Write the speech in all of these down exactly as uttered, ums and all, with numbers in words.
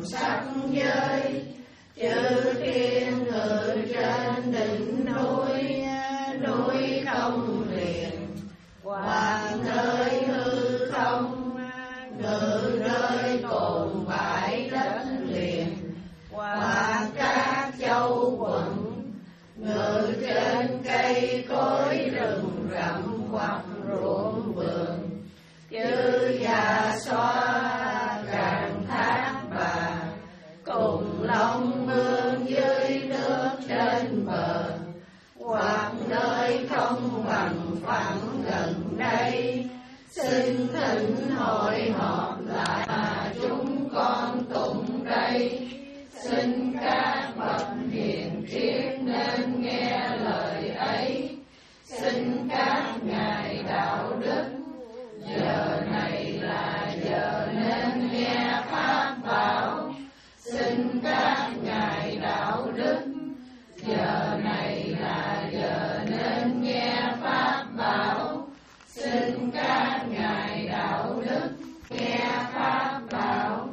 sắc giới, chư thiên ngự trên đỉnh núi, núi không liền, hoặc nơi hư không, ngự nơi cồn bãi đất liền, hoặc các châu quận, ngự trên cây cối rừng rậm hoặc ruộng vườn, chư già xoa càng thác bà, cùng long mương dưới nước trên bờ, hoặc nơi không bằng phẳng gần đây, xin thỉnh hội họp lại mà chúng con tụng đây. Xin các bậc hiền triết nên nghe lời ấy, xin các ngài đạo đức, giờ này là giờ nên nghe pháp bảo. Xin các ngài đạo đức, giờ này là giờ nên nghe pháp bảo. Xin các ngài đạo đức, nghe pháp bảo.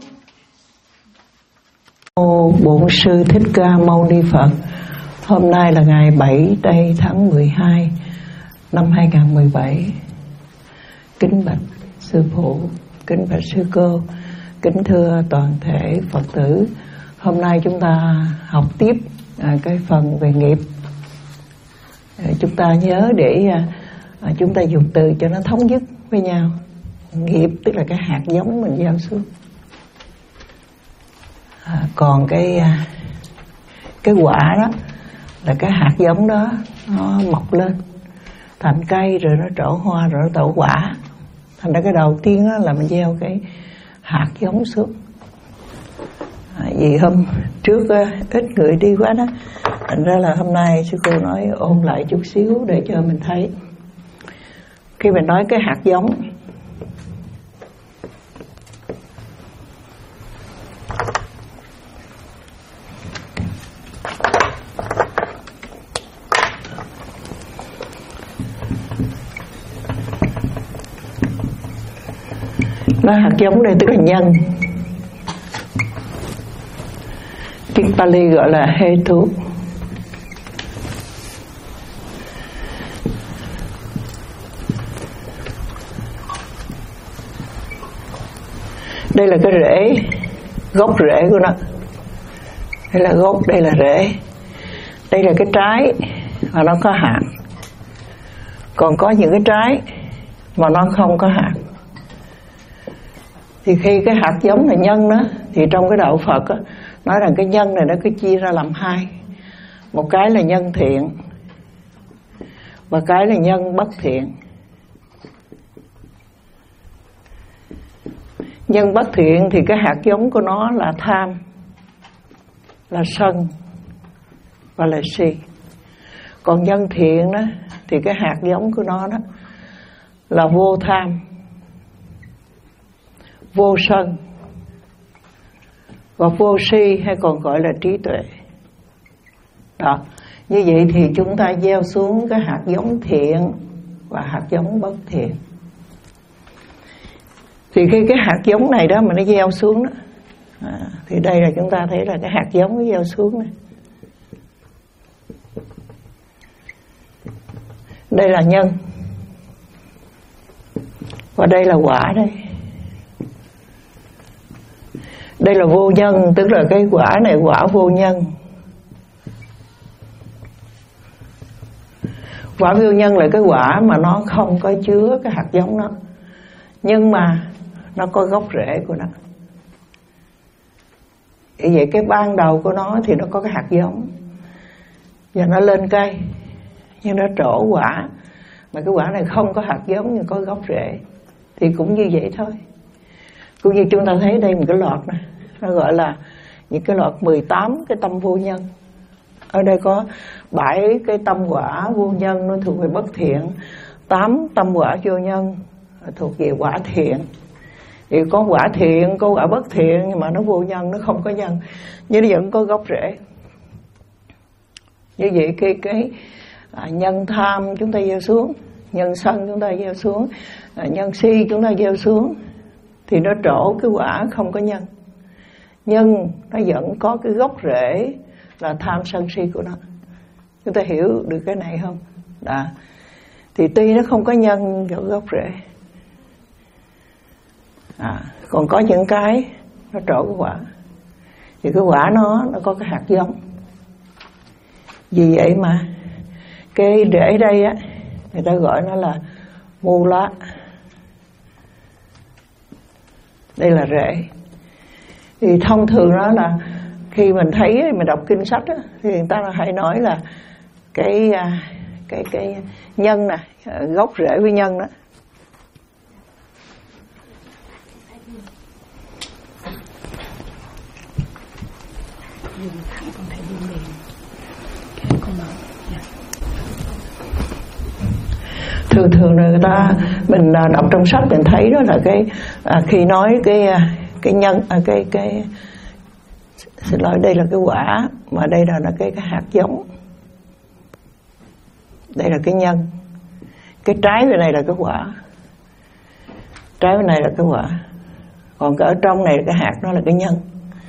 Bổn Sư Thích Ca Mâu Ni Phật. Hôm nay là ngày bảy tây tháng mười hai năm hai nghìn không trăm mười bảy. Kính bạch sư phụ, kính bạch sư cô, kính thưa toàn thể Phật tử. Hôm nay chúng ta học tiếp à, cái phần về nghiệp. à, Chúng ta nhớ để à, chúng ta dùng từ cho nó thống nhất với nhau. Nghiệp tức là cái hạt giống mình gieo xuống. À, còn cái cái quả đó là cái hạt giống đó nó mọc lên thành cây, rồi nó trổ hoa, rồi nó trổ quả. Thành ra cái đầu tiên đó là mình gieo cái hạt giống xuống. À, vì hôm trước ít người đi quá đó, thành ra là hôm nay sư cô nói ôn lại chút xíu để cho mình thấy. Khi mình nói cái hạt giống, nó hạt giống đây tức là nhân. Kinh Pali gọi là hetu. Đây là cái rễ, gốc rễ của nó. Đây là gốc, đây là rễ. Đây là cái trái mà nó có hạt. Còn có những cái trái mà nó không có hạt. Thì khi cái hạt giống là nhân đó, thì trong cái đạo Phật đó, nói rằng cái nhân này nó cứ chia ra làm hai. Một cái là nhân thiện và cái là nhân bất thiện. Nhân bất thiện thì cái hạt giống của nó là tham, là sân và là si. Còn nhân thiện đó thì cái hạt giống của nó đó là vô tham, vô sân và vô si, hay còn gọi là trí tuệ. Đó, như vậy thì chúng ta gieo xuống cái hạt giống thiện và hạt giống bất thiện. Thì khi cái hạt giống này đó mà nó gieo xuống đó, à, thì đây là chúng ta thấy là cái hạt giống nó gieo xuống này. Đây là nhân và đây là quả đây. Đây là vô nhân, tức là cái quả này quả vô nhân. Quả vô nhân là cái quả mà nó không có chứa cái hạt giống đó, nhưng mà nó có gốc rễ của nó. Vì vậy cái ban đầu của nó thì nó có cái hạt giống, và nó lên cây, nhưng nó trổ quả. Mà cái quả này không có hạt giống nhưng có gốc rễ, thì cũng như vậy thôi. Cũng như chúng ta thấy đây một cái lọt này, nó gọi là những cái lọt mười tám cái tâm vô nhân. Ở đây có bảy cái tâm quả vô nhân, nó thuộc về bất thiện. Tám tâm quả vô nhân thuộc về quả thiện. Thì có quả thiện, có quả bất thiện, nhưng mà nó vô nhân, nó không có nhân, nhưng nó vẫn có gốc rễ. Như vậy cái, cái à, nhân tham chúng ta gieo xuống, nhân sân chúng ta gieo xuống, à, nhân si chúng ta gieo xuống, thì nó trổ cái quả không có nhân. nhân nó vẫn có cái gốc rễ là tham sân si của nó. Chúng ta hiểu được cái này không? Đó. Thì tuy nó không có nhân ở gốc rễ, à, còn có những cái nó trổ cái quả. Thì cái quả nó nó có cái hạt giống. Vì vậy mà cái rễ đây á, người ta gọi nó là mô lá. Đây là rễ. Thì thông thường đó là khi mình thấy mình đọc kinh sách á, thì người ta hay nói là cái cái cái nhân nè, gốc rễ với nhân đó. Thường thường người ta mình đọc trong sách mình thấy đó là cái à, khi nói cái cái nhân à, cái cái xin lỗi, đây là cái quả, mà đây là, là cái cái hạt giống. Đây là cái nhân. Cái trái bên này là cái quả. Trái bên này là cái quả. Còn cái ở trong này là cái hạt, nó là cái nhân.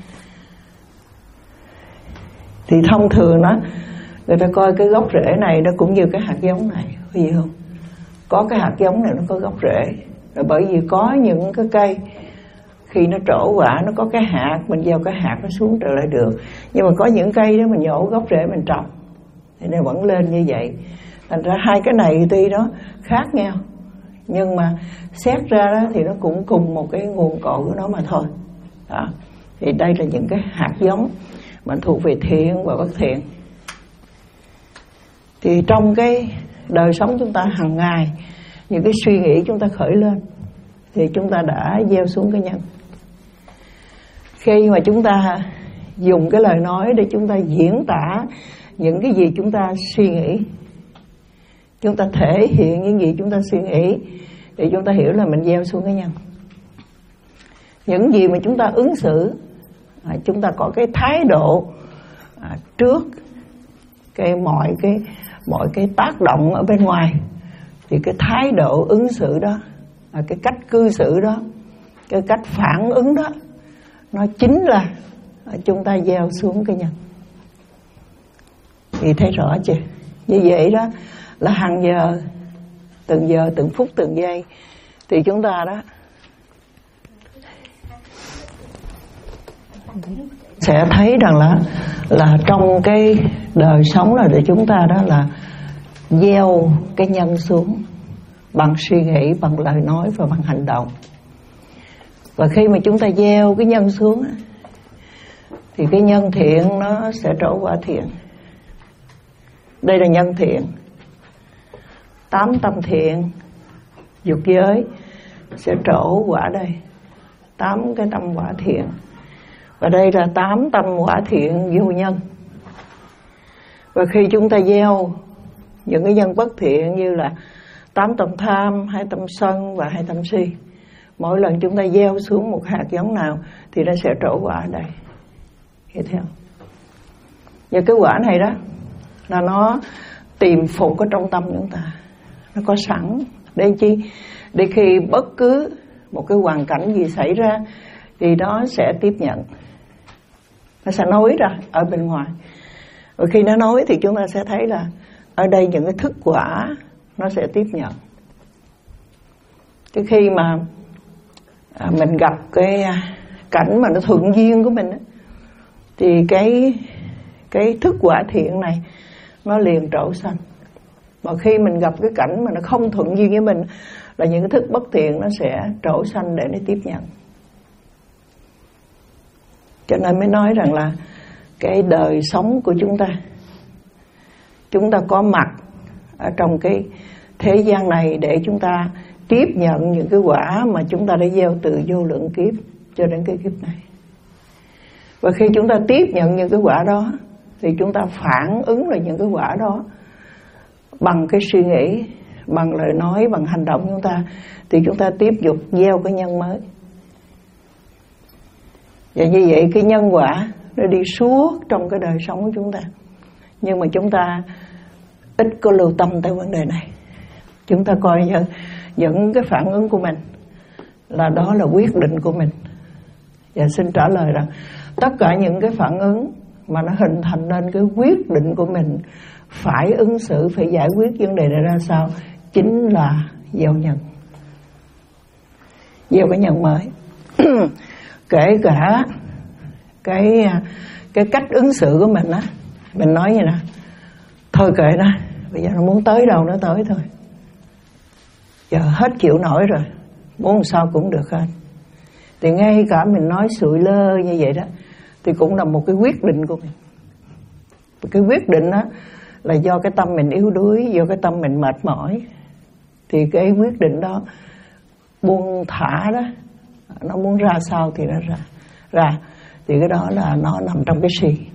Thì thông thường đó, người ta coi cái gốc rễ này nó cũng như cái hạt giống này, có gì không? Có cái hạt giống này nó có gốc rễ. Rồi bởi vì có những cái cây khi nó trổ quả nó có cái hạt, mình gieo cái hạt nó xuống trở lại được. Nhưng mà có những cây đó mình nhổ gốc rễ mình trồng thì nó vẫn lên như vậy. Thành ra hai cái này tuy nó khác nhau, nhưng mà xét ra đó thì nó cũng cùng một cái nguồn cội của nó mà thôi. Đó. Thì đây là những cái hạt giống mà thuộc về thiện và bất thiện. Thì trong cái đời sống chúng ta hàng ngày, những cái suy nghĩ chúng ta khởi lên thì chúng ta đã gieo xuống cái nhân. Khi mà chúng ta dùng cái lời nói để chúng ta diễn tả những cái gì chúng ta suy nghĩ, chúng ta thể hiện những gì chúng ta suy nghĩ, thì chúng ta hiểu là mình gieo xuống cái nhân. Những gì mà chúng ta ứng xử, à, chúng ta có cái thái độ à, trước cái mọi cái mọi cái tác động ở bên ngoài, thì cái thái độ ứng xử đó, à, cái cách cư xử đó, cái cách phản ứng đó, nó chính là à, chúng ta gieo xuống cái nhân. Thì thấy rõ chưa? Như vậy đó là hàng giờ, từng giờ, từng phút, từng giây, thì chúng ta đó sẽ thấy rằng là là trong cái đời sống là để chúng ta đó là gieo cái nhân xuống bằng suy nghĩ, bằng lời nói và bằng hành động. Và khi mà chúng ta gieo cái nhân xuống thì cái nhân thiện nó sẽ trổ quả thiện. Đây là nhân thiện. Tám tâm thiện dục giới sẽ trổ quả đây. Tám cái tâm quả thiện. Và đây là tám tâm quả thiện vô nhân. Và khi chúng ta gieo những cái nhân bất thiện như là tám tâm tham, hai tâm sân và hai tâm si, mỗi lần chúng ta gieo xuống một hạt giống nào thì nó sẽ trổ quả ở đây. Hiểu theo? Và cái quả này đó là nó tìm phục ở trong tâm chúng ta, nó có sẵn để chi? Để khi bất cứ một cái hoàn cảnh gì xảy ra thì nó sẽ tiếp nhận, nó sẽ nói ra ở bên ngoài. Và khi nó nói thì chúng ta sẽ thấy là ở đây những cái thức quả nó sẽ tiếp nhận. Cái khi mà à, mình gặp cái cảnh mà nó thuận duyên của mình á, thì cái cái thức quả thiện này nó liền trổ sanh. Mà khi mình gặp cái cảnh mà nó không thuận duyên với mình là những cái thức bất thiện nó sẽ trổ sanh để nó tiếp nhận. Cho nên mới nói rằng là cái đời sống của chúng ta, chúng ta có mặt ở trong cái thế gian này để chúng ta tiếp nhận những cái quả mà chúng ta đã gieo từ vô lượng kiếp cho đến cái kiếp này. Và khi chúng ta tiếp nhận những cái quả đó thì chúng ta phản ứng lại những cái quả đó bằng cái suy nghĩ, bằng lời nói, bằng hành động chúng ta, thì chúng ta tiếp tục gieo cái nhân mới. Và như vậy cái nhân quả nó đi suốt trong cái đời sống của chúng ta. Nhưng mà chúng ta ít có lưu tâm tới vấn đề này. Chúng ta coi như những cái phản ứng của mình là đó là quyết định của mình. Và xin trả lời rằng tất cả những cái phản ứng mà nó hình thành nên cái quyết định của mình phải ứng xử, phải giải quyết vấn đề này ra sao, chính là gieo nhân, gieo cái nhân mới. Kể cả cái cái cách ứng xử của mình á, mình nói như nè, thôi kệ nó, bây giờ nó muốn tới đâu nó tới thôi, giờ hết chịu nổi rồi, muốn sao cũng được hết. Thì ngay cả mình nói sụi lơ như vậy đó thì cũng là một cái quyết định của mình. Cái quyết định đó là do cái tâm mình yếu đuối, do cái tâm mình mệt mỏi. Thì cái quyết định đó buông thả đó, nó muốn ra sao thì nó ra ra thì cái đó là nó nằm trong cái suy.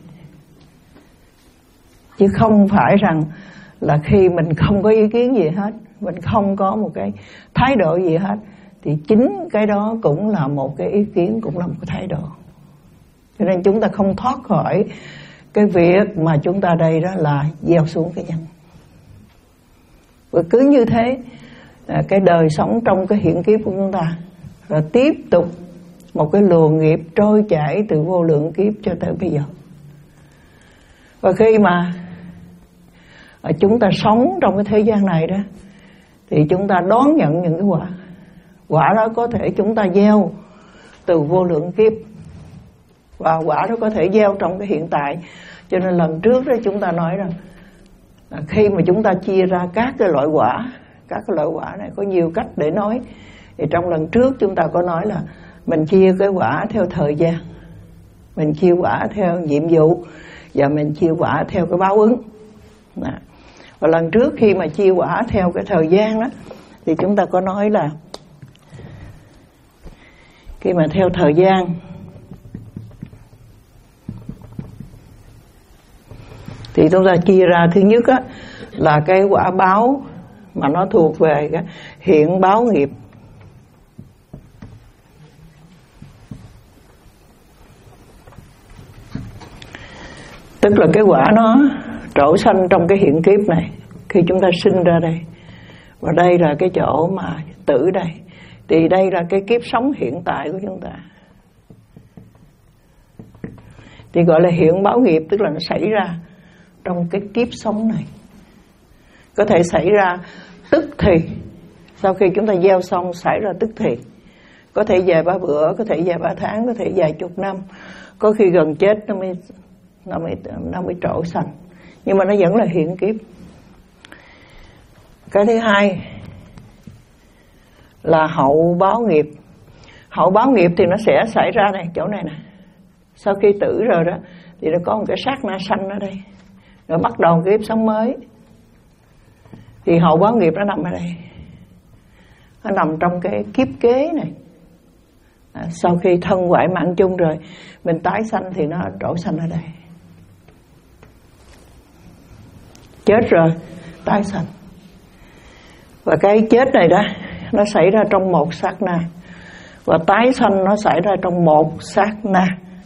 Chứ không phải rằng là khi mình không có ý kiến gì hết, mình không có một cái thái độ gì hết, thì chính cái đó cũng là một cái ý kiến, cũng là một cái thái độ. Cho nên chúng ta không thoát khỏi cái việc mà chúng ta đây đó là gieo xuống cái nhân. Và cứ như thế, cái đời sống trong cái hiện kiếp của chúng ta rồi tiếp tục một cái luồng nghiệp trôi chảy từ vô lượng kiếp cho tới bây giờ. Và khi mà chúng ta sống trong cái thế gian này đó, thì chúng ta đón nhận những cái quả. Quả đó có thể chúng ta gieo từ vô lượng kiếp, và quả đó có thể gieo trong cái hiện tại. Cho nên lần trước đó chúng ta nói rằng là khi mà chúng ta chia ra các cái loại quả, các cái loại quả này có nhiều cách để nói. Thì trong lần trước chúng ta có nói là mình chia cái quả theo thời gian, mình chia quả theo nhiệm vụ, và mình chia quả theo cái báo ứng. Và lần trước khi mà chia quả theo cái thời gian đó, thì chúng ta có nói là khi mà theo thời gian thì chúng ta chia ra, thứ nhất á, là cái quả báo mà nó thuộc về cái hiện báo nghiệp. Tức là cái quả nó trổ sanh trong cái hiện kiếp này, khi chúng ta sinh ra đây. Và đây là cái chỗ mà tử đây. Thì đây là cái kiếp sống hiện tại của chúng ta. Thì gọi là hiện báo nghiệp, tức là nó xảy ra trong cái kiếp sống này. Có thể xảy ra tức thì, sau khi chúng ta gieo xong xảy ra tức thì. Có thể vài ba bữa, có thể vài ba tháng, có thể vài chục năm. Có khi gần chết nó mới nó mới nó mới trổ sanh, nhưng mà nó vẫn là hiện kiếp. Cái thứ hai là hậu báo nghiệp. Hậu báo nghiệp thì nó sẽ xảy ra này, chỗ này nè. Sau khi tử rồi đó thì nó có một cái sát na sanh ở đây, rồi bắt đầu kiếp sống mới. Thì hậu báo nghiệp nó nằm ở đây, nó nằm trong cái kiếp kế này. À, sau khi thân hoại mạng chung rồi, mình tái sanh thì nó trổ sanh ở đây. Chết rồi tái sanh. Và cái chết này đó, nó xảy ra trong một sát na, và tái sanh nó xảy ra trong một sát na.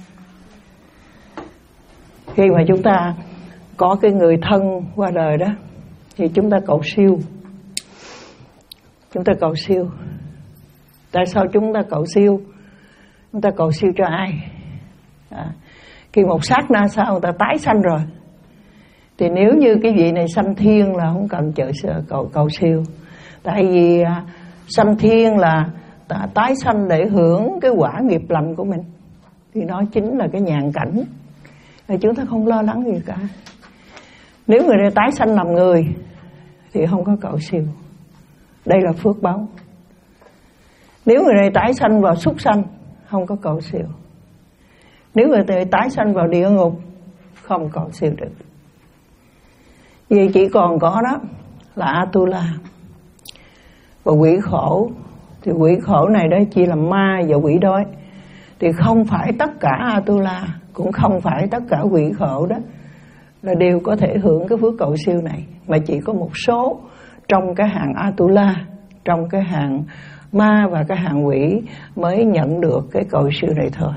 Khi mà chúng ta có cái người thân qua đời đó, thì chúng ta cầu siêu. Chúng ta cầu siêu. Tại sao chúng ta cầu siêu? Chúng ta cầu siêu cho ai? À, khi một sát na sau người ta tái sanh rồi, thì nếu như cái vị này sanh thiên là không cần chờ cầu, cầu siêu. Tại vì à, sanh thiên là tái sanh để hưởng cái quả nghiệp lành của mình, thì nó chính là cái nhàn cảnh. Thì chúng ta không lo lắng gì cả. Nếu người này tái sanh làm người thì không có cầu siêu. Đây là phước báo. Nếu người này tái sanh vào súc sanh, không có cầu siêu. Nếu người này tái sanh vào địa ngục, không cầu siêu được. Vì chỉ còn có đó là Atula và quỷ khổ. Thì quỷ khổ này đó chỉ là ma và quỷ đói. Thì không phải tất cả Atula, cũng không phải tất cả quỷ khổ đó là đều có thể hưởng cái phước cầu siêu này, mà chỉ có một số trong cái hàng Atula, trong cái hàng ma và cái hàng quỷ mới nhận được cái cầu siêu này thôi.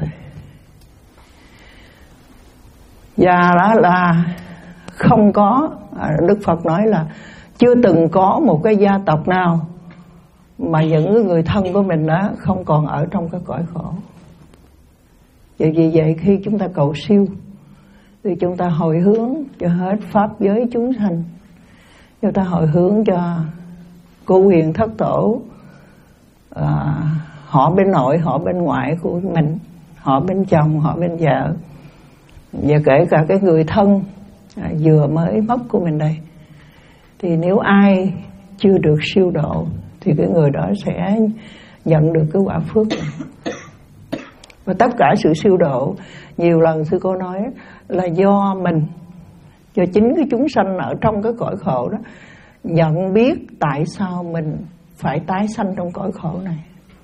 Và đó là không có, Đức Phật nói là chưa từng có một cái gia tộc nào mà những người thân của mình đó không còn ở trong cái cõi khổ. Và vì vậy khi chúng ta cầu siêu thì chúng ta hồi hướng cho hết pháp giới chúng sanh, chúng ta hồi hướng cho cô huyền thất tổ, à, họ bên nội, họ bên ngoại của mình, họ bên chồng, họ bên vợ, và kể cả cái người thân à, vừa mới mất của mình đây. Thì nếu ai chưa được siêu độ thì cái người đó sẽ nhận được cái quả phước này. Và tất cả sự siêu độ, nhiều lần sư cô nói là do mình, do chính cái chúng sanh ở trong cái cõi khổ đó nhận biết tại sao mình phải tái sanh trong cõi khổ này,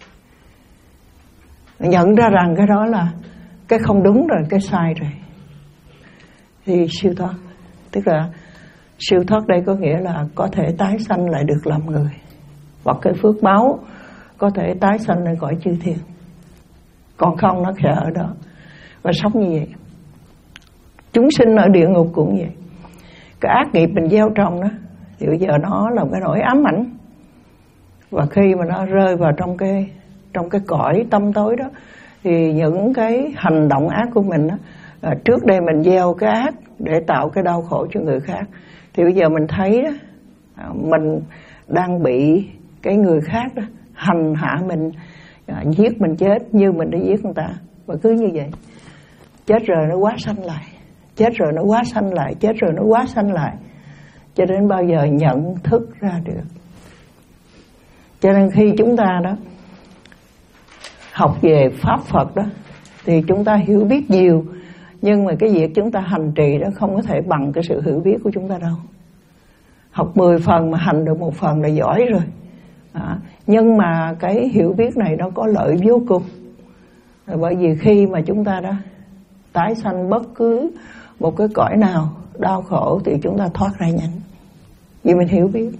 nhận ra rằng cái đó là cái không đúng rồi, cái sai rồi, thì siêu thoát. Tức là siêu thoát đây có nghĩa là có thể tái sanh lại được làm người, hoặc cái phước báo có thể tái sanh lên cõi chư thiên. Còn không nó sẽ ở đó và sống như vậy. Chúng sinh ở địa ngục cũng vậy. Cái ác nghiệp mình gieo trồng đó thì bây giờ nó là cái nỗi ám ảnh. Và khi mà nó rơi vào trong cái trong cái cõi tâm tối đó thì những cái hành động ác của mình đó, à, trước đây mình gieo cái ác để tạo cái đau khổ cho người khác, thì bây giờ mình thấy đó, à, mình đang bị cái người khác đó hành hạ mình, à, giết mình chết như mình đã giết người ta. Và cứ như vậy, chết rồi nó quá sanh lại, chết rồi nó quá sanh lại, chết rồi nó quá sanh lại, cho đến bao giờ nhận thức ra được. Cho nên khi chúng ta đó học về Pháp Phật đó thì chúng ta hiểu biết nhiều, nhưng mà cái việc chúng ta hành trì đó không có thể bằng cái sự hiểu biết của chúng ta đâu. Học mười phần mà hành được một phần là giỏi rồi. À, nhưng mà cái hiểu biết này nó có lợi vô cùng. Bởi vì khi mà chúng ta đã tái sanh bất cứ một cái cõi nào đau khổ thì chúng ta thoát ra nhanh, vì mình hiểu biết.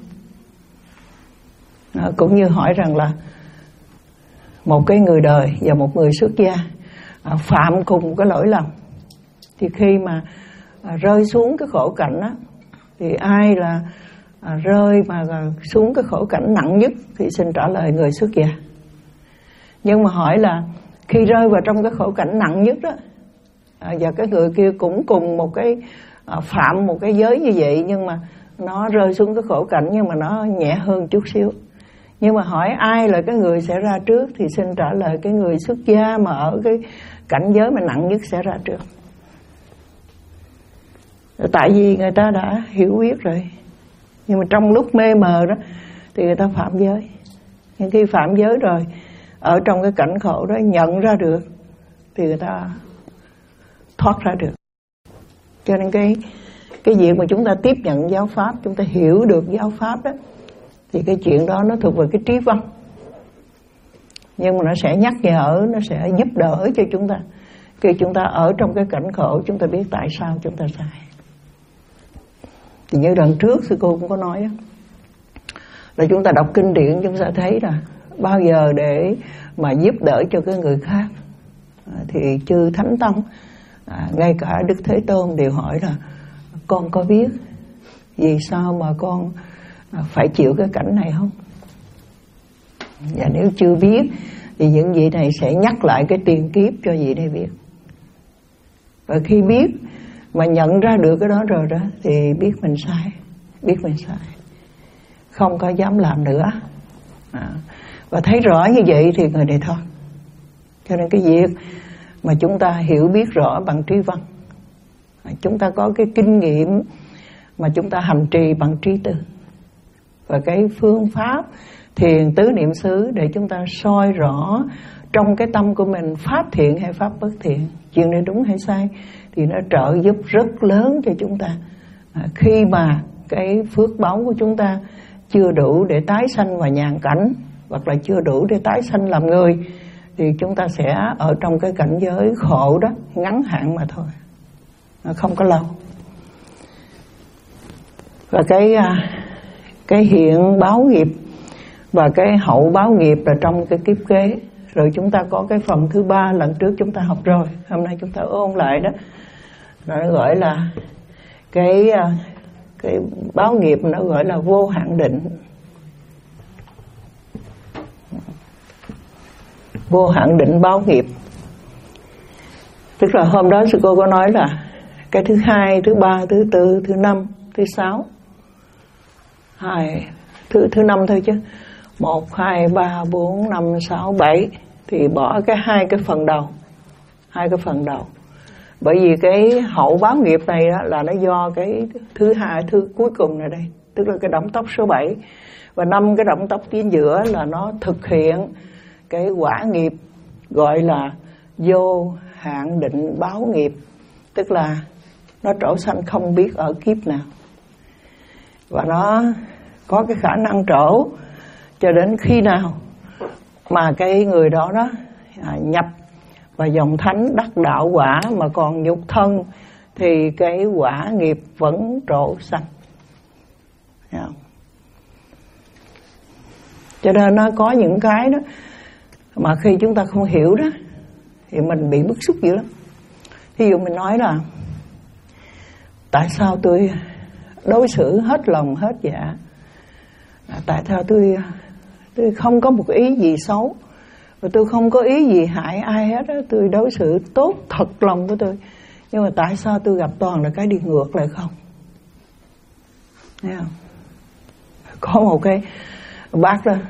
À, cũng như hỏi rằng là một cái người đời và một người xuất gia à, phạm cùng cái lỗi lầm, thì khi mà à, rơi xuống cái khổ cảnh đó, thì ai là à, rơi mà xuống cái khổ cảnh nặng nhất thì xin trả lời người xuất gia. Nhưng mà hỏi là khi rơi vào trong cái khổ cảnh nặng nhất đó, à, và cái người kia cũng cùng một cái à, phạm một cái giới như vậy, nhưng mà nó rơi xuống cái khổ cảnh nhưng mà nó nhẹ hơn chút xíu. Nhưng mà hỏi ai là cái người sẽ ra trước thì xin trả lời cái người xuất gia mà ở cái cảnh giới mà nặng nhất sẽ ra trước. Tại vì người ta đã hiểu biết rồi, nhưng mà trong lúc mê mờ đó thì người ta phạm giới. Nhưng khi phạm giới rồi, ở trong cái cảnh khổ đó nhận ra được thì người ta thoát ra được. Cho nên cái cái việc mà chúng ta tiếp nhận giáo pháp, chúng ta hiểu được giáo pháp đó, thì cái chuyện đó nó thuộc về cái trí văn. Nhưng mà nó sẽ nhắc nhở, nó sẽ giúp đỡ cho chúng ta. Khi chúng ta ở trong cái cảnh khổ, chúng ta biết tại sao chúng ta sai. Thì như lần trước sư cô cũng có nói đó, là chúng ta đọc kinh điển chúng ta thấy là bao giờ để mà giúp đỡ cho cái người khác thì chư Thánh Tông, à, ngay cả Đức Thế Tôn đều hỏi là con có biết vì sao mà con phải chịu cái cảnh này không? Và nếu chưa biết thì những vị này sẽ nhắc lại cái tiền kiếp cho vị này biết. Và khi biết mà nhận ra được cái đó rồi đó thì biết mình sai, biết mình sai, không có dám làm nữa. À, và thấy rõ như vậy thì người này thoát. Cho nên cái việc mà chúng ta hiểu biết rõ bằng trí văn, chúng ta có cái kinh nghiệm mà chúng ta hành trì bằng trí tư, và cái phương pháp thiền tứ niệm xứ để chúng ta soi rõ trong cái tâm của mình pháp thiện hay pháp bất thiện, chuyện này đúng hay sai, thì nó trợ giúp rất lớn cho chúng ta. À, khi mà cái phước báu của chúng ta chưa đủ để tái sanh vào nhàn cảnh, hoặc là chưa đủ để tái sanh làm người, thì chúng ta sẽ ở trong cái cảnh giới khổ đó ngắn hạn mà thôi, nó không có lâu. Và cái cái hiện báo nghiệp và cái hậu báo nghiệp là trong cái kiếp kế. Rồi chúng ta có cái phần thứ ba, lần trước chúng ta học rồi, hôm nay chúng ta ôn lại đó, nó gọi là cái cái báo nghiệp, nó gọi là vô hạn định. Vô hạn định báo nghiệp. Tức là hôm đó sư cô có nói là cái thứ hai, thứ ba, thứ tư, thứ năm, thứ sáu, hai, thứ thứ năm thôi chứ, một, hai, ba, bốn, năm, sáu, bảy, thì bỏ cái hai cái phần đầu, hai cái phần đầu. Bởi vì cái hậu báo nghiệp này đó là nó do cái thứ hai, thứ cuối cùng này đây, tức là cái động tóc số bảy, và năm cái động tóc tiến giữa là nó thực hiện cái quả nghiệp gọi là vô hạn định báo nghiệp, tức là nó trổ sanh không biết ở kiếp nào, và nó có cái khả năng trổ cho đến khi nào mà cái người đó đó à, nhập vào dòng thánh đắc đạo quả mà còn nhục thân thì cái quả nghiệp vẫn trổ sanh. Cho nên nó có những cái đó mà khi chúng ta không hiểu đó thì mình bị bức xúc dữ lắm. Ví dụ mình nói là tại sao tôi đối xử hết lòng hết dạ, tại sao tôi tôi không có một ý gì xấu, và tôi không có ý gì hại ai hết đó, tôi đối xử tốt thật lòng của tôi, nhưng mà tại sao tôi gặp toàn là cái đi ngược lại không? Thấy không? Có một cái bác đó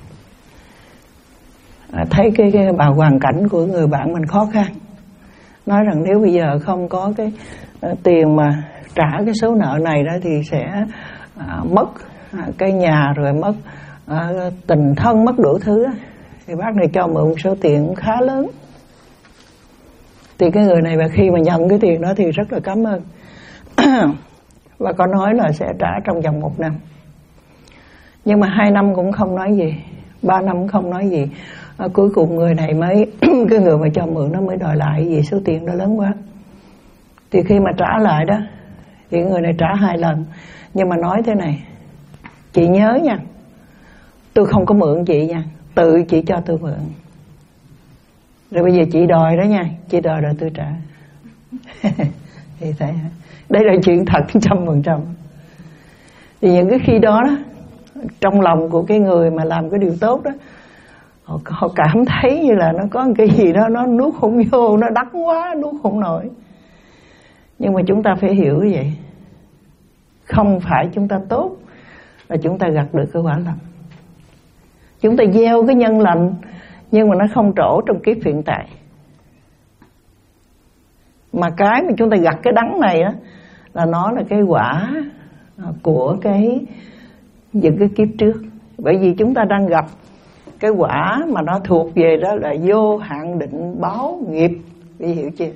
thấy cái, cái bà hoàn cảnh của người bạn mình khó khăn, nói rằng nếu bây giờ không có cái uh, tiền mà trả cái số nợ này đó thì sẽ uh, mất uh, cái nhà, rồi mất uh, tình thân, mất đủ thứ đó. Thì bác này cho mượn một số tiền cũng khá lớn. Thì cái người này và khi mà nhận cái tiền đó thì rất là cảm ơn và có nói là sẽ trả trong vòng một năm. Nhưng mà hai năm cũng không nói gì, ba năm cũng không nói gì. À, cuối cùng người này mới cái người mà cho mượn nó mới đòi lại vì số tiền đó lớn quá. Thì khi mà trả lại đó thì người này trả hai lần, nhưng mà nói thế này: chị nhớ nha, tôi không có mượn chị nha, tự chị cho tôi mượn, rồi bây giờ chị đòi đó nha, chị đòi rồi tôi trả. Thì thấy đây là chuyện thật trăm phần trăm. Thì những cái khi đó đó, trong lòng của cái người mà làm cái điều tốt đó, họ, họ cảm thấy như là nó có một cái gì đó nó nuốt không vô, nó đắng quá, nuốt không nổi. Nhưng mà chúng ta phải hiểu như vậy, không phải chúng ta tốt là chúng ta gặt được cái quả lành. Chúng ta gieo cái nhân lành nhưng mà nó không trổ trong kiếp hiện tại, mà cái mà chúng ta gặt cái đắng này á là nó là cái quả của cái những cái kiếp trước. Bởi vì chúng ta đang gặp cái quả mà nó thuộc về đó là vô hạn định báo nghiệp, bị hiểu chưa?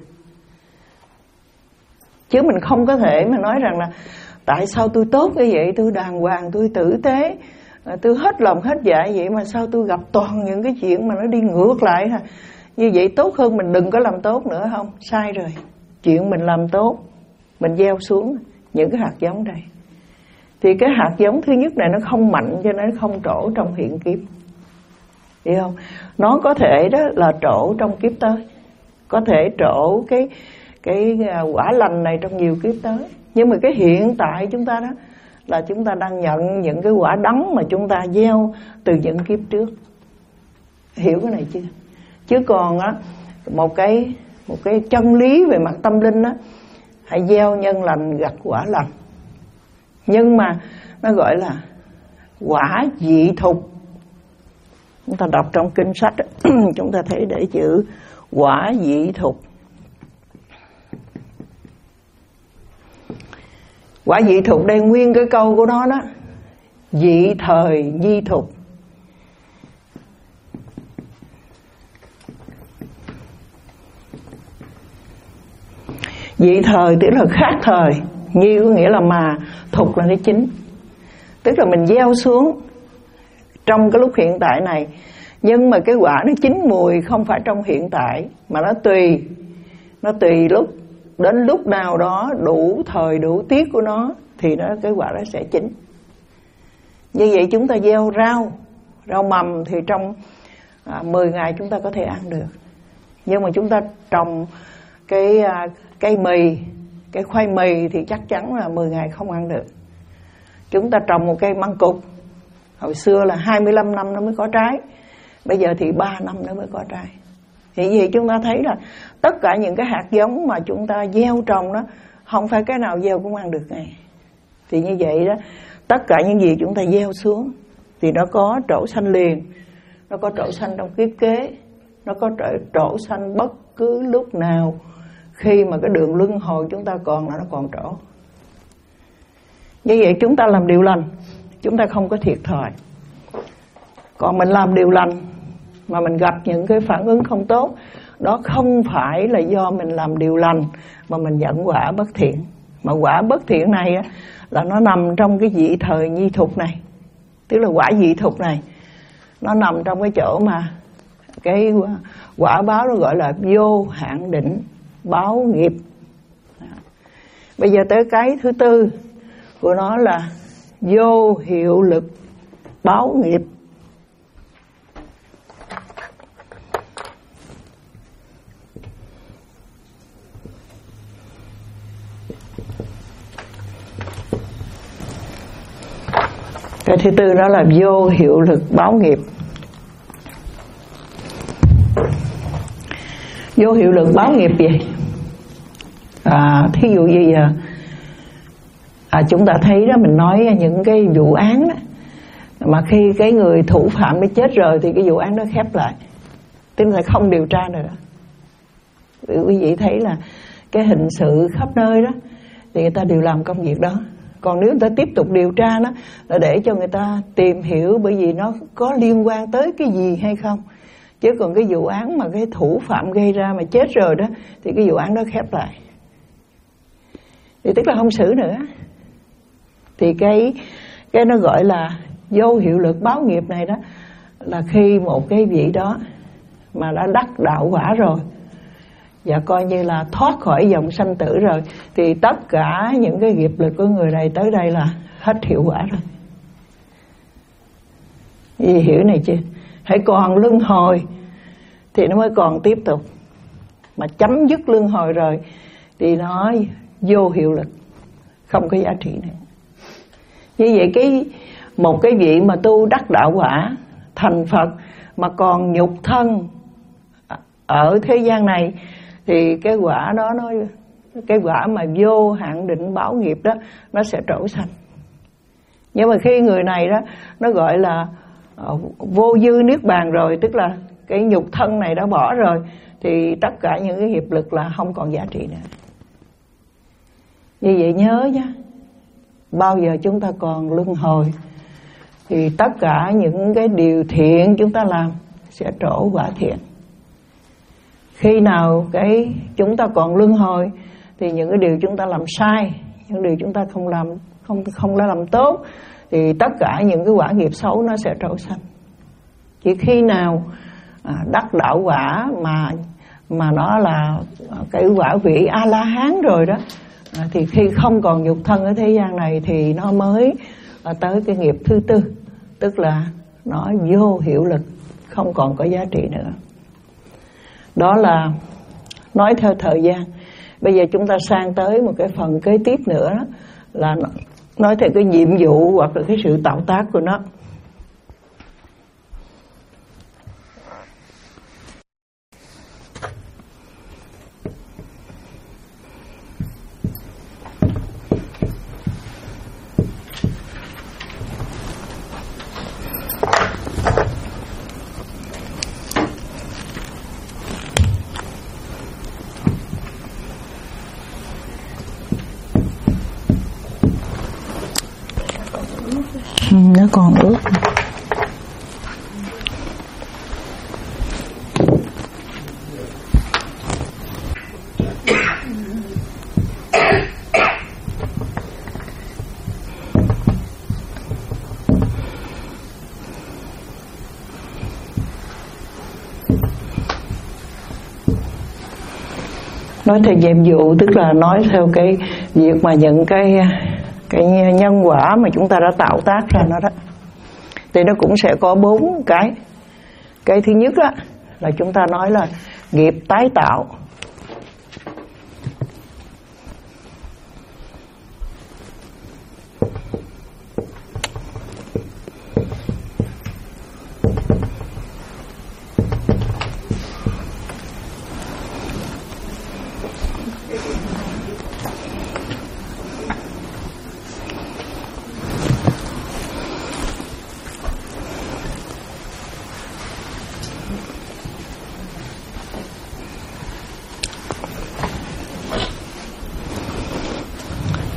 Chứ mình không có thể mà nói rằng là tại sao tôi tốt như vậy, tôi đàng hoàng, tôi tử tế, tôi hết lòng hết dạ vậy mà sao tôi gặp toàn những cái chuyện mà nó đi ngược lại ha. Như vậy tốt hơn mình đừng có làm tốt nữa. Không, sai rồi. Chuyện mình làm tốt, mình gieo xuống những cái hạt giống đây, thì cái hạt giống thứ nhất này nó không mạnh cho nên nó không trổ trong hiện kiếp, hiểu không? Nó có thể đó là trổ trong kiếp tới, có thể trổ cái cái quả lành này trong nhiều kiếp tới. Nhưng mà cái hiện tại chúng ta đó là chúng ta đang nhận những cái quả đắng mà chúng ta gieo từ những kiếp trước. Hiểu cái này chưa? Chứ còn á, một cái một cái chân lý về mặt tâm linh á, hãy gieo nhân lành gặt quả lành. Nhưng mà nó gọi là quả dị thục. Chúng ta đọc trong kinh sách á, chúng ta thấy để chữ quả dị thục. Quả dị thục đây nguyên cái câu của nó đó, dị thời di thục. Dị thời tức là khác thời, nhi có nghĩa là mà, thục là nó chín. Tức là mình gieo xuống trong cái lúc hiện tại này, nhưng mà cái quả nó chín mùi không phải trong hiện tại, mà nó tùy, nó tùy lúc, đến lúc nào đó đủ thời đủ tiết của nó thì nó cái quả nó sẽ chín. Như vậy chúng ta gieo rau, rau mầm thì trong à, mười ngày chúng ta có thể ăn được. Nhưng mà chúng ta trồng cái à, cây mì, cái khoai mì thì chắc chắn là mười ngày không ăn được. Chúng ta trồng một cây măng cụt, hồi xưa là hai mươi lăm năm nó mới có trái, bây giờ thì ba năm nó mới có trái. Thì vì chúng ta thấy là tất cả những cái hạt giống mà chúng ta gieo trồng đó, không phải cái nào gieo cũng ăn được ngay. Thì như vậy đó, tất cả những gì chúng ta gieo xuống thì nó có trổ sanh liền, nó có trổ sanh trong kiếp kế, nó có trổ sanh bất cứ lúc nào khi mà cái đường luân hồi chúng ta còn là nó còn trổ. Như vậy chúng ta làm điều lành, chúng ta không có thiệt thòi. Còn mình làm điều lành mà mình gặp những cái phản ứng không tốt, đó không phải là do mình làm điều lành mà mình nhận quả bất thiện. Mà quả bất thiện này á, là nó nằm trong cái vị thời nhi thục này. Tức là quả vị thục này, nó nằm trong cái chỗ mà cái quả báo nó gọi là vô hạn định báo nghiệp. Bây giờ tới cái thứ tư của nó là vô hiệu lực báo nghiệp. Cái thứ tư đó là vô hiệu lực báo nghiệp. Vô hiệu lực báo nghiệp gì? À, thí dụ như giờ à, chúng ta thấy đó, mình nói những cái vụ án đó, mà khi cái người thủ phạm đã chết rồi thì cái vụ án đó khép lại, tức là không điều tra nữa. Quý vị thấy là cái hình sự khắp nơi đó thì người ta đều làm công việc đó. Còn nếu người ta tiếp tục điều tra nó là để cho người ta tìm hiểu bởi vì nó có liên quan tới cái gì hay không. Chứ còn cái vụ án mà cái thủ phạm gây ra mà chết rồi đó thì cái vụ án đó khép lại, thì tức là không xử nữa. Thì cái cái nó gọi là vô hiệu lực báo nghiệp này đó, là khi một cái vị đó mà đã đắc đạo quả rồi và coi như là thoát khỏi dòng sanh tử rồi, thì tất cả những cái nghiệp lực của người này tới đây là hết hiệu quả rồi. Vì hiểu này chưa? Hãy còn luân hồi thì nó mới còn tiếp tục. Mà chấm dứt luân hồi rồi thì nó vô hiệu lực, không có giá trị nữa. Như vậy cái một cái vị mà tu đắc đạo quả thành Phật mà còn nhục thân ở thế gian này thì cái quả đó nó cái quả mà vô hạn định báo nghiệp đó nó sẽ trổ sanh. Nhưng mà khi người này đó nó gọi là vô dư niết bàn rồi, tức là cái nhục thân này đã bỏ rồi, thì tất cả những cái nghiệp lực là không còn giá trị nữa. Như vậy nhớ nhé, bao giờ chúng ta còn luân hồi thì tất cả những cái điều thiện chúng ta làm sẽ trổ quả thiện. Khi nào cái chúng ta còn luân hồi thì những cái điều chúng ta làm sai, những điều chúng ta không làm không không đã làm tốt thì tất cả những cái quả nghiệp xấu nó sẽ trổ sanh. Chỉ khi nào à, đắc đạo quả mà mà nó là cái quả vị A La Hán rồi đó, à, thì khi không còn nhục thân ở thế gian này thì nó mới à, tới cái nghiệp thứ tư, tức là nó vô hiệu lực, không còn có giá trị nữa. Đó là nói theo thời gian. Bây giờ chúng ta sang tới một cái phần kế tiếp nữa đó, là nói theo cái nhiệm vụ hoặc là cái sự tạo tác của nó. Nó còn ướt. Nói theo nhiệm vụ tức là nói theo cái việc mà những cái cái nhân quả mà chúng ta đã tạo tác ra nó đó, thì nó cũng sẽ có bốn cái. Cái thứ nhất đó là chúng ta nói là nghiệp tái tạo.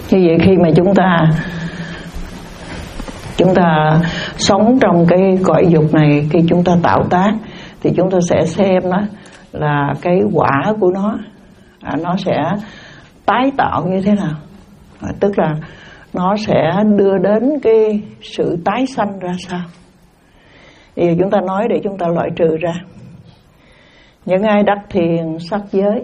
Như vậy khi mà chúng ta chúng ta sống trong cái cõi dục này, khi chúng ta tạo tác thì chúng ta sẽ xem đó là cái quả của nó, à, nó sẽ tái tạo như thế nào, à, tức là nó sẽ đưa đến cái sự tái sanh ra sao. Thì chúng ta nói để chúng ta loại trừ ra. Những ai đắc thiền sắc giới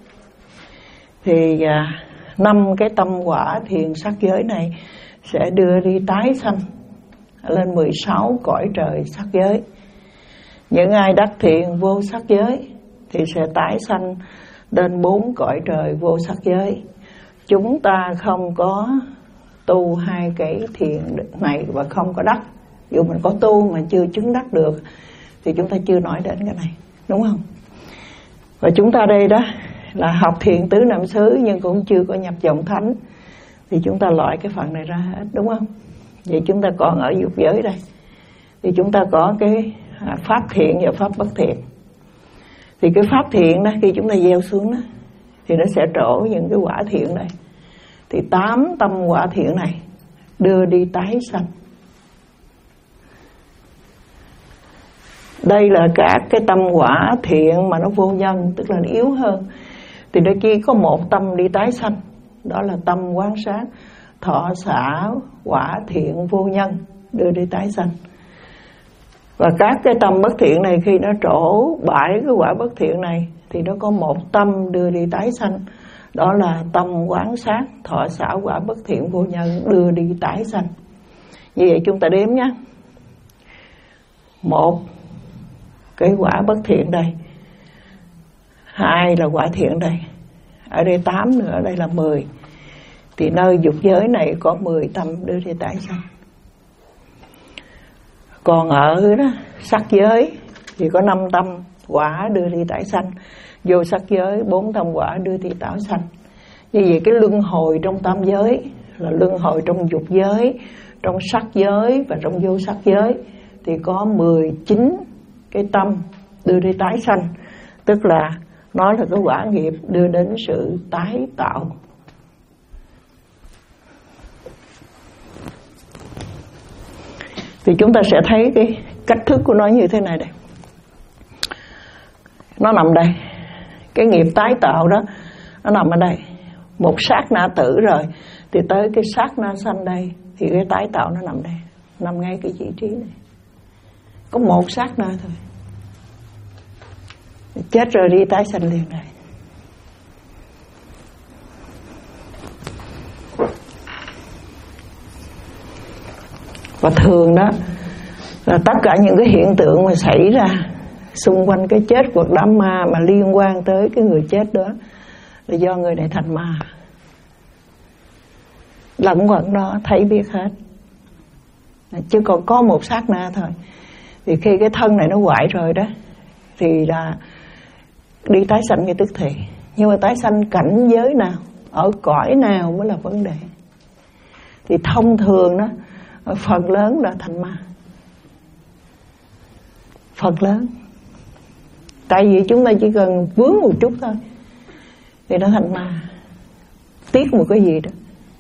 thì à, năm cái tâm quả thiền sắc giới này sẽ đưa đi tái sanh lên mười sáu cõi trời sắc giới. Những ai đắc thiền vô sắc giới thì sẽ tái sanh lên bốn cõi trời vô sắc giới. Chúng ta không có tu hai cái thiền này và không có đắc. Dù mình có tu mà chưa chứng đắc được thì chúng ta chưa nói đến cái này, đúng không? Và chúng ta đây đó là học thiền tứ niệm xứ nhưng cũng chưa có nhập vọng thánh, thì chúng ta loại cái phần này ra hết, đúng không? Vậy chúng ta còn ở dục giới đây, thì chúng ta có cái pháp thiện và pháp bất thiện. Thì cái pháp thiện đó khi chúng ta gieo xuống đó thì nó sẽ trổ những cái quả thiện này. Thì tám tâm quả thiện này đưa đi tái sanh. Đây là các cái tâm quả thiện mà nó vô nhân, tức là nó yếu hơn. Thì nó chỉ có một tâm đi tái sanh, đó là tâm quán sát thọ xả quả thiện vô nhân đưa đi tái sanh. Và các cái tâm bất thiện này khi nó trổ bãi cái quả bất thiện này thì nó có một tâm đưa đi tái sanh, đó là tâm quán sát thọ xả quả bất thiện vô nhân đưa đi tái sanh. Như vậy chúng ta đếm nhé. Một cái quả bất thiện đây, hai là quả thiện đây, ở đây tám nữa, ở đây là mười. Thì nơi dục giới này có mười tâm đưa đi tái sanh. Còn ở đó sắc giới thì có năm tâm quả đưa đi tái sanh. Vô sắc giới bốn tâm quả đưa đi tái sanh. Như vậy cái luân hồi trong tam giới là luân hồi trong dục giới, trong sắc giới và trong vô sắc giới thì có mười chín cái tâm đưa đi tái sanh, tức là nó là cái quả nghiệp đưa đến sự tái tạo. Thì chúng ta sẽ thấy cái cách thức của nó như thế này đây. Nó nằm đây. Cái nghiệp tái tạo đó nó nằm ở đây. Một sát na tử rồi thì tới cái sát na sanh đây thì cái tái tạo nó nằm đây, nằm ngay cái vị trí này. Có một sát na thôi. Chết rồi đi tái sanh liền này. Và thường đó là tất cả những cái hiện tượng mà xảy ra xung quanh cái chết của đám ma mà liên quan tới cái người chết đó là do người này thành ma. Lẫn quẩn đó thấy biết hết. Chứ còn có một sát na thôi. Thì khi cái thân này nó hoại rồi đó thì là đi tái sanh ngay tức thì. Nhưng mà tái sanh cảnh giới nào, ở cõi nào mới là vấn đề. Thì thông thường đó phần lớn là thành ma. Phần lớn. Tại vì chúng ta chỉ cần vướng một chút thôi thì nó thành ma. Tiếc một cái gì đó.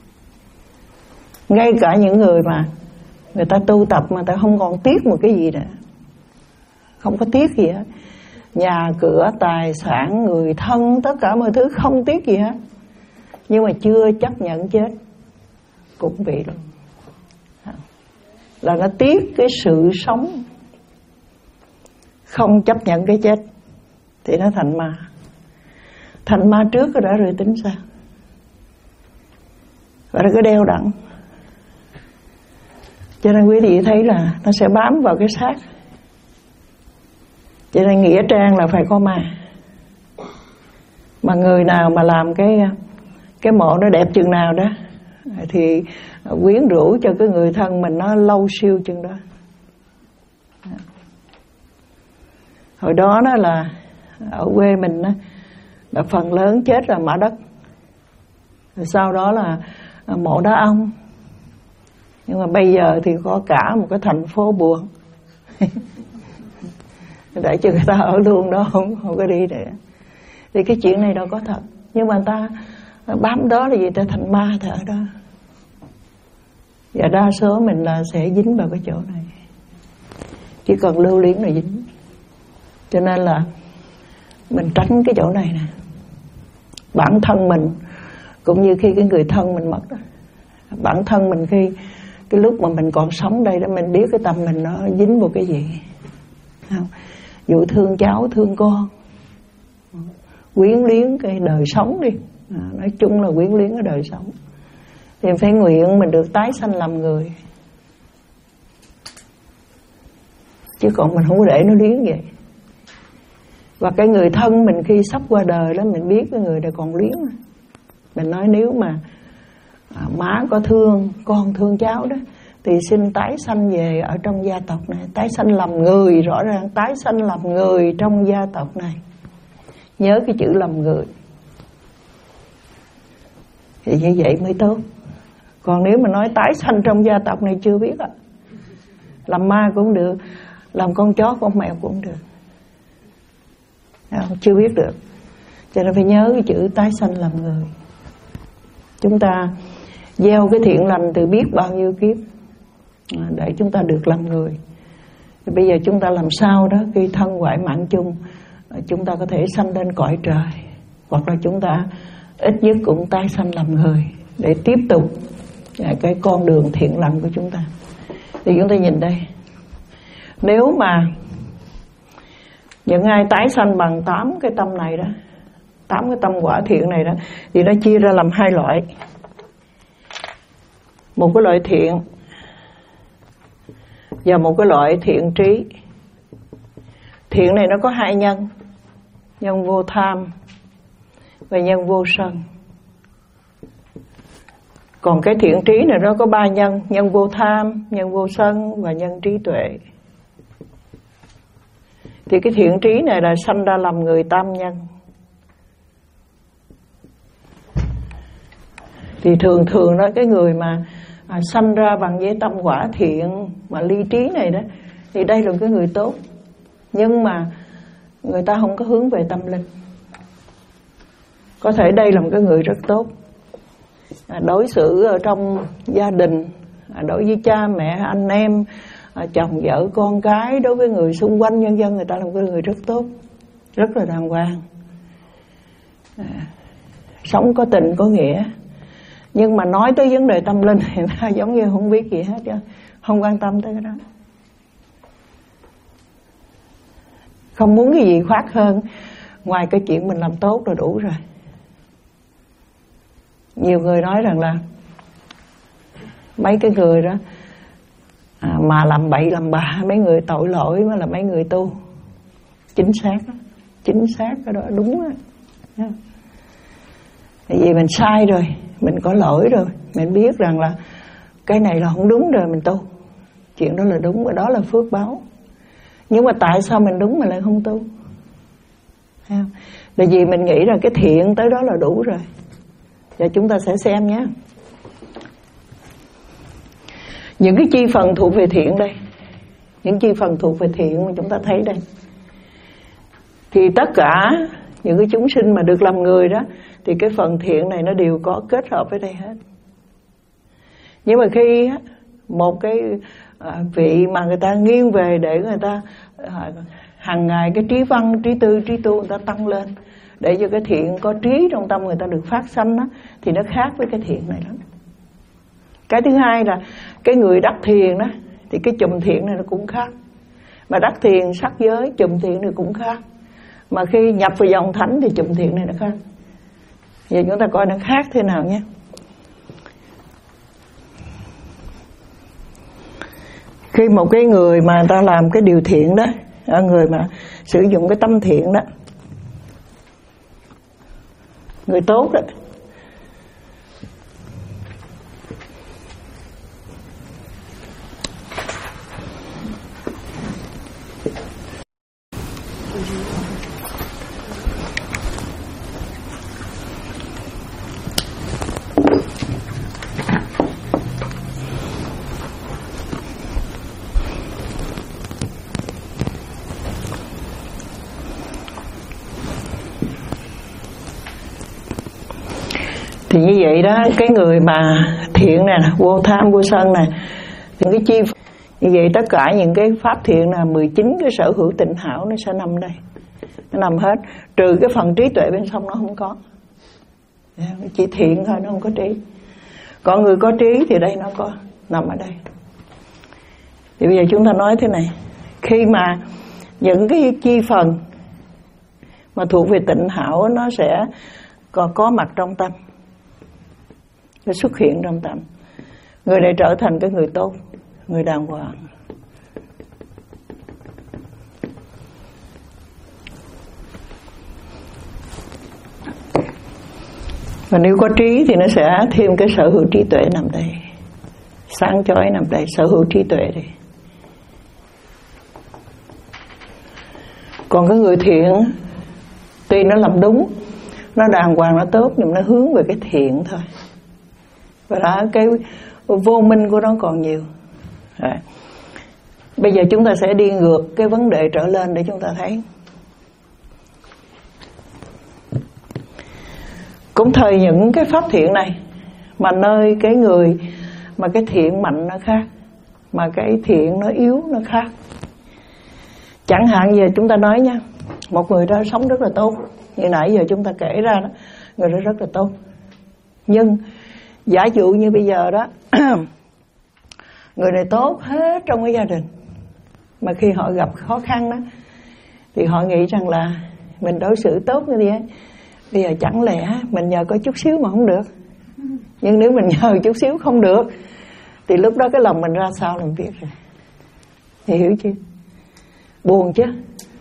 Ngay cả những người mà người ta tu tập mà ta không còn tiếc một cái gì nữa, không có tiếc gì hết. Nhà cửa, tài sản, người thân, tất cả mọi thứ không tiếc gì hết. Nhưng mà chưa chấp nhận chết cũng bị luôn. Là nó tiếc cái sự sống, không chấp nhận cái chết thì nó thành ma. Thành ma trước nó đã rồi tính sao. Và nó cứ đeo đẳng. Cho nên quý vị thấy là nó sẽ bám vào cái xác. Cho nên nghĩa trang là phải có ma. Mà người nào mà làm cái cái mộ nó đẹp chừng nào đó thì quyến rũ cho cái người thân mình nó lâu siêu chừng đó. Hồi đó đó là ở quê mình đó, là phần lớn chết là mã đất. Rồi sau đó là mộ đá ông. Nhưng mà bây giờ thì có cả một cái thành phố buồn. Để cho người ta ở luôn đó, không, không có đi nữa. Thì cái chuyện này đâu có thật. Nhưng mà người ta bám đó là gì, ta thành ma thì ở đó. Và đa số mình là sẽ dính vào cái chỗ này, chỉ cần lưu luyến là dính. Cho nên là mình tránh cái chỗ này nè. Bản thân mình cũng như khi cái người thân mình mất đó, bản thân mình khi cái lúc mà mình còn sống đây đó, mình biết cái tâm mình nó dính vào cái gì không? Dụ thương cháu, thương con, quyến luyến cái đời sống đi, à, nói chung là quyến luyến cái đời sống, thì phải nguyện mình được tái sanh làm người, chứ còn mình không có để nó luyến vậy. Và cái người thân mình khi sắp qua đời đó, mình biết cái người này còn luyến. Mình nói nếu mà à, má có thương con, thương cháu đó, thì xin tái sanh về ở trong gia tộc này, tái sanh làm người, rõ ràng tái sanh làm người trong gia tộc này. Nhớ cái chữ làm người, thì như vậy mới tốt. Còn nếu mà nói tái sanh trong gia tộc này chưa biết ạ. Làm ma cũng được, làm con chó con mèo cũng được, không, chưa biết được. Cho nên phải nhớ cái chữ tái sanh làm người. Chúng ta gieo cái thiện lành từ biết bao nhiêu kiếp để chúng ta được làm người. Thì bây giờ chúng ta làm sao đó khi thân hoại mạng chung, chúng ta có thể sanh lên cõi trời, hoặc là chúng ta ít nhất cũng tái sanh làm người để tiếp tục cái con đường thiện lành của chúng ta. Thì chúng ta nhìn đây, nếu mà những ai tái sanh bằng tám cái tâm này đó, tám cái tâm quả thiện này đó, thì nó chia ra làm hai loại. Một cái loại thiện và một cái loại thiện trí. Thiện này nó có hai nhân, nhân vô tham và nhân vô sân. Còn cái thiện trí này nó có ba nhân, nhân vô tham, nhân vô sân và nhân trí tuệ. Thì cái thiện trí này là sanh ra làm người tam nhân. Thì thường thường đó, cái người mà à, sanh ra bằng với tâm quả thiện mà ly trí này đó, thì đây là cái người tốt. Nhưng mà người ta không có hướng về tâm linh. Có thể đây là một cái người rất tốt, à, đối xử ở trong gia đình, à, đối với cha mẹ, anh em, à, chồng vợ con cái, đối với người xung quanh nhân dân, người ta là một cái người rất tốt, rất là đàng hoàng, à, sống có tình có nghĩa. Nhưng mà nói tới vấn đề tâm linh thì nó giống như không biết gì hết chứ, không quan tâm tới cái đó, không muốn cái gì khác hơn ngoài cái chuyện mình làm tốt là đủ rồi. Nhiều người nói rằng là mấy cái người đó à, mà làm bậy làm bạ, mấy người tội lỗi mới là mấy người tu. Chính xác đó, chính xác cái đó, đúng đó. Tại vì mình sai rồi, mình có lỗi rồi, mình biết rằng là cái này là không đúng rồi, mình tu. Chuyện đó là đúng và đó là phước báo. Nhưng mà tại sao mình đúng mà lại không tu? Tại vì mình nghĩ rằng cái thiện tới đó là đủ rồi. Và chúng ta sẽ xem nhé. Những cái chi phần thuộc về thiện đây, những chi phần thuộc về thiện mà chúng ta thấy đây, thì tất cả những cái chúng sinh mà được làm người đó, thì cái phần thiện này nó đều có kết hợp với đây hết. Nhưng mà khi một cái vị mà người ta nghiêng về để người ta hàng ngày cái trí văn, trí tư, trí tu người ta tăng lên, để cho cái thiện có trí trong tâm người ta được phát sanh đó, thì nó khác với cái thiện này lắm. Cái thứ hai là cái người đắc thiền đó, thì cái chùm thiện này nó cũng khác. Mà đắc thiền sắc giới, chùm thiện này cũng khác. Mà khi nhập vào dòng thánh thì chùm thiện này nó khác. Giờ chúng ta coi nó khác thế nào nhé. Khi một cái người mà người ta làm cái điều thiện đó, người mà sử dụng cái tâm thiện đó, người tốt đó, thì như vậy đó, cái người mà thiện này, vô tham vô sân này, những cái chi như vậy, tất cả những cái pháp thiện là mười chín cái sở hữu tịnh hảo nó sẽ nằm đây, nó nằm hết, trừ cái phần trí tuệ bên trong nó không có, chỉ thiện thôi, nó không có trí. Còn người có trí thì đây nó có nằm ở đây. Thì bây giờ chúng ta nói thế này, khi mà những cái chi phần mà thuộc về tịnh hảo nó sẽ có, có mặt trong tâm, nó xuất hiện trong tâm, người này trở thành cái người tốt, người đàng hoàng. Và nếu có trí thì nó sẽ thêm cái sở hữu trí tuệ nằm đây, sáng chói nằm đây, sở hữu trí tuệ đây. Còn cái người thiện, tuy nó làm đúng, nó đàng hoàng, nó tốt, nhưng nó hướng về cái thiện thôi. Và đó, cái vô minh của nó còn nhiều. Rồi. Bây giờ chúng ta sẽ đi ngược cái vấn đề trở lên để chúng ta thấy. Cũng thời những cái pháp thiện này, mà nơi cái người mà cái thiện mạnh nó khác, mà cái thiện nó yếu nó khác. Chẳng hạn giờ chúng ta nói nha, một người đó sống rất là tốt, như nãy giờ chúng ta kể ra đó, người đó rất là tốt. Nhưng giả dụ như bây giờ đó, người này tốt hết trong cái gia đình, mà khi họ gặp khó khăn đó, thì họ nghĩ rằng là mình đối xử tốt như vậy, bây giờ chẳng lẽ mình nhờ có chút xíu mà không được. Nhưng nếu mình nhờ chút xíu không được, thì lúc đó cái lòng mình ra sao làm việc rồi. Thì hiểu chưa? Buồn chứ.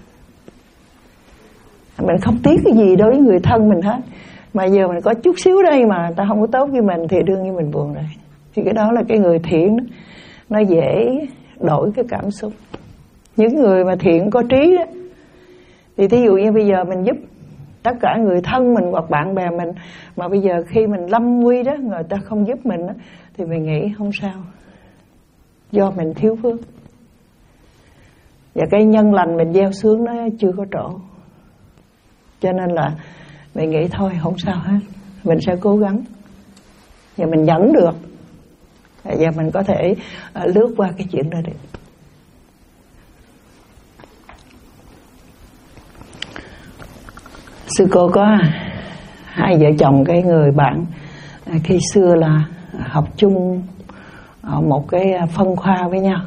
Mình không tiếc cái gì đối với người thân mình hết, mà giờ mình có chút xíu đây mà ta không có tốt với mình, thì đương nhiên mình buồn rồi. Thì cái đó là cái người thiện đó, nó dễ đổi cái cảm xúc. Những người mà thiện có trí đó, thì thí dụ như bây giờ mình giúp tất cả người thân mình hoặc bạn bè mình, mà bây giờ khi mình lâm nguy đó, người ta không giúp mình đó, thì mình nghĩ không sao, do mình thiếu phước, và cái nhân lành mình gieo xuống nó chưa có trổ, cho nên là mình nghĩ thôi không sao hết, mình sẽ cố gắng, và mình nhẫn được, và mình có thể uh, lướt qua cái chuyện đó được. Sư cô có hai vợ chồng cái người bạn khi xưa là học chung ở một cái phân khoa với nhau.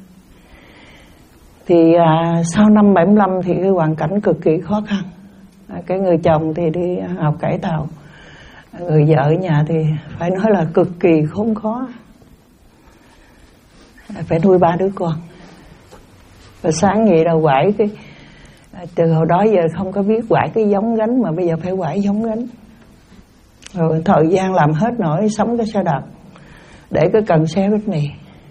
Thì à, sau năm bảy mươi lăm thì cái hoàn cảnh cực kỳ khó khăn. À, cái người chồng thì đi học cải tạo, người vợ ở nhà thì phải nói là cực kỳ khốn khó, phải nuôi ba đứa con. Và sáng ngày đầu quải cái từ hồi đó giờ không có biết quải cái giống gánh, mà bây giờ phải quải giống gánh. Rồi thời gian làm hết nổi, sống cái xe đạp để cái cần xé bánh mì.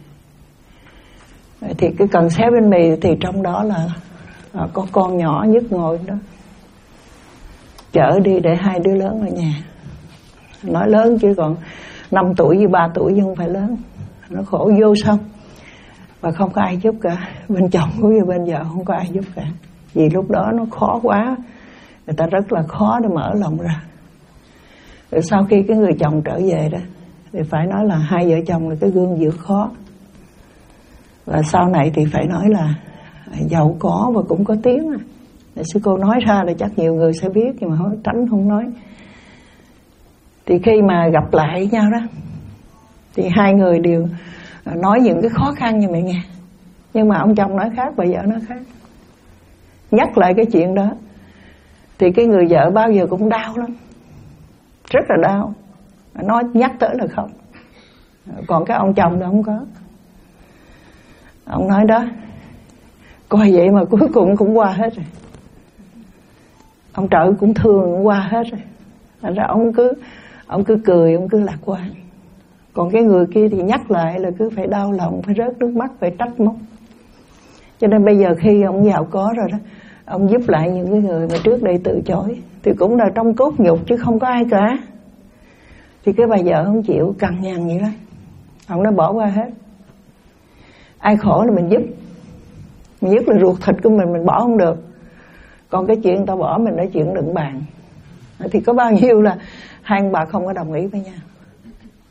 Thì cái cần xé bánh mì thì trong đó là à, có con nhỏ nhất ngồi đó, chở đi để hai đứa lớn ở nhà. Nói lớn chứ còn năm tuổi với ba tuổi chứ không phải lớn. Nó khổ vô xong, và không có ai giúp cả, bên chồng cũng như bên vợ không có ai giúp cả. Vì lúc đó nó khó quá, người ta rất là khó để mở lòng ra. Rồi sau khi cái người chồng trở về đó, thì phải nói là hai vợ chồng là cái gương vượt khó. Và sau này thì phải nói là giàu có và cũng có tiếng. Để sư cô nói ra là chắc nhiều người sẽ biết, nhưng mà tránh không nói. Thì khi mà gặp lại nhau đó, thì hai người đều nói những cái khó khăn như mẹ nghe. Nhưng mà ông chồng nói khác, bà vợ nói khác. Nhắc lại cái chuyện đó, thì cái người vợ bao giờ cũng đau lắm, rất là đau. Nói nhắc tới là khóc. Còn cái ông chồng đó không có. Ông nói đó, coi vậy mà cuối cùng cũng qua hết rồi. Ông trợ cũng thương cũng qua hết rồi. Thành ra ông cứ ông cứ cười, ông cứ lạc quan. Còn cái người kia thì nhắc lại là cứ phải đau lòng, phải rớt nước mắt, phải trách móc. Cho nên bây giờ khi ông giàu có rồi đó, ông giúp lại những cái người mà trước đây từ chối, thì cũng là trong cốt nhục chứ không có ai cả. Thì cái bà vợ không chịu, cằn nhằn vậy đó. Ông nó bỏ qua hết. Ai khổ là mình giúp. Mình giúp là ruột thịt của mình, mình bỏ không được. Còn cái chuyện tao bỏ mình nói chuyện đừng bàn. Thì có bao nhiêu là hai ông bà không có đồng ý với nhau.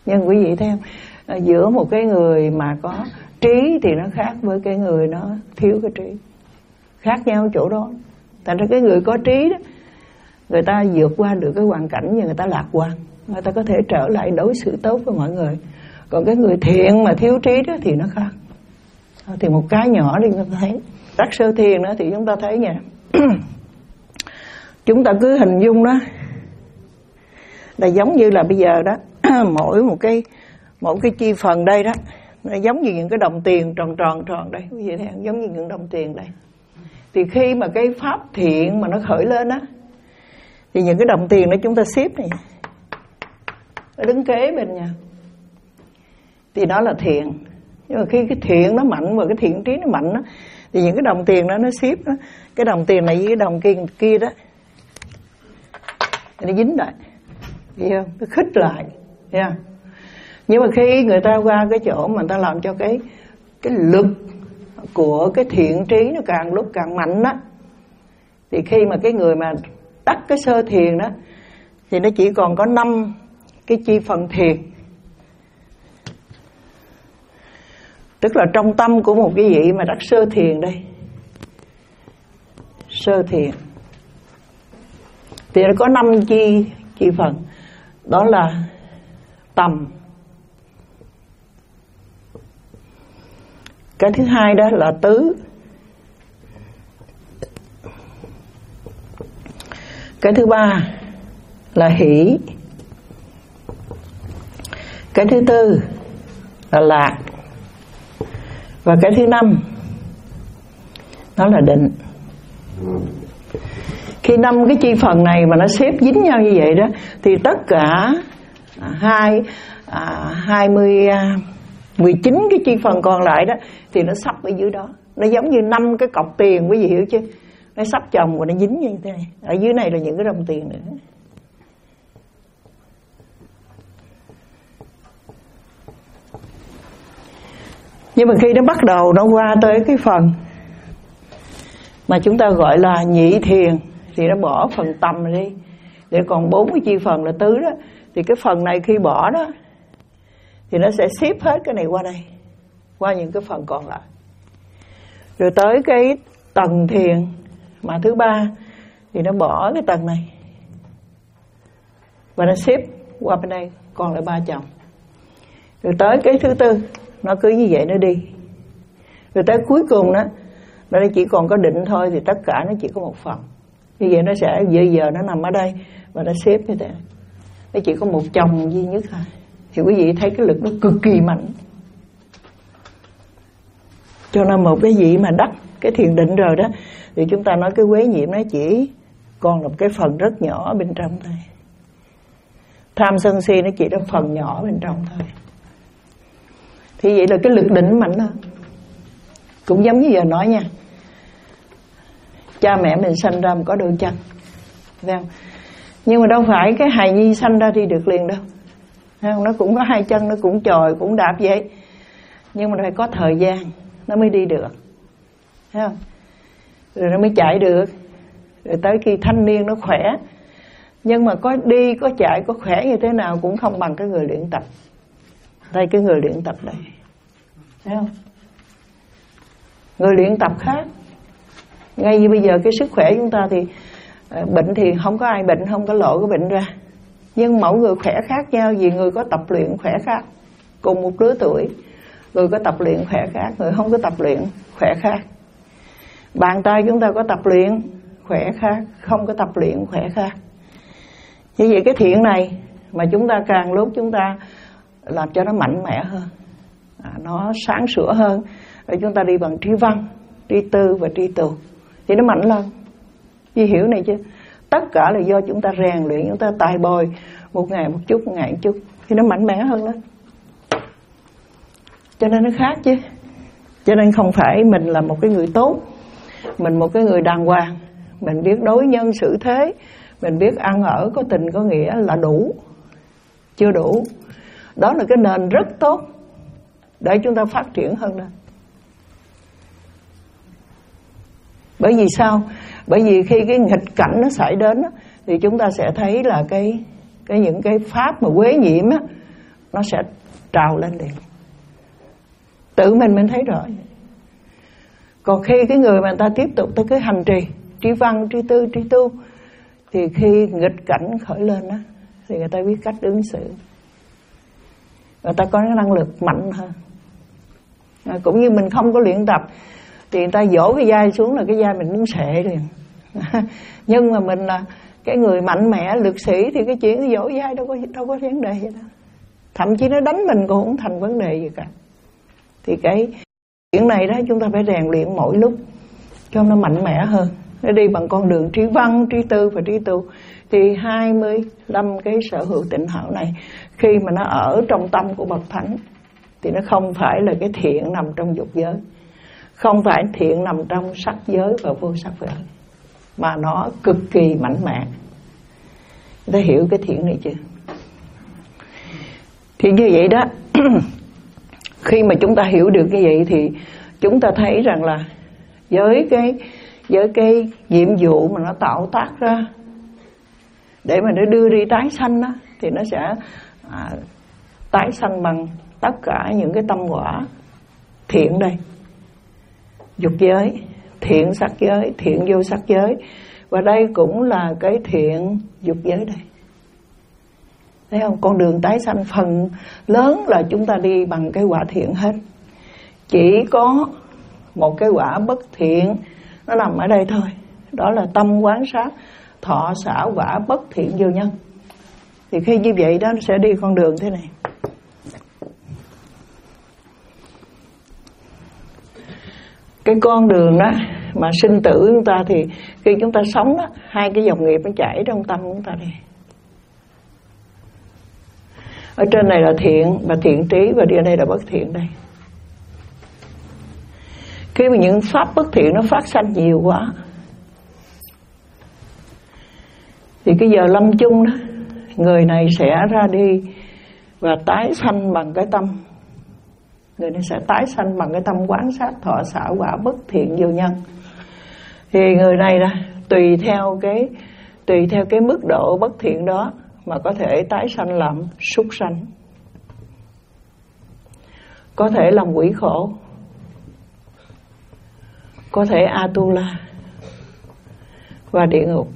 Nhưng quý vị thấy không, à, giữa một cái người mà có trí thì nó khác với cái người nó thiếu cái trí, khác nhau chỗ đó. Thành ra cái người có trí đó, người ta vượt qua được cái hoàn cảnh và người ta lạc quan, người ta có thể trở lại đối xử tốt với mọi người. Còn cái người thiện mà thiếu trí đó thì nó khác. Thì một cái nhỏ đi chúng ta thấy đắc sơ thiền đó thì chúng ta thấy nha. Chúng ta cứ hình dung đó là giống như là bây giờ đó mỗi một cái một cái chi phần đây đó, nó giống như những cái đồng tiền tròn tròn tròn đây, quý vị thấy không? Giống như những đồng tiền đây. Thì khi mà cái pháp thiện mà nó khởi lên á, thì những cái đồng tiền đó chúng ta xếp này, nó đứng kế bên nhau, thì đó là thiện. Nhưng mà khi cái thiện nó mạnh và cái thiện trí nó mạnh đó, thì những cái đồng tiền đó nó xếp đó, cái đồng tiền này với cái đồng kia kia đó, nó dính lại, hiểu không? Nó khích lại, hiểu không? Nhưng mà khi người ta qua cái chỗ mà người ta làm cho cái cái lực của cái thiện trí nó càng lúc càng mạnh đó, thì khi mà cái người mà đắc cái sơ thiền đó, thì nó chỉ còn có năm cái chi phần thiền. Tức là trong tâm của một cái vị mà đắc sơ thiền đây, sơ thiền, thì nó có năm chi chi phần. Đó là tầm. Cái thứ hai đó là tứ. Cái thứ ba là hỷ. Cái thứ tư là lạc. Và cái thứ năm đó là định. Khi năm cái chi phần này mà nó xếp dính nhau như vậy đó, thì tất cả hai à, hai mươi à, mười chín cái chi phần còn lại đó thì nó sắp ở dưới đó. Nó giống như năm cái cọc tiền, quý vị hiểu chứ? Nó sắp chồng và nó dính như thế này. Ở dưới này là những cái đồng tiền nữa. Nhưng mà khi nó bắt đầu nó qua tới cái phần mà chúng ta gọi là nhị thiền, thì nó bỏ phần tầm đi, để còn bốn cái chi phần là tứ đó. Thì cái phần này khi bỏ đó thì nó sẽ xếp hết cái này qua đây, qua những cái phần còn lại. Rồi tới cái tầng thiền mà thứ ba thì nó bỏ cái tầng này và nó xếp qua bên đây, còn lại ba chồng. Rồi tới cái thứ tư nó cứ như vậy nó đi. Rồi tới cuối cùng đó nó chỉ còn có định thôi, thì tất cả nó chỉ có một phần. Như vậy nó sẽ giờ giờ nó nằm ở đây và nó xếp như thế. Nó chỉ có một chồng duy nhất thôi. Thì quý vị thấy cái lực nó cực kỳ mạnh. Cho nên một cái vị mà đắc cái thiền định rồi đó, thì chúng ta nói cái quế nhiễm nó chỉ còn là một cái phần rất nhỏ bên trong thôi. Tham sân si nó chỉ là phần nhỏ bên trong thôi. Thì vậy là cái lực định mạnh hơn. Cũng giống như giờ nói nha, cha mẹ mình sanh ra có đôi chân, thấy không? Nhưng mà đâu phải cái hài nhi sanh ra đi được liền đâu, thấy không? Nó cũng có hai chân, nó cũng chồi, cũng đạp vậy. Nhưng mà phải có thời gian nó mới đi được, thấy không? Rồi nó mới chạy được. Rồi tới khi thanh niên nó khỏe. Nhưng mà có đi, có chạy, có khỏe như thế nào cũng không bằng cái người luyện tập. Đây cái người luyện tập đây, thấy không? Người luyện tập khác. Ngay như bây giờ cái sức khỏe chúng ta thì bệnh thì không có ai bệnh, không có lộ cái bệnh ra. Nhưng mỗi người khỏe khác nhau, vì người có tập luyện khỏe khác. Cùng một lứa tuổi, người có tập luyện khỏe khác, người không có tập luyện khỏe khác. Bàn tay chúng ta có tập luyện khỏe khác, không có tập luyện khỏe khác. Như vậy cái thiện này mà chúng ta càng lúc chúng ta làm cho nó mạnh mẽ hơn, à, nó sáng sủa hơn. Rồi chúng ta đi bằng trí văn, trí tư và trí tù thì nó mạnh lên. Chị hiểu này chứ? Tất cả là do chúng ta rèn luyện, chúng ta tài bồi một ngày một chút, một ngày một chút, thì nó mạnh mẽ hơn lên. Cho nên nó khác chứ. Cho nên không phải mình là một cái người tốt, mình một cái người đàng hoàng, mình biết đối nhân xử thế, mình biết ăn ở có tình có nghĩa là đủ. Chưa đủ. Đó là cái nền rất tốt để chúng ta phát triển hơn lên. Bởi vì sao? Bởi vì khi cái nghịch cảnh nó xảy đến á, thì chúng ta sẽ thấy là cái cái những cái pháp mà quế nhiễm á, nó sẽ trào lên liền. Tự mình mình thấy rõ. Còn khi cái người mà người ta tiếp tục tới cái hành trì tri văn, tri tư, tri tu, thì khi nghịch cảnh khởi lên đó, thì người ta biết cách ứng xử, người ta có cái năng lực mạnh hơn. À, cũng như mình không có luyện tập thì người ta dỗ cái vai xuống là cái vai mình muốn sệ liền. Nhưng mà mình là cái người mạnh mẽ lực sĩ thì cái chuyện dỗ vai đâu có đâu có vấn đề gì đâu. Thậm chí nó đánh mình cũng không thành vấn đề gì cả. Thì cái chuyện này đó chúng ta phải rèn luyện mỗi lúc cho nó mạnh mẽ hơn. Nó đi bằng con đường tri văn, tri tư và tri tu. Thì hai mươi lăm cái sở hữu tịnh hảo này khi mà nó ở trong tâm của bậc thánh thì nó không phải là cái thiện nằm trong dục giới, không phải thiện nằm trong sắc giới và vô sắc giới, mà nó cực kỳ mạnh mẽ. Chúng ta hiểu cái thiện này chưa? Thì như vậy đó, khi mà chúng ta hiểu được như vậy thì chúng ta thấy rằng là với cái với cái nhiệm vụ mà nó tạo tác ra để mà nó đưa đi tái sanh đó, thì nó sẽ à, tái sanh bằng tất cả những cái tâm quả thiện đây. Dục giới, thiện sắc giới, thiện vô sắc giới. Và đây cũng là cái thiện dục giới đây. Thấy không? Con đường tái sanh phần lớn là chúng ta đi bằng cái quả thiện hết. Chỉ có một cái quả bất thiện nó nằm ở đây thôi. Đó là tâm quán sát thọ xả quả bất thiện vô nhân. Thì khi như vậy đó nó sẽ đi con đường thế này. Cái con đường đó mà sinh tử chúng ta thì khi chúng ta sống đó, hai cái dòng nghiệp nó chảy trong tâm chúng ta đi. Ở trên này là thiện và thiện trí, và ở đây là bất thiện đây. Khi mà những pháp bất thiện nó phát sanh nhiều quá thì cái giờ lâm chung đó, người này sẽ ra đi và tái sanh bằng cái tâm. Người này sẽ tái sanh bằng cái tâm quán sát thọ xả quả bất thiện vô nhân. Thì người này là tùy theo cái tùy theo cái mức độ bất thiện đó mà có thể tái sanh làm súc sanh, có thể làm quỷ khổ, có thể Atula và địa ngục.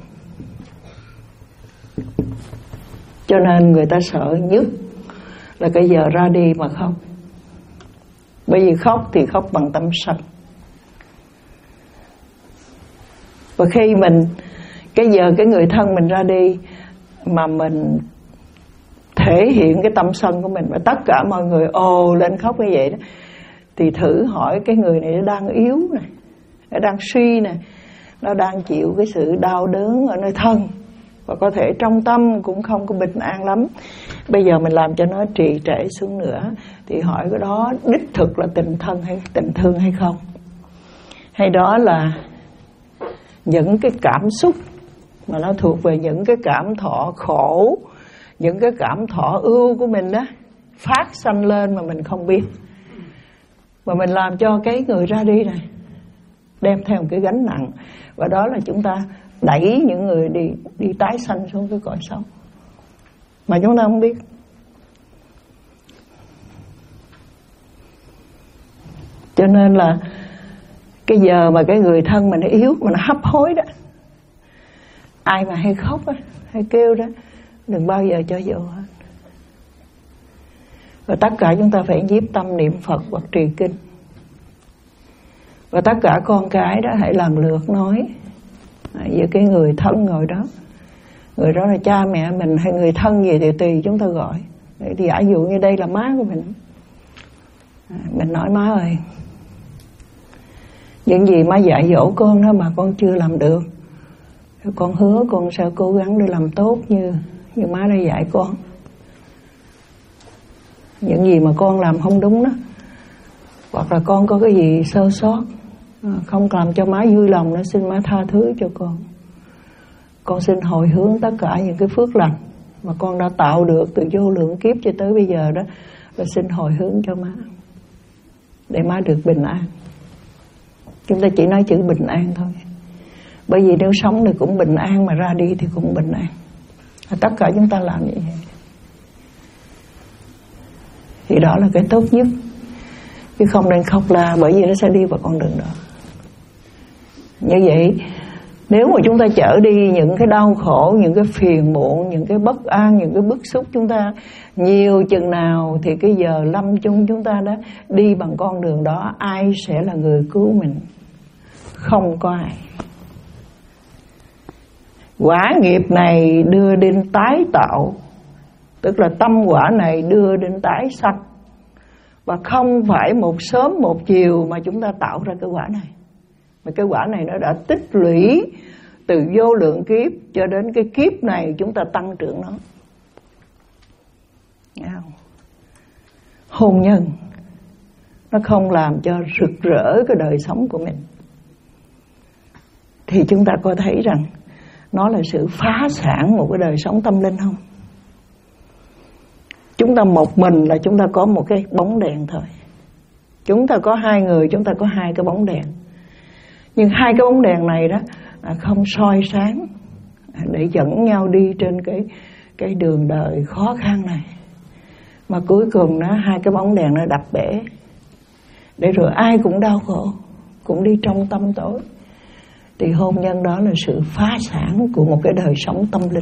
Cho nên người ta sợ nhất là cái giờ ra đi mà khóc. Bởi vì khóc thì khóc bằng tâm sân. Và khi mình cái giờ cái người thân mình ra đi mà mình thể hiện cái tâm sân của mình và tất cả mọi người ồ lên khóc như vậy đó, thì thử hỏi cái người này nó đang yếu này, nó đang suy này, nó đang chịu cái sự đau đớn ở nơi thân, và có thể trong tâm cũng không có bình an lắm. Bây giờ mình làm cho nó trì trệ xuống nữa thì hỏi cái đó đích thực là tình thân hay tình thương hay không, hay đó là những cái cảm xúc mà nó thuộc về những cái cảm thọ khổ, những cái cảm thọ ưu của mình đó phát sanh lên mà mình không biết, mà mình làm cho cái người ra đi này đem theo một cái gánh nặng, và đó là chúng ta đẩy những người đi đi tái sanh xuống cái cõi sống mà chúng ta không biết. Cho nên là cái giờ mà cái người thân mình yếu, mà nó hấp hối đó, ai mà hay khóc đó, hay kêu đó, đừng bao giờ cho vô hết. Và tất cả chúng ta phải nhiếp tâm niệm Phật hoặc trì kinh. Và tất cả con cái đó hãy làm lượt nói với cái người thân ngồi đó. Người đó là cha mẹ mình hay người thân gì thì tùy chúng ta gọi. Thì giả dụ như đây là má của mình, mình nói má ơi, những gì má dạy dỗ con đó mà con chưa làm được, con hứa con sẽ cố gắng để làm tốt như như má đã dạy con. Những gì mà con làm không đúng đó, hoặc là con có cái gì sơ sót không làm cho má vui lòng, nó xin má tha thứ cho con. Con xin hồi hướng tất cả những cái phước lành mà con đã tạo được từ vô lượng kiếp cho tới bây giờ đó, và xin hồi hướng cho má để má được bình an. Chúng ta chỉ nói chữ bình an thôi, bởi vì nếu sống thì cũng bình an, mà ra đi thì cũng bình an. Tất cả chúng ta làm như vậy. thì đó là cái tốt nhất. Chứ không nên khóc la, bởi vì nó sẽ đi vào con đường đó. Như vậy, nếu mà chúng ta chở đi những cái đau khổ, những cái phiền muộn, những cái bất an, những cái bức xúc chúng ta nhiều chừng nào, thì cái giờ lâm chung chúng ta đã đi bằng con đường đó, ai sẽ là người cứu mình? Không có ai. Quả nghiệp này đưa đến tái tạo, tức là tâm quả này đưa đến tái sanh. Và không phải một sớm một chiều mà chúng ta tạo ra cái quả này. Mà cái quả này nó đã tích lũy từ vô lượng kiếp cho đến cái kiếp này chúng ta tăng trưởng nó. Nghe không? Hôn nhân nó không làm cho rực rỡ cái đời sống của mình, thì chúng ta có thấy rằng nó là sự phá sản một cái đời sống tâm linh không? Chúng ta một mình là chúng ta có một cái bóng đèn thôi. Chúng ta có hai người, chúng ta có hai cái bóng đèn. Nhưng hai cái bóng đèn này đó không soi sáng để dẫn nhau đi trên cái cái đường đời khó khăn này, mà cuối cùng nó hai cái bóng đèn nó đập bể, để rồi ai cũng đau khổ, cũng đi trong tâm tối. Thì hôn nhân đó là sự phá sản của một cái đời sống tâm linh.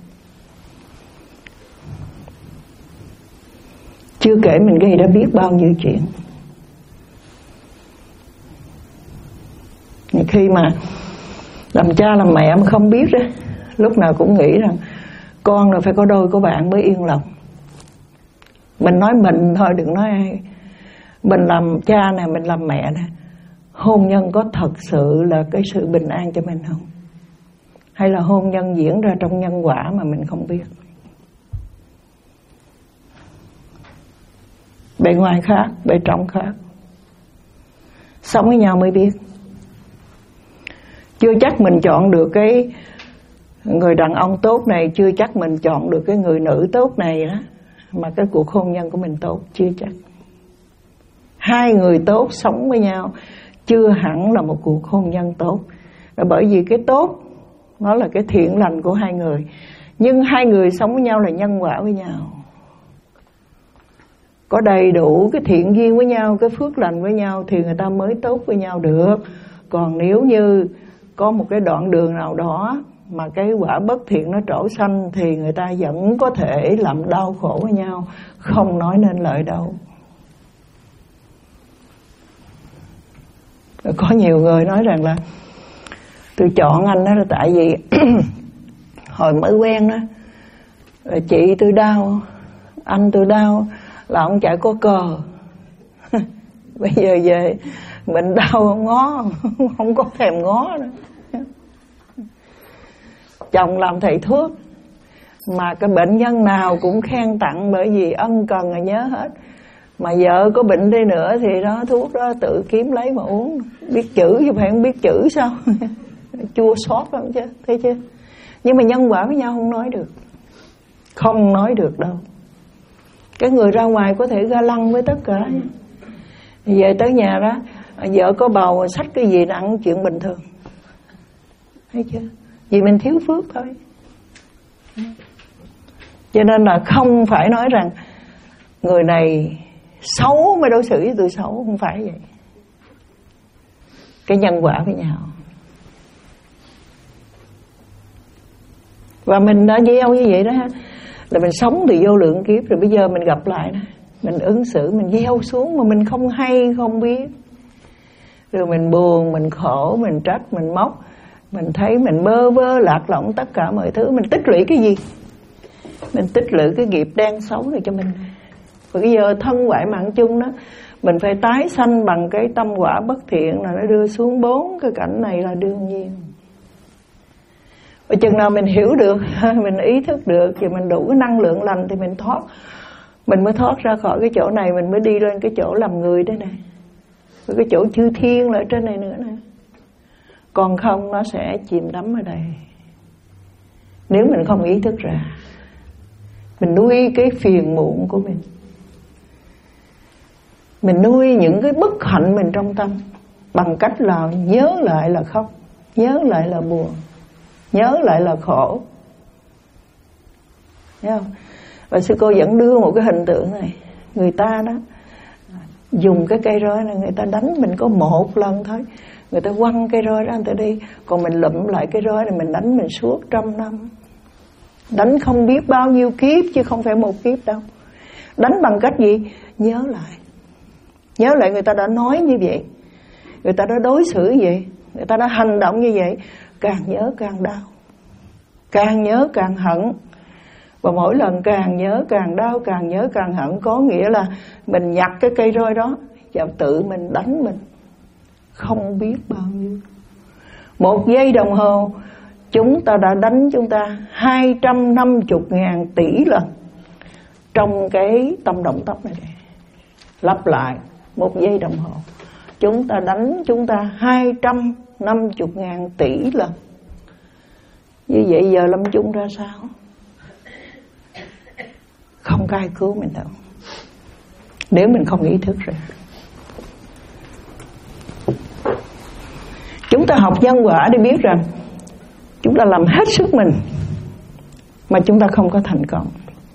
Chưa kể mình gây đã biết bao nhiêu chuyện. Khi mà làm cha làm mẹ mà không biết đó, lúc nào cũng nghĩ rằng con là phải có đôi có bạn mới yên lòng. Mình nói mình thôi, đừng nói ai. Mình làm cha nè, mình làm mẹ nè, hôn nhân có thật sự là cái sự bình an cho mình không? Hay là hôn nhân diễn ra trong nhân quả mà mình không biết? Bề ngoài khác, bề trong khác. Sống với nhau mới biết. Chưa chắc mình chọn được cái người đàn ông tốt này, chưa chắc mình chọn được cái người nữ tốt này đó, mà cái cuộc hôn nhân của mình tốt, chưa chắc. Hai người tốt sống với nhau chưa hẳn là một cuộc hôn nhân tốt. Là bởi vì cái tốt nó là cái thiện lành của hai người, nhưng hai người sống với nhau là nhân quả với nhau, có đầy đủ cái thiện duyên với nhau, cái phước lành với nhau thì người ta mới tốt với nhau được. Còn nếu như có một cái đoạn đường nào đó mà cái quả bất thiện nó trổ sanh thì người ta vẫn có thể làm đau khổ với nhau, không nói nên lời đâu. Có nhiều người nói rằng là tôi chọn anh đó là tại vì hồi mới quen đó, chị tôi đau, anh tôi đau, là ông chạy có cờ. Bây giờ về mình đau không ngó, không có thèm ngó nữa. Chồng làm thầy thuốc, mà cái bệnh nhân nào cũng khen tặng, bởi vì ân cần là nhớ hết. Mà vợ có bệnh đi nữa thì đó, thuốc đó tự kiếm lấy mà uống. Biết chữ chứ phải không biết chữ sao? Chua xót lắm chứ, thấy chưa? Nhưng mà nhân quả với nhau không nói được, không nói được đâu. Cái người ra ngoài có thể ga lăng với tất cả. Về tới nhà đó, vợ có bầu xách cái gì nặng chuyện bình thường, thấy chưa? Vì mình thiếu phước thôi. Cho nên là không phải nói rằng người này xấu mới đối xử với tôi xấu, không phải vậy. Cái nhân quả với nhau. Và mình đã gieo như vậy đó ha, là mình sống từ vô lượng kiếp, rồi bây giờ mình gặp lại đó, mình ứng xử, mình gieo xuống mà mình không hay không biết. Rồi mình buồn, mình khổ, mình trách, mình móc, mình thấy mình bơ vơ lạc lõng tất cả mọi thứ. Mình tích lũy cái gì? Mình tích lũy cái nghiệp đen xấu này cho mình. Và bây giờ thân ngoại mạng chung đó, mình phải tái sanh bằng cái tâm quả bất thiện là nó đưa xuống bốn cái cảnh này là đương nhiên. Và chừng nào mình hiểu được, mình ý thức được, và mình đủ cái năng lượng lành thì mình thoát. Mình mới thoát ra khỏi cái chỗ này, mình mới đi lên cái chỗ làm người đây này. Và cái chỗ chư thiên là ở trên này nữa nè. Còn không nó sẽ chìm đắm ở đây. Nếu mình không ý thức ra, mình nuôi cái phiền muộn của mình, mình nuôi những cái bất hạnh mình trong tâm, bằng cách là nhớ lại là khóc, nhớ lại là buồn, nhớ lại là khổ. Thấy không? Và sư cô vẫn đưa một cái hình tượng này. người ta đó dùng cái cây roi này, người ta đánh mình có một lần thôi, người ta quăng cây roi ra người ta đi, còn mình lụm lại cái roi này mình đánh mình suốt trăm năm, đánh không biết bao nhiêu kiếp chứ không phải một kiếp đâu. Đánh bằng cách gì? Nhớ lại, nhớ lại người ta đã nói như vậy, người ta đã đối xử như vậy, người ta đã hành động như vậy. Càng nhớ càng đau, càng nhớ càng hận. Và mỗi lần càng nhớ càng đau, càng nhớ càng hận, có nghĩa là mình nhặt cái cây roi đó và tự mình đánh mình không biết bao nhiêu. Một giây đồng hồ chúng ta đã đánh chúng ta hai trăm năm mươi ngàn tỷ lần trong cái tâm động tác này. Lặp lại, một giây đồng hồ chúng ta đánh chúng ta hai trăm năm mươi ngàn tỷ lần. Như vậy giờ lâm chung ra sao? Không có ai cứu mình đâu, nếu mình không ý thức rồi. Chúng ta học nhân quả để biết rằng chúng ta làm hết sức mình mà chúng ta không có thành công,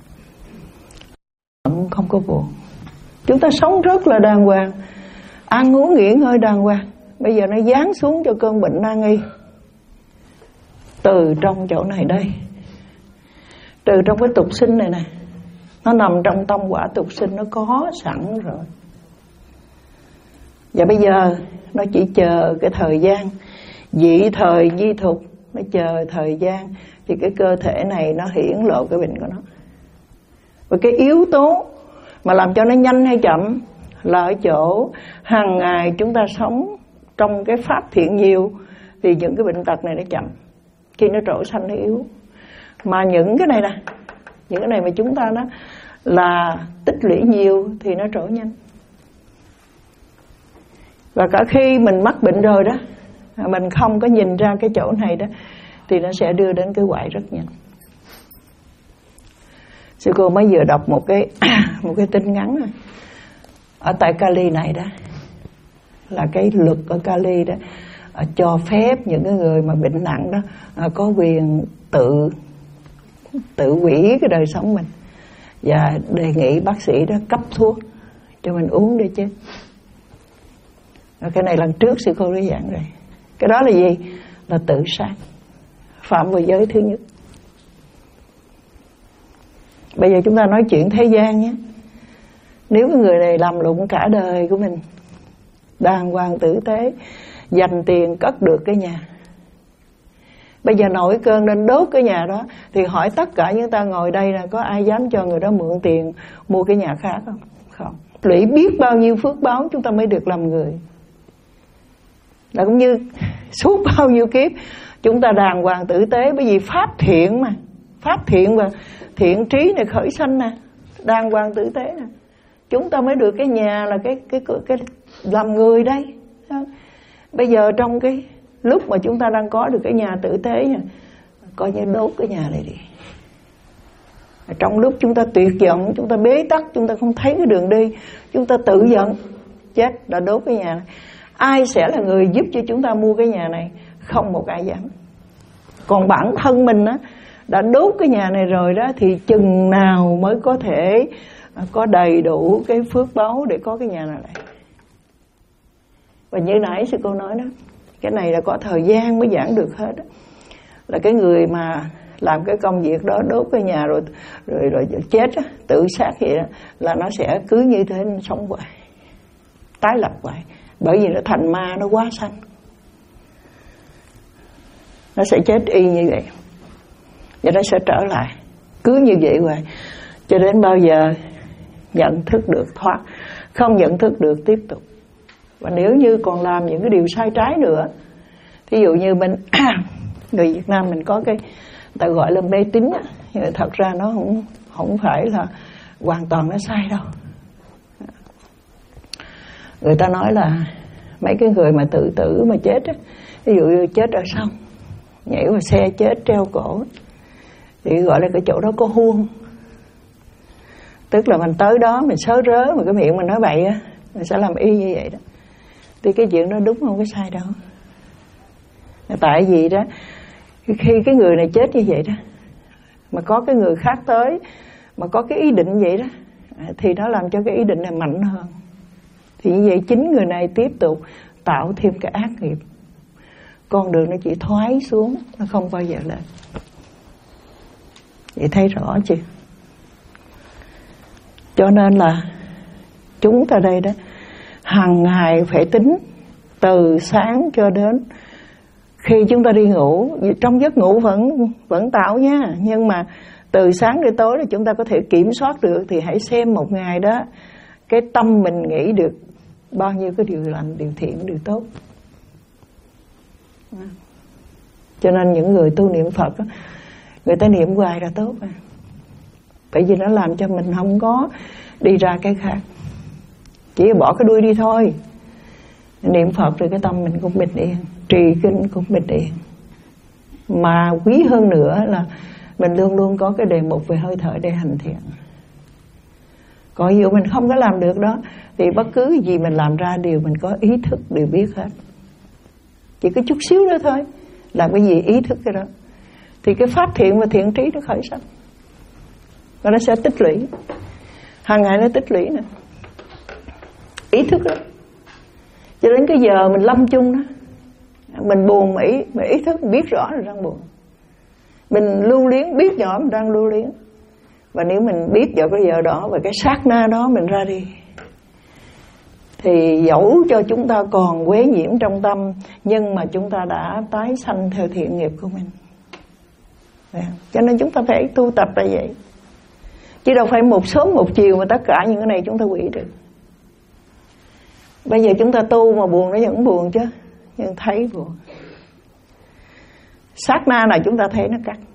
không có buồn. Chúng ta sống rất là đàng hoàng, ăn uống nghỉ ngơi đàng hoàng. Bây giờ nó giáng xuống cho cơn bệnh nan y từ trong chỗ này đây, từ trong cái tục sinh này nè. Nó nằm trong tâm quả tục sinh, nó có sẵn rồi. Và bây giờ nó chỉ chờ cái thời gian dị thời di thục, nó chờ thời gian thì cái cơ thể này nó hiển lộ cái bệnh của nó. Và cái yếu tố mà làm cho nó nhanh hay chậm là ở chỗ hàng ngày chúng ta sống trong cái pháp thiện nhiều thì những cái bệnh tật này nó chậm, khi nó trổ sanh nó yếu. Mà những cái này nè, những cái này mà chúng ta đó là tích lũy nhiều thì nó trổ nhanh. Và cả khi mình mắc bệnh rồi đó, mình không có nhìn ra cái chỗ này đó thì nó sẽ đưa đến cái hoại rất nhanh. Sư cô mới vừa đọc một cái một cái tin ngắn này. Ở tại Cali này đó, là cái luật ở Cali đó cho phép những cái người mà bệnh nặng đó có quyền tự tự hủy cái đời sống mình, và đề nghị bác sĩ đó cấp thuốc cho mình uống để chết. Cái này lần trước sư cô đã giảng rồi. Cái đó là gì? Là tự sát, phạm vào giới thứ nhất. Bây giờ chúng ta nói chuyện thế gian nhé. Nếu cái người này làm lụng cả đời của mình, đàng hoàng tử tế, dành tiền cất được cái nhà, bây giờ nổi cơn nên đốt cái nhà đó, thì hỏi tất cả những ta ngồi đây là có ai dám cho người đó mượn tiền mua cái nhà khác không? Không. Lũy biết bao nhiêu phước báo chúng ta mới được làm người. Là cũng như suốt bao nhiêu kiếp chúng ta đàng hoàng tử tế, bởi vì pháp thiện mà, pháp thiện và thiện trí này khởi sanh nè, đàng hoàng tử tế nè, chúng ta mới được cái nhà là cái cái cái, cái làm người đây. Bây giờ trong cái lúc mà chúng ta đang có được cái nhà tử tế nha, coi như đốt cái nhà này đi. Trong lúc chúng ta tuyệt vọng, chúng ta bế tắc, chúng ta không thấy cái đường đi, chúng ta tự giận, chết, đã đốt cái nhà này. Ai sẽ là người giúp cho chúng ta mua cái nhà này? Không một ai dám. Còn bản thân mình á, đã đốt cái nhà này rồi đó, thì chừng nào mới có thể có đầy đủ cái phước báu để có cái nhà này lại. Và như nãy sư cô nói đó, cái này là có thời gian mới giảng được hết đó. Là cái người mà làm cái công việc đó, đốt cái nhà rồi rồi rồi chết á, tự sát vậy đó, là nó sẽ cứ như thế sống hoài, tái lập hoài, bởi vì nó thành ma, nó quá sanh, nó sẽ chết y như vậy, và nó sẽ trở lại cứ như vậy hoài, cho đến bao giờ nhận thức được thoát. Không nhận thức được tiếp tục. Và nếu như còn làm những cái điều sai trái nữa, thí dụ như mình người Việt Nam mình có cái ta gọi là mê tín, nhưng thật ra nó không không phải là hoàn toàn nó sai đâu. Người ta nói là mấy cái người mà tự tử mà chết á, ví dụ như chết ở sông, nhảy vào xe chết treo cổ, thì gọi là cái chỗ đó có huông. Tức là mình tới đó mình sớ rớ mà cái miệng mình nói bậy á, mình sẽ làm y như vậy đó. Thì cái chuyện đó đúng không có sai đâu. Tại vì đó, khi cái người này chết như vậy đó, mà có cái người khác tới mà có cái ý định vậy đó, thì nó làm cho cái ý định này mạnh hơn. Thì như vậy chính người này tiếp tục tạo thêm cái ác nghiệp. Con đường nó chỉ thoái xuống, nó không bao giờ lên. Vậy thấy rõ chưa? Cho nên là chúng ta đây đó, hàng ngày phải tính từ sáng cho đến khi chúng ta đi ngủ. Trong giấc ngủ vẫn vẫn tạo nha, nhưng mà từ sáng đến tối là chúng ta có thể kiểm soát được. Thì hãy xem một ngày đó, cái tâm mình nghĩ được bao nhiêu cái điều lành, điều thiện, điều tốt. Cho nên những người tu niệm Phật đó, người ta niệm hoài là tốt à. Bởi vì nó làm cho mình không có đi ra cái khác, chỉ bỏ cái đuôi đi thôi. Niệm Phật rồi cái tâm mình cũng bình yên, trì kinh cũng bình yên. Mà quý hơn nữa là mình luôn luôn có cái đề mục về hơi thở để hành thiện. Còn dù mình không có làm được đó, thì bất cứ gì mình làm ra đều mình có ý thức, đều biết hết. Chỉ có chút xíu nữa thôi, làm cái gì ý thức cái đó, thì cái pháp thiện và thiện trí nó khởi sắc, và nó sẽ tích lũy. Hàng ngày nó tích lũy nè, ý thức đó. Cho đến cái giờ mình lâm chung đó, mình buồn mà ý, mà ý thức mình biết rõ là đang buồn. Mình lưu luyến biết rõ mình đang lưu luyến. Và nếu mình biết vào cái giờ đó và cái sát na đó mình ra đi, thì dẫu cho chúng ta còn quế nhiễm trong tâm, nhưng mà chúng ta đã tái sanh theo thiện nghiệp của mình. Cho nên chúng ta phải tu tập là vậy. Chứ đâu phải một sớm một chiều mà tất cả những cái này chúng ta hủy được. Bây giờ chúng ta tu mà buồn nó vẫn buồn chứ, nhưng thấy buồn. Sát na nào chúng ta thấy nó cắt,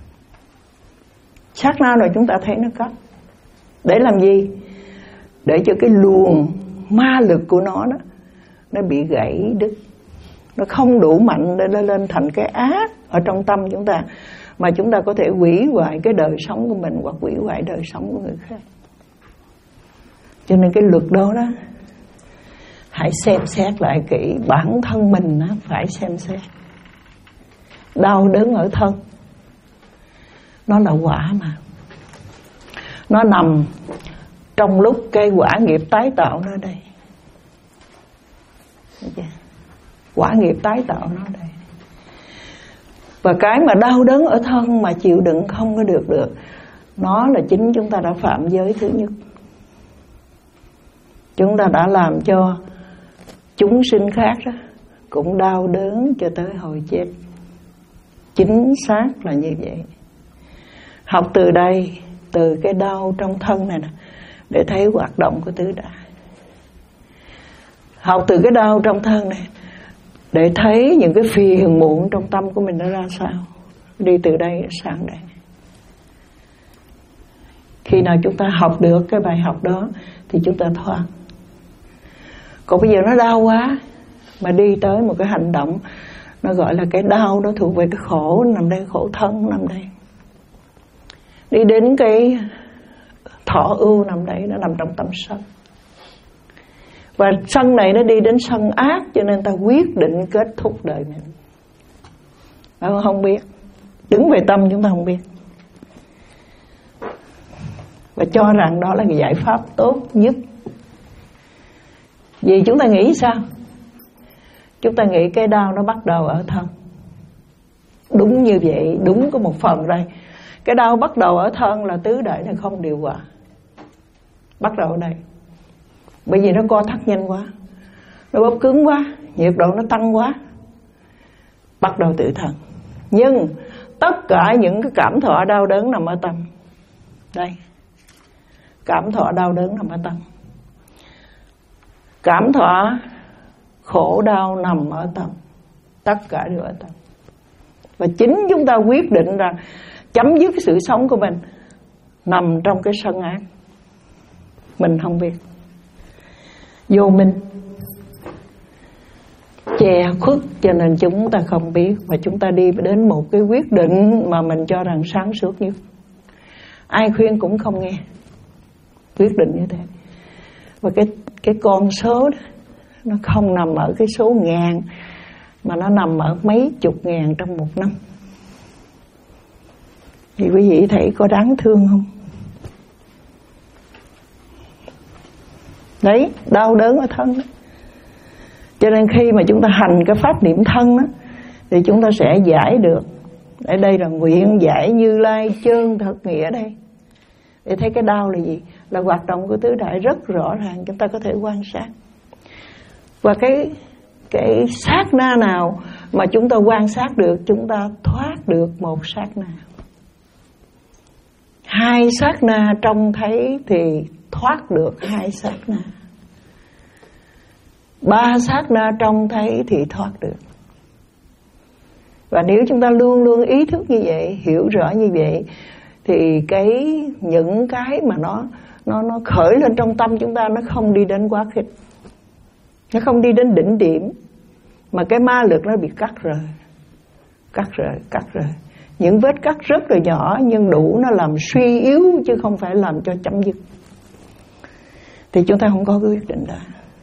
sát na nào chúng ta thấy nó cắt. Để làm gì? Để cho cái luồng ma lực của nó đó, nó bị gãy đứt, nó không đủ mạnh để nó lên thành cái ác ở trong tâm chúng ta, mà chúng ta có thể hủy hoại cái đời sống của mình hoặc hủy hoại đời sống của người khác. Cho nên cái luật đó đó, hãy xem xét lại kỹ. Bản thân mình đó, phải xem xét. Đau đớn ở thân, nó là quả mà. Nó nằm trong lúc cái quả nghiệp tái tạo nó đây. Quả nghiệp tái tạo nó đây. Và cái mà đau đớn ở thân mà chịu đựng không có được được, nó là chính chúng ta đã phạm giới thứ nhất. Chúng ta đã làm cho chúng sinh khác đó cũng đau đớn cho tới hồi chết. Chính xác là như vậy. Học từ đây, từ cái đau trong thân này nè, để thấy hoạt động của tứ đại. Học từ cái đau trong thân này để thấy những cái phiền muộn trong tâm của mình nó ra sao. Đi từ đây sang đây. Khi nào chúng ta học được cái bài học đó thì chúng ta thoát. Còn bây giờ nó đau quá, mà đi tới một cái hành động, nó gọi là cái đau, nó thuộc về cái khổ, nằm đây, khổ thân nằm đây. Đi đến cái thọ ưu nằm đây, nó nằm trong tâm sân. Và sân này nó đi đến sân ác, cho nên ta quyết định kết thúc đời mình. Bạn không biết, đứng về tâm chúng ta không biết, và cho rằng đó là cái giải pháp tốt nhất. Vì chúng ta nghĩ sao? Chúng ta nghĩ cái đau nó bắt đầu ở thân. Đúng như vậy, đúng có một phần đây. Cái đau bắt đầu ở thân là tứ đại nó không điều hòa. Bắt đầu ở đây. Bởi vì nó co thắt nhanh quá, nó bóp cứng quá, nhiệt độ nó tăng quá. Bắt đầu từ thân. Nhưng tất cả những cái cảm thọ đau đớn nằm ở tâm. Đây, cảm thọ đau đớn nằm ở tâm. Cảm thọ khổ đau nằm ở tâm. Tất cả đều ở tâm. Và chính chúng ta quyết định rằng chấm dứt cái sự sống của mình nằm trong cái sân ác. Mình không biết, vô minh che khuất, cho nên chúng ta không biết. Và chúng ta đi đến một cái quyết định mà mình cho rằng sáng suốt nhất. Ai khuyên cũng không nghe. Quyết định như thế. Và cái, cái con số đó, nó không nằm ở cái số ngàn, mà nó nằm ở mấy chục ngàn trong một năm. Thì quý vị thấy có đáng thương không? Đấy, đau đớn ở thân đó. Cho nên khi mà chúng ta hành cái pháp niệm thân đó, thì chúng ta sẽ giải được. Ở đây là nguyện giải Như Lai chân thật nghĩa đây. Để thấy cái đau là gì? Là hoạt động của tứ đại rất rõ ràng, chúng ta có thể quan sát. Và cái cái sát na nào mà chúng ta quan sát được, chúng ta thoát được một sát na. Hai sát na trông thấy thì thoát được hai sát na. Ba sát na trông thấy thì thoát được. Và nếu chúng ta luôn luôn ý thức như vậy, hiểu rõ như vậy, thì cái những cái mà nó nó nó khởi lên trong tâm chúng ta, nó không đi đến quá khích, nó không đi đến đỉnh điểm, mà cái ma lực nó bị cắt rời, cắt rời, cắt rời. Những vết cắt rất là nhỏ nhưng đủ nó làm suy yếu chứ không phải làm cho chấm dứt. Thì chúng ta không có cái quyết định đó.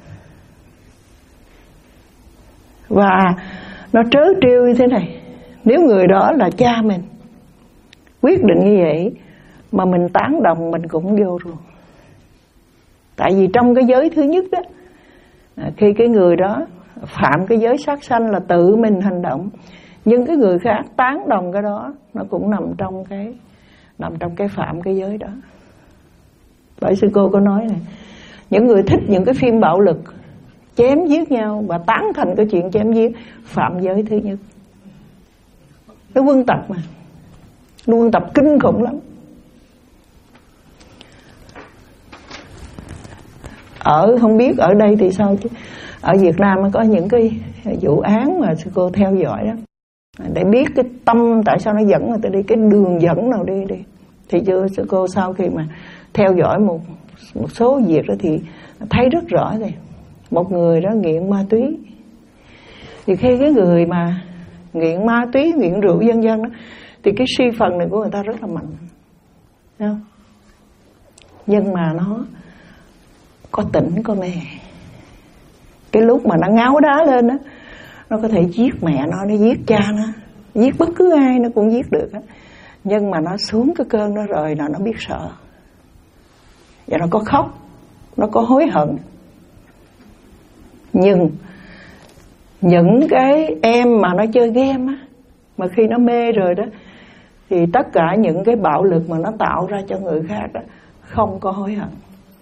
Và nó trớ trêu như thế này, nếu người đó là cha mình quyết định như vậy mà mình tán đồng, mình cũng vô rồi. Tại vì trong cái giới thứ nhất đó, khi cái người đó phạm cái giới sát sanh là tự mình hành động, nhưng cái người khác tán đồng cái đó, nó cũng nằm trong cái nằm trong cái phạm cái giới đó. Bởi sư cô có nói này, những người thích những cái phim bạo lực, chém giết nhau và tán thành cái chuyện chém giết, phạm giới thứ nhất. Nó quân tập mà, nó quân tập kinh khủng lắm. Ở không biết ở đây thì sao chứ ở Việt Nam có những cái vụ án mà sư cô theo dõi đó, để biết cái tâm tại sao nó dẫn người ta đi, cái đường dẫn nào đi đi. Thì chưa sư cô sau khi mà theo dõi một một số việc đó thì thấy rất rõ rồi. Một người đó nghiện ma túy, thì khi cái người mà nghiện ma túy, nghiện rượu vân vân đó, thì cái suy phần này của người ta rất là mạnh, thấy không? Nhưng mà nó có tỉnh có mê. Cái lúc mà nó ngáo đá lên đó, nó có thể giết mẹ nó, nó giết cha nó, giết bất cứ ai nó cũng giết được đó. Nhưng mà nó xuống cái cơn đó rồi là nó biết sợ, và nó có khóc, nó có hối hận. Nhưng những cái em mà nó chơi game á, mà khi nó mê rồi đó, thì tất cả những cái bạo lực mà nó tạo ra cho người khác đó, không có hối hận.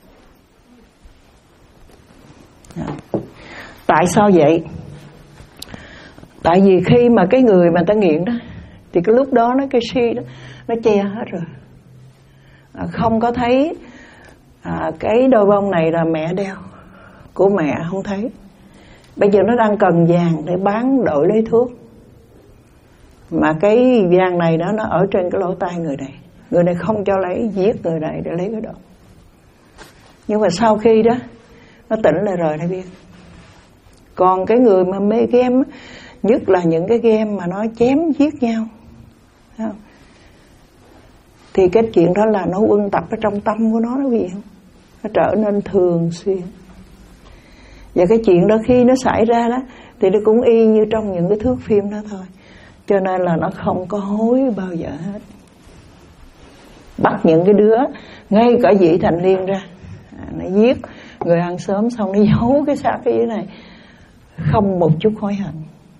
Tại sao vậy? Tại vì khi mà cái người mà ta nghiện đó, thì cái lúc đó nó cái si đó nó che hết rồi, à, không có thấy à, cái đôi bông này là mẹ đeo, của mẹ không thấy. Bây giờ nó đang cần vàng để bán đổi lấy thuốc, mà cái vàng này đó nó ở trên cái lỗ tai người này, người này không cho lấy, giết người này để lấy cái đồ. Nhưng mà sau khi đó nó tỉnh lại rồi nó biết. Còn cái người mà mê game, nhất là những cái game mà nó chém giết nhau, không? Thì cái chuyện đó là nó quân tập ở trong tâm của nó, nó biết không? Nó trở nên thường xuyên. Và cái chuyện đó khi nó xảy ra đó, thì nó cũng y như trong những cái thước phim đó thôi. Cho nên là nó không có hối bao giờ hết. Bắt những cái đứa ngay cả vị thành niên ra, à, nó giết người hàng xóm xong nó giấu cái xác cái dưới này, không một chút hối hận.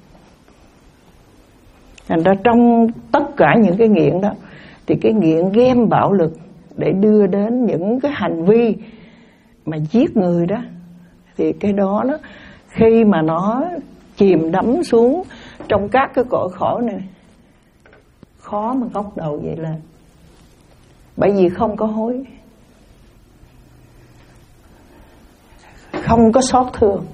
Thành ra trong tất cả những cái nghiện đó, thì cái nghiện game bạo lực để đưa đến những cái hành vi mà giết người đó, thì cái đó đó khi mà nó chìm đắm xuống trong các cái cõi khổ này, khó mà ngóc đầu vậy lên. Bởi vì không có hối, không có xót thương.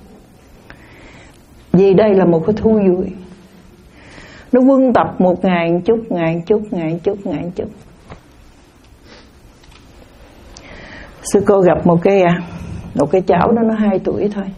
Vì đây là một cái thú vui. Nó quân tập một ngàn chút, ngàn chút, ngàn chút, ngàn chút. Sư cô gặp một cái một cái cháu đó, nó hai tuổi thôi.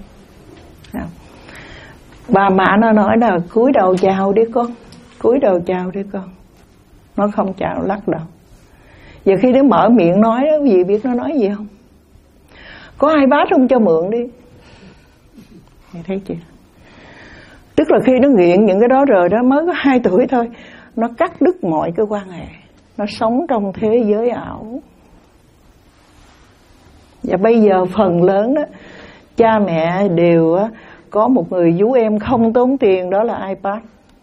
Bà mẹ nó nói là cúi đầu chào đi con, cúi đầu chào đi con. Nó không chào, lắc đầu. Giờ khi nó mở miệng nói đó, quý vị biết nó nói gì không? Có hai bát không cho mượn đi. Mày thấy chưa? Tức là khi nó nghiện những cái đó rồi đó, mới có hai tuổi thôi, nó cắt đứt mọi cái quan hệ, nó sống trong thế giới ảo. Và bây giờ phần lớn đó, cha mẹ đều có một người vú em không tốn tiền, đó là iPad.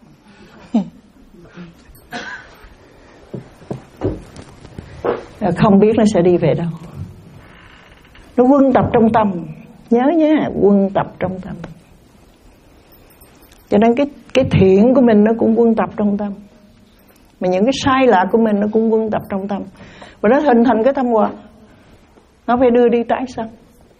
Không biết nó sẽ đi về đâu. Nó quân tập trong tâm. Nhớ nhé, quân tập trong tâm. Cho nên cái, cái thiện của mình nó cũng quân tập trong tâm, mà những cái sai lạc của mình nó cũng quân tập trong tâm. Và nó hình thành cái tâm quả, nó phải đưa đi tái sanh.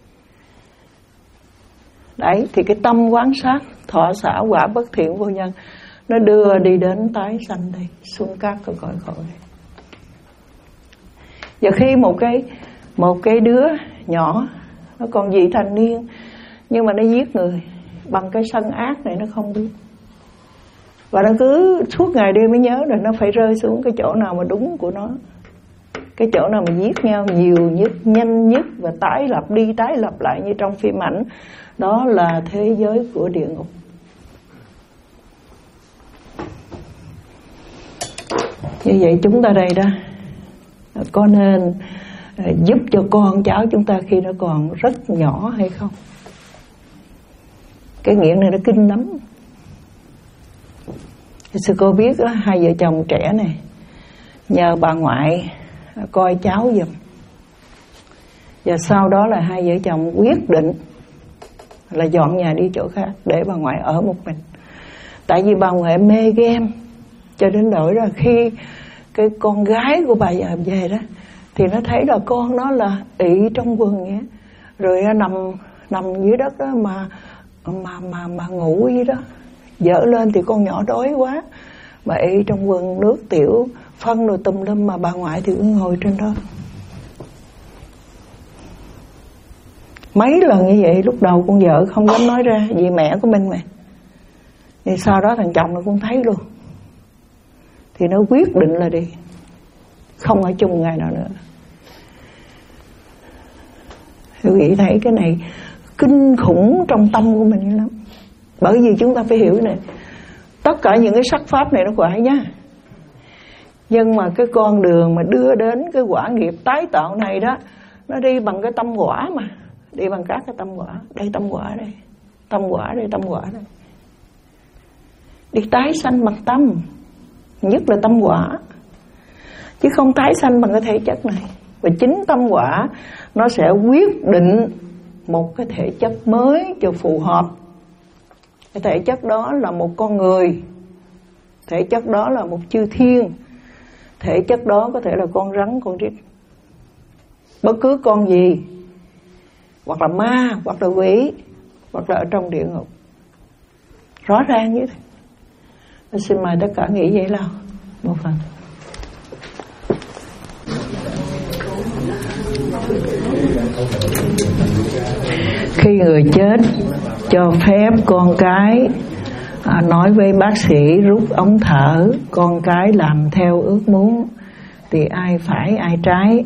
Đấy, thì cái tâm quán sát thọ xả quả bất thiện vô nhân, nó đưa đi đến tái sanh đây, xuống các cái cõi khổ đây. Giờ khi một cái một cái đứa nhỏ, nó còn vị thành niên, nhưng mà nó giết người bằng cái sân ác này, nó không biết. Và nó cứ suốt ngày đêm mới nhớ rồi nó phải rơi xuống cái chỗ nào mà đúng của nó, cái chỗ nào mà giết nhau nhiều nhất, nhanh nhất và tái lập đi tái lập lại như trong phim ảnh. Đó là thế giới của địa ngục. Như vậy chúng ta đây đó, có nên giúp cho con cháu chúng ta khi nó còn rất nhỏ hay không? Cái nghiện này nó kinh lắm. Sư cô biết đó, hai vợ chồng trẻ này nhờ bà ngoại coi cháu giùm. Và sau đó là hai vợ chồng quyết định là dọn nhà đi chỗ khác để bà ngoại ở một mình. Tại vì bà ngoại mê game, cho đến nỗi là khi cái con gái của bà về đó thì nó thấy là con nó là ị trong quần nhé, rồi nằm nằm dưới đất đó mà mà mà mà ngủ dưới đó. Dở lên thì con nhỏ đói quá, mà ị trong quần nước tiểu phân rồi tùm lum, mà bà ngoại thì cứ ngồi trên đó. Mấy lần như vậy, lúc đầu con vợ không dám nói ra vì mẹ của mình mà. Thì sau đó thằng chồng nó cũng thấy luôn, thì nó quyết định là đi, không ở chung ngày nào nữa. Quý vị thấy cái này kinh khủng trong tâm của mình lắm. Bởi vì chúng ta phải hiểu này, tất cả những cái sắc pháp này nó phải nhá, nhưng mà cái con đường mà đưa đến cái quả nghiệp tái tạo này đó, nó đi bằng cái tâm quả mà, đi bằng các cái tâm quả. Đây tâm quả đây, tâm quả đây, tâm quả đây. Đi tái sanh bằng tâm, nhất là tâm quả, chứ không tái sanh bằng cái thể chất này. Và chính tâm quả nó sẽ quyết định một cái thể chất mới cho phù hợp. Cái thể chất đó là một con người, thể chất đó là một chư thiên, thể chất đó có thể là con rắn, con rít, bất cứ con gì, hoặc là ma, hoặc là quỷ, hoặc là ở trong địa ngục. Rõ ràng như thế. Tôi xin mời tất cả nghĩ vậy nào. Một phần. Khi người chết cho phép con cái à, nói với bác sĩ rút ống thở, con cái làm theo ước muốn, thì ai phải ai trái?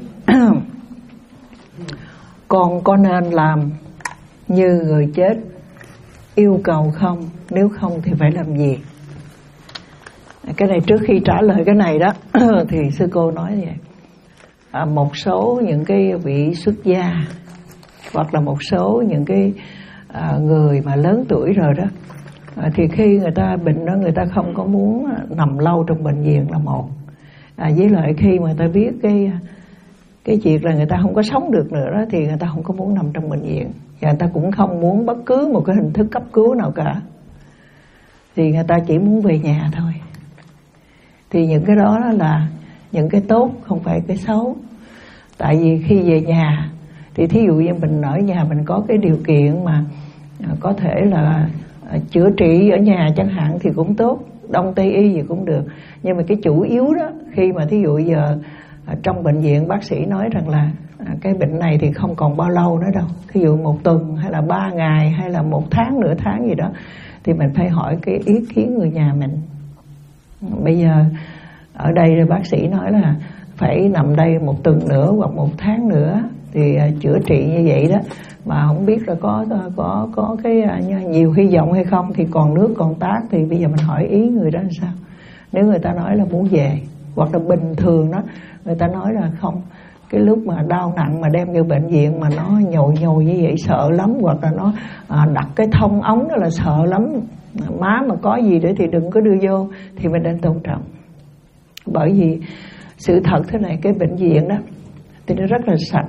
Con có nên làm như người chết yêu cầu không? Nếu không thì phải làm gì? Cái này trước khi trả lời cái này đó thì sư cô nói vậy. À, một số những cái vị xuất gia, hoặc là một số những cái à, người mà lớn tuổi rồi đó, à, thì khi người ta bệnh đó, người ta không có muốn nằm lâu trong bệnh viện là một. À, với lại khi mà người ta biết cái cái việc là người ta không có sống được nữa đó, thì người ta không có muốn nằm trong bệnh viện, và người ta cũng không muốn bất cứ một cái hình thức cấp cứu nào cả, thì người ta chỉ muốn về nhà thôi. Thì những cái đó là những cái tốt, không phải cái xấu. Tại vì khi về nhà thì thí dụ như mình ở nhà mình có cái điều kiện mà có thể là chữa trị ở nhà chẳng hạn thì cũng tốt, đông tây y gì cũng được. Nhưng mà cái chủ yếu đó, khi mà thí dụ giờ trong bệnh viện bác sĩ nói rằng là cái bệnh này thì không còn bao lâu nữa đâu, thí dụ một tuần hay là ba ngày hay là một tháng, nửa tháng gì đó, thì mình phải hỏi cái ý kiến người nhà mình. Bây giờ ở đây bác sĩ nói là phải nằm đây một tuần nữa hoặc một tháng nữa thì chữa trị như vậy đó, mà không biết là có có có cái nhiều hy vọng hay không, thì còn nước còn tát, thì bây giờ mình hỏi ý người đó làm sao. Nếu người ta nói là muốn về, hoặc là bình thường đó người ta nói là không, cái lúc mà đau nặng mà đem vô bệnh viện mà nó nhồi nhồi như vậy sợ lắm, hoặc là nó à, đặt cái thông ống đó là sợ lắm. Má mà có gì nữa thì đừng có đưa vô, thì mình nên tôn trọng. Bởi vì sự thật thế này, cái bệnh viện đó thì nó rất là sạch.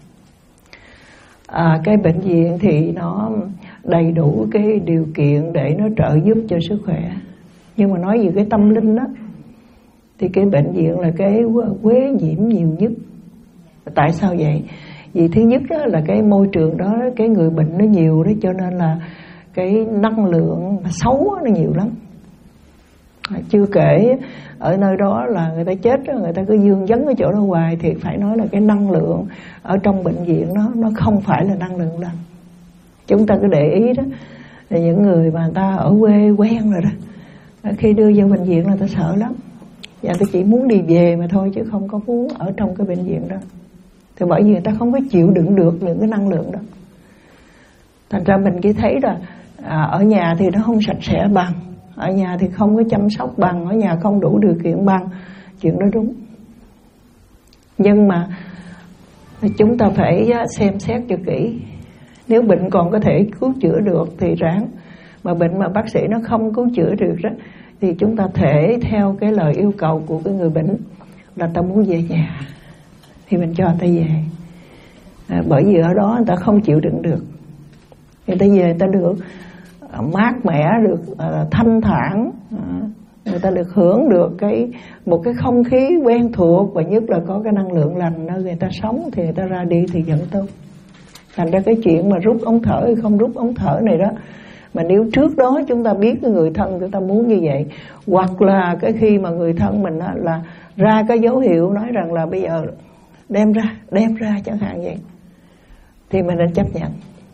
À, cái bệnh viện thì nó đầy đủ cái điều kiện để nó trợ giúp cho sức khỏe. Nhưng mà nói về cái tâm linh đó thì cái bệnh viện là cái quế nhiễm nhiều nhất. Tại sao vậy? Vì thứ nhất đó là cái môi trường đó, cái người bệnh nó nhiều đó, cho nên là cái năng lượng xấu nó nhiều lắm. Chưa kể ở nơi đó là người ta chết đó, người ta cứ dương vấn ở chỗ đó hoài, thì phải nói là cái năng lượng ở trong bệnh viện nó nó không phải là năng lượng lành. Chúng ta cứ để ý đó, là những người mà người ta ở quê quen rồi đó, khi đưa vô bệnh viện là ta sợ lắm, và ta chỉ muốn đi về mà thôi, chứ không có muốn ở trong cái bệnh viện đó. Thì bởi vì người ta không có chịu đựng được những cái năng lượng đó. Thành ra mình chỉ thấy là à, ở nhà thì nó không sạch sẽ bằng, ở nhà thì không có chăm sóc bằng, ở nhà không đủ điều kiện bằng. Chuyện đó đúng. Nhưng mà chúng ta phải xem xét cho kỹ. Nếu bệnh còn có thể cứu chữa được thì ráng. Mà bệnh mà bác sĩ nó không cứu chữa được đó, thì chúng ta thể theo cái lời yêu cầu của cái người bệnh là ta muốn về nhà thì mình cho người ta về. À, bởi vì ở đó người ta không chịu đựng được, người ta về người ta được mát mẻ, được uh, thanh thản, uh, người ta được hưởng được cái một cái không khí quen thuộc, và nhất là có cái năng lượng lành nơi người ta sống, thì người ta ra đi thì vẫn tốt. Thành ra cái chuyện mà rút ống thở hay không rút ống thở này đó, mà nếu trước đó chúng ta biết cái người thân chúng ta muốn như vậy, hoặc là cái khi mà người thân mình là, là ra cái dấu hiệu nói rằng là bây giờ đem ra, đem ra chẳng hạn vậy, thì mình nên chấp nhận.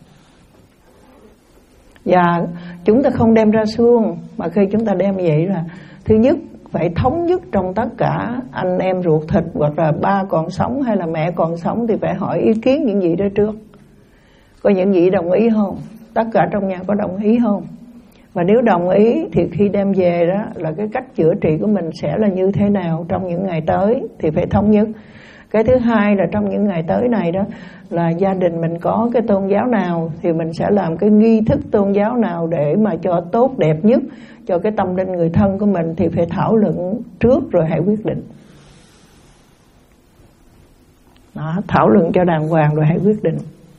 Và chúng ta không đem ra xương, mà khi chúng ta đem vậy là thứ nhất phải thống nhất trong tất cả anh em ruột thịt, hoặc là ba còn sống hay là mẹ còn sống, thì phải hỏi ý kiến những vị đó trước. Có những vị đồng ý không? Tất cả trong nhà có đồng ý không? Và nếu đồng ý thì khi đem về đó là cái cách chữa trị của mình sẽ là như thế nào trong những ngày tới, thì phải thống nhất. Cái thứ hai là trong những ngày tới này đó, là gia đình mình có cái tôn giáo nào thì mình sẽ làm cái nghi thức tôn giáo nào để mà cho tốt đẹp nhất cho cái tâm linh người thân của mình, thì phải thảo luận trước rồi hãy quyết định. Đó, thảo luận cho đàng hoàng rồi hãy quyết định.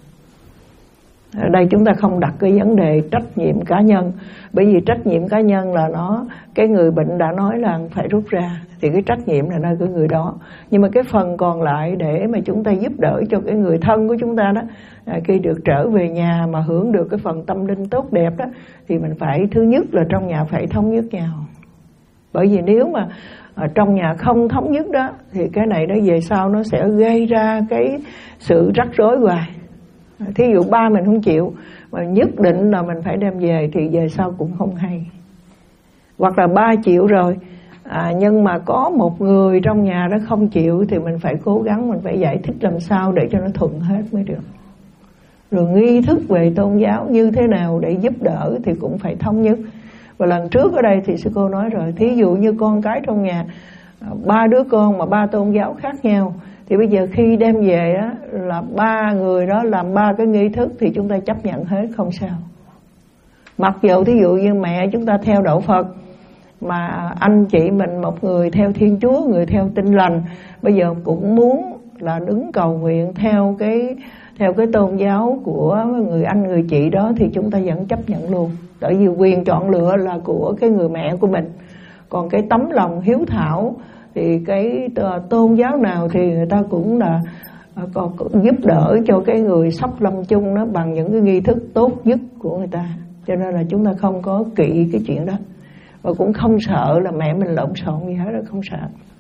Ở đây chúng ta không đặt cái vấn đề trách nhiệm cá nhân, bởi vì trách nhiệm cá nhân là nó, cái người bệnh đã nói là phải rút ra, thì cái trách nhiệm là nơi của người đó. Nhưng mà cái phần còn lại để mà chúng ta giúp đỡ cho cái người thân của chúng ta đó, à, khi được trở về nhà mà hưởng được cái phần tâm linh tốt đẹp đó, thì mình phải thứ nhất là trong nhà phải thống nhất nhau. Bởi vì nếu mà ở trong nhà không thống nhất đó, thì cái này nó về sau nó sẽ gây ra cái sự rắc rối hoài. Thí dụ ba mình không chịu, mà nhất định là mình phải đem về, thì về sau cũng không hay. Hoặc là ba chịu rồi, à, nhưng mà có một người trong nhà đó không chịu, thì mình phải cố gắng, mình phải giải thích làm sao để cho nó thuận hết mới được. Rồi nghi thức về tôn giáo như thế nào để giúp đỡ thì cũng phải thống nhất. Và lần trước ở đây thì sư cô nói rồi, thí dụ như con cái trong nhà ba đứa con mà ba tôn giáo khác nhau, thì bây giờ khi đem về á, là ba người đó làm ba cái nghi thức, thì chúng ta chấp nhận hết, không sao. Mặc dù thí dụ như mẹ chúng ta theo đạo Phật, mà anh chị mình một người theo Thiên Chúa, người theo Tin Lành, bây giờ cũng muốn là đứng cầu nguyện theo cái theo cái tôn giáo của người anh người chị đó, thì chúng ta vẫn chấp nhận luôn. Tại vì quyền chọn lựa là của cái người mẹ của mình. Còn cái tấm lòng hiếu thảo thì cái tôn giáo nào thì người ta cũng là còn giúp đỡ cho cái người sắp lâm chung đó bằng những cái nghi thức tốt nhất của người ta. Cho nên là chúng ta không có kỵ cái chuyện đó, và cũng không sợ là mẹ mình lộn xộn gì hết, không sợ.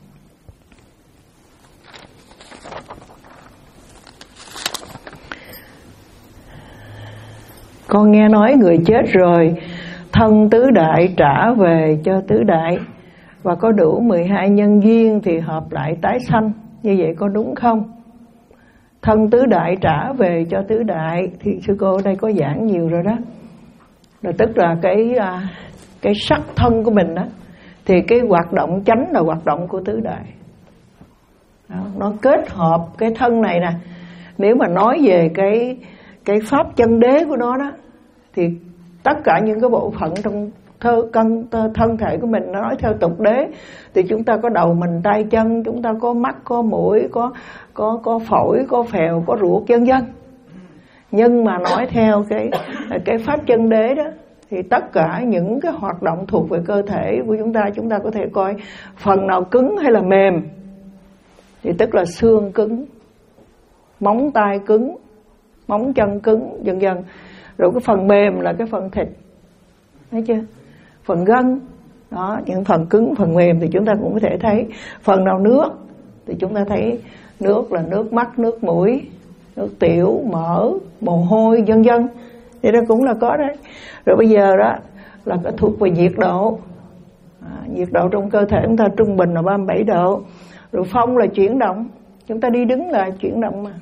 Con nghe nói người chết rồi, thân tứ đại trả về cho tứ đại, và có đủ mười hai nhân duyên thì hợp lại tái sanh. Như vậy có đúng không? Thân tứ đại trả về cho tứ đại, thì sư cô ở đây có giảng nhiều rồi đó. Rồi tức là cái cái sắc thân của mình đó, thì cái hoạt động chánh là hoạt động của tứ đại. Đó, nó kết hợp cái thân này nè. Nếu mà nói về cái cái pháp chân đế của nó đó, thì tất cả những cái bộ phận trong thơ, cân, thân thể của mình, nó nói theo tục đế thì chúng ta có đầu mình tay chân, chúng ta có mắt, có mũi, có có có phổi, có phèo, có ruột, vân vân. Nhưng mà nói theo cái cái pháp chân đế đó, thì tất cả những cái hoạt động thuộc về cơ thể của chúng ta, chúng ta có thể coi phần nào cứng hay là mềm. Thì tức là xương cứng, móng tay cứng, móng chân cứng, vân vân. Rồi cái phần mềm là cái phần thịt, thấy chưa? Phần gân, đó, những phần cứng, phần mềm thì chúng ta cũng có thể thấy. Phần nào nước thì chúng ta thấy nước là nước mắt, nước mũi, nước tiểu, mỡ, mồ hôi, vân vân. Thì đó cũng là có đấy. Rồi bây giờ đó là cái thuộc về nhiệt độ. À, nhiệt độ trong cơ thể chúng ta trung bình là ba mươi bảy độ. Rồi phong là chuyển động, chúng ta đi đứng là chuyển động mà,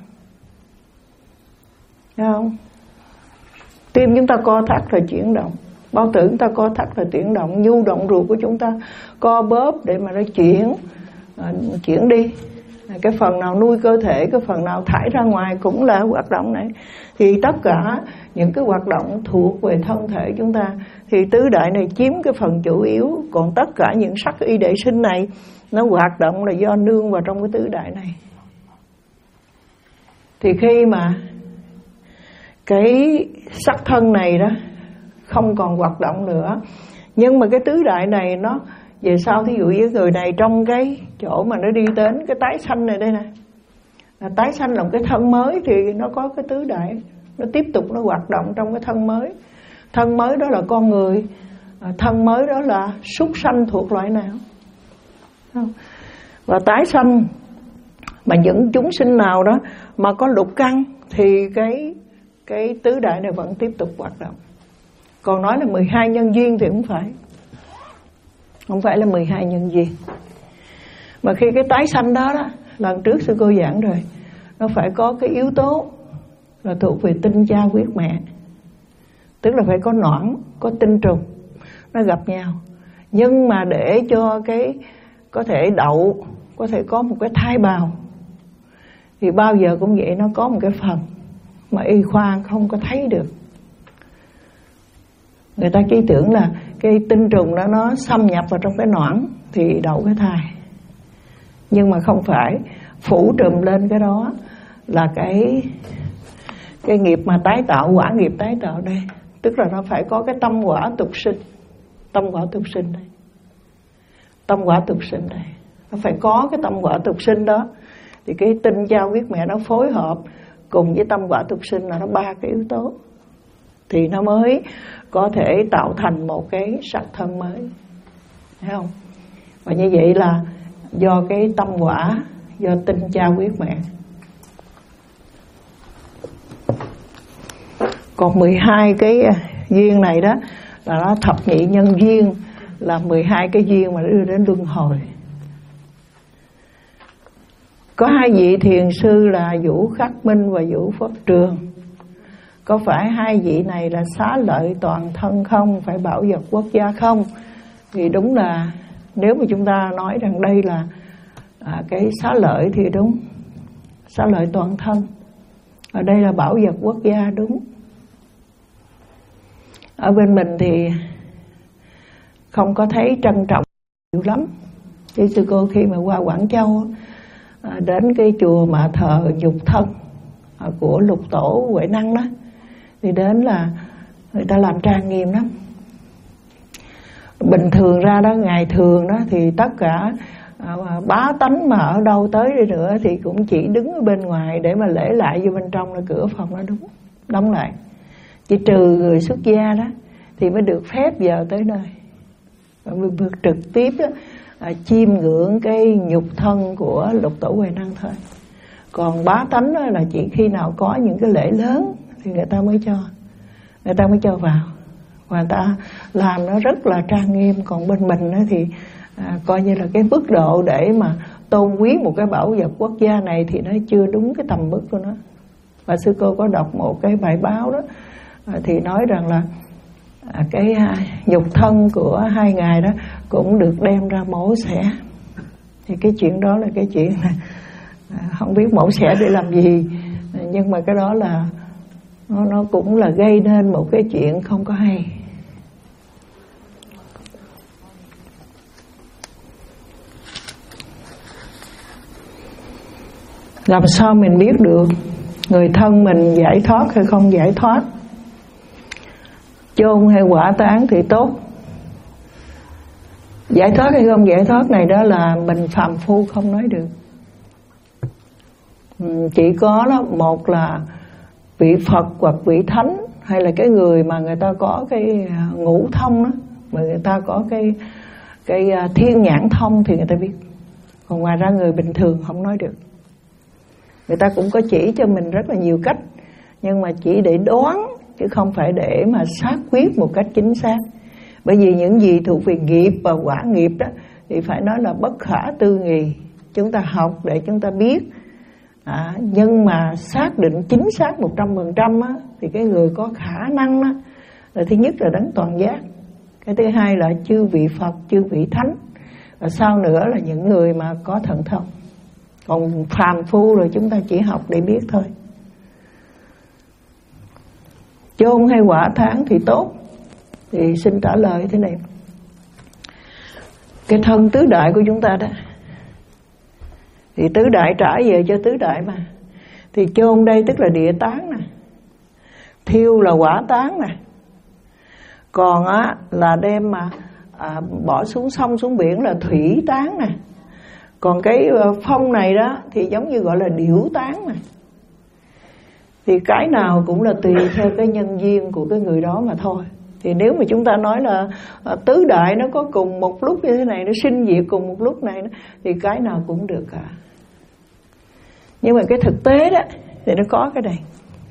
thấy không? Tim chúng ta co thắt là chuyển động, bao tử chúng ta co thắt là chuyển động, nhu động ruột của chúng ta co bóp để mà nó chuyển à, chuyển đi. Cái phần nào nuôi cơ thể, cái phần nào thải ra ngoài cũng là hoạt động này. Thì tất cả những cái hoạt động thuộc về thân thể chúng ta, thì tứ đại này chiếm cái phần chủ yếu. Còn tất cả những sắc y đệ sinh này, nó hoạt động là do nương vào trong cái tứ đại này. Thì khi mà cái sắc thân này đó không còn hoạt động nữa, nhưng mà cái tứ đại này nó về sau, thí dụ với người này trong cái chỗ mà nó đi đến cái tái sanh này đây nè, là tái sanh là một cái thân mới, thì nó có cái tứ đại, nó tiếp tục nó hoạt động trong cái thân mới. Thân mới đó là con người, thân mới đó là súc sanh thuộc loại nào. Và tái sanh mà những chúng sinh nào đó mà có lục căn thì cái cái tứ đại này vẫn tiếp tục hoạt động. Còn nói là mười hai nhân duyên thì không phải. Không phải là mười hai nhân duyên. Mà khi cái tái sanh đó, đó lần trước sư cô giảng rồi, nó phải có cái yếu tố là thuộc về tinh cha huyết mẹ. Tức là phải có nõn, có tinh trùng, nó gặp nhau. Nhưng mà để cho cái có thể đậu, có thể có một cái thai bào, thì bao giờ cũng vậy, nó có một cái phần mà y khoa không có thấy được. Người ta chỉ tưởng là cái tinh trùng đó nó xâm nhập vào trong cái nõn thì đậu cái thai. Nhưng mà không phải. Phủ trùm lên cái đó là cái cái nghiệp mà tái tạo, quả nghiệp tái tạo đây. Tức là nó phải có cái tâm quả tục sinh. Tâm quả tục sinh đây. Tâm quả tục sinh đây. Nó phải có cái tâm quả tục sinh đó. Thì cái tinh cha huyết mẹ nó phối hợp cùng với tâm quả tục sinh là nó ba cái yếu tố, thì nó mới có thể tạo thành một cái sắc thân mới, thấy không? Và như vậy là do cái tâm quả, do tinh cha huyết mẹ. Còn mười hai cái duyên này đó là nó thập nhị nhân duyên, là mười hai cái duyên mà đưa đến luân hồi. Có hai vị thiền sư là Vũ Khắc Minh và Vũ Pháp Trường. Có phải hai vị này là xá lợi toàn thân không? Phải bảo vật quốc gia không? Thì đúng là nếu mà chúng ta nói rằng đây là à, cái xá lợi thì đúng. Xá lợi toàn thân. Ở đây là bảo vật quốc gia đúng. Ở bên mình thì không có thấy trân trọng nhiều lắm. Chứ sư cô khi mà qua Quảng Châu à, đến cái chùa mà thờ nhục thân à, của Lục Tổ Huệ Năng đó, thì đến là người ta làm trang nghiêm lắm. Bình thường ra đó, ngày thường đó thì tất cả à, bá tánh mà ở đâu tới đi nữa thì cũng chỉ đứng ở bên ngoài để mà lễ lại, vô bên trong là cửa phòng nó đúng đóng lại. Chỉ trừ người xuất gia đó thì mới được phép vào tới nơi và được trực tiếp đó, à, chiêm ngưỡng cái nhục thân của Lục Tổ Huệ Năng thôi. Còn bá tánh đó là chỉ khi nào có những cái lễ lớn thì người ta mới cho người ta mới cho vào, và người ta làm nó rất là trang nghiêm. Còn bên mình đó thì à, coi như là cái mức độ để mà tôn quý một cái bảo vật quốc gia này thì nó chưa đúng cái tầm mức của nó. Và sư cô có đọc một cái bài báo đó à, thì nói rằng là à, cái à, nhục thân của hai ngài đó cũng được đem ra mổ xẻ. Thì cái chuyện đó là cái chuyện là à, không biết mổ xẻ để làm gì, nhưng mà cái đó là nó, nó cũng là gây nên một cái chuyện không có hay. Làm sao mình biết được người thân mình giải thoát hay không giải thoát, chôn hay hỏa táng thì tốt? Giải thoát hay không giải thoát này đó là mình phàm phu không nói được. Chỉ có đó, một là vị Phật hoặc vị Thánh, hay là cái người mà người ta có cái ngũ thông đó, mà người ta có cái cái thiên nhãn thông thì người ta biết. Còn ngoài ra người bình thường không nói được. Người ta cũng có chỉ cho mình rất là nhiều cách, nhưng mà chỉ để đoán chứ không phải để mà xác quyết một cách chính xác. Bởi vì những gì thuộc về nghiệp và quả nghiệp đó thì phải nói là bất khả tư nghị. Chúng ta học để chúng ta biết, à, nhưng mà xác định chính xác một trăm phần trăm thì cái người có khả năng đó, là thứ nhất là đấng toàn giác, cái thứ hai là chư vị Phật, chư vị Thánh, và sau nữa là những người mà có thần thông. Còn phàm phu rồi chúng ta chỉ học để biết thôi. Chôn hay hỏa táng thì tốt? Thì xin trả lời thế này. Cái thân tứ đại của chúng ta đó, thì tứ đại trả về cho tứ đại mà. Thì chôn đây tức là địa táng nè, thiêu là hỏa táng nè, còn á là đem mà à, bỏ xuống sông xuống biển là thủy táng nè. Còn cái phong này đó thì giống như gọi là điểu táng mà. Thì cái nào cũng là tùy theo cái nhân duyên của cái người đó mà thôi. Thì nếu mà chúng ta nói là à, tứ đại nó có cùng một lúc như thế này, nó sinh diệt cùng một lúc này, thì cái nào cũng được cả. Nhưng mà cái thực tế đó thì nó có cái này.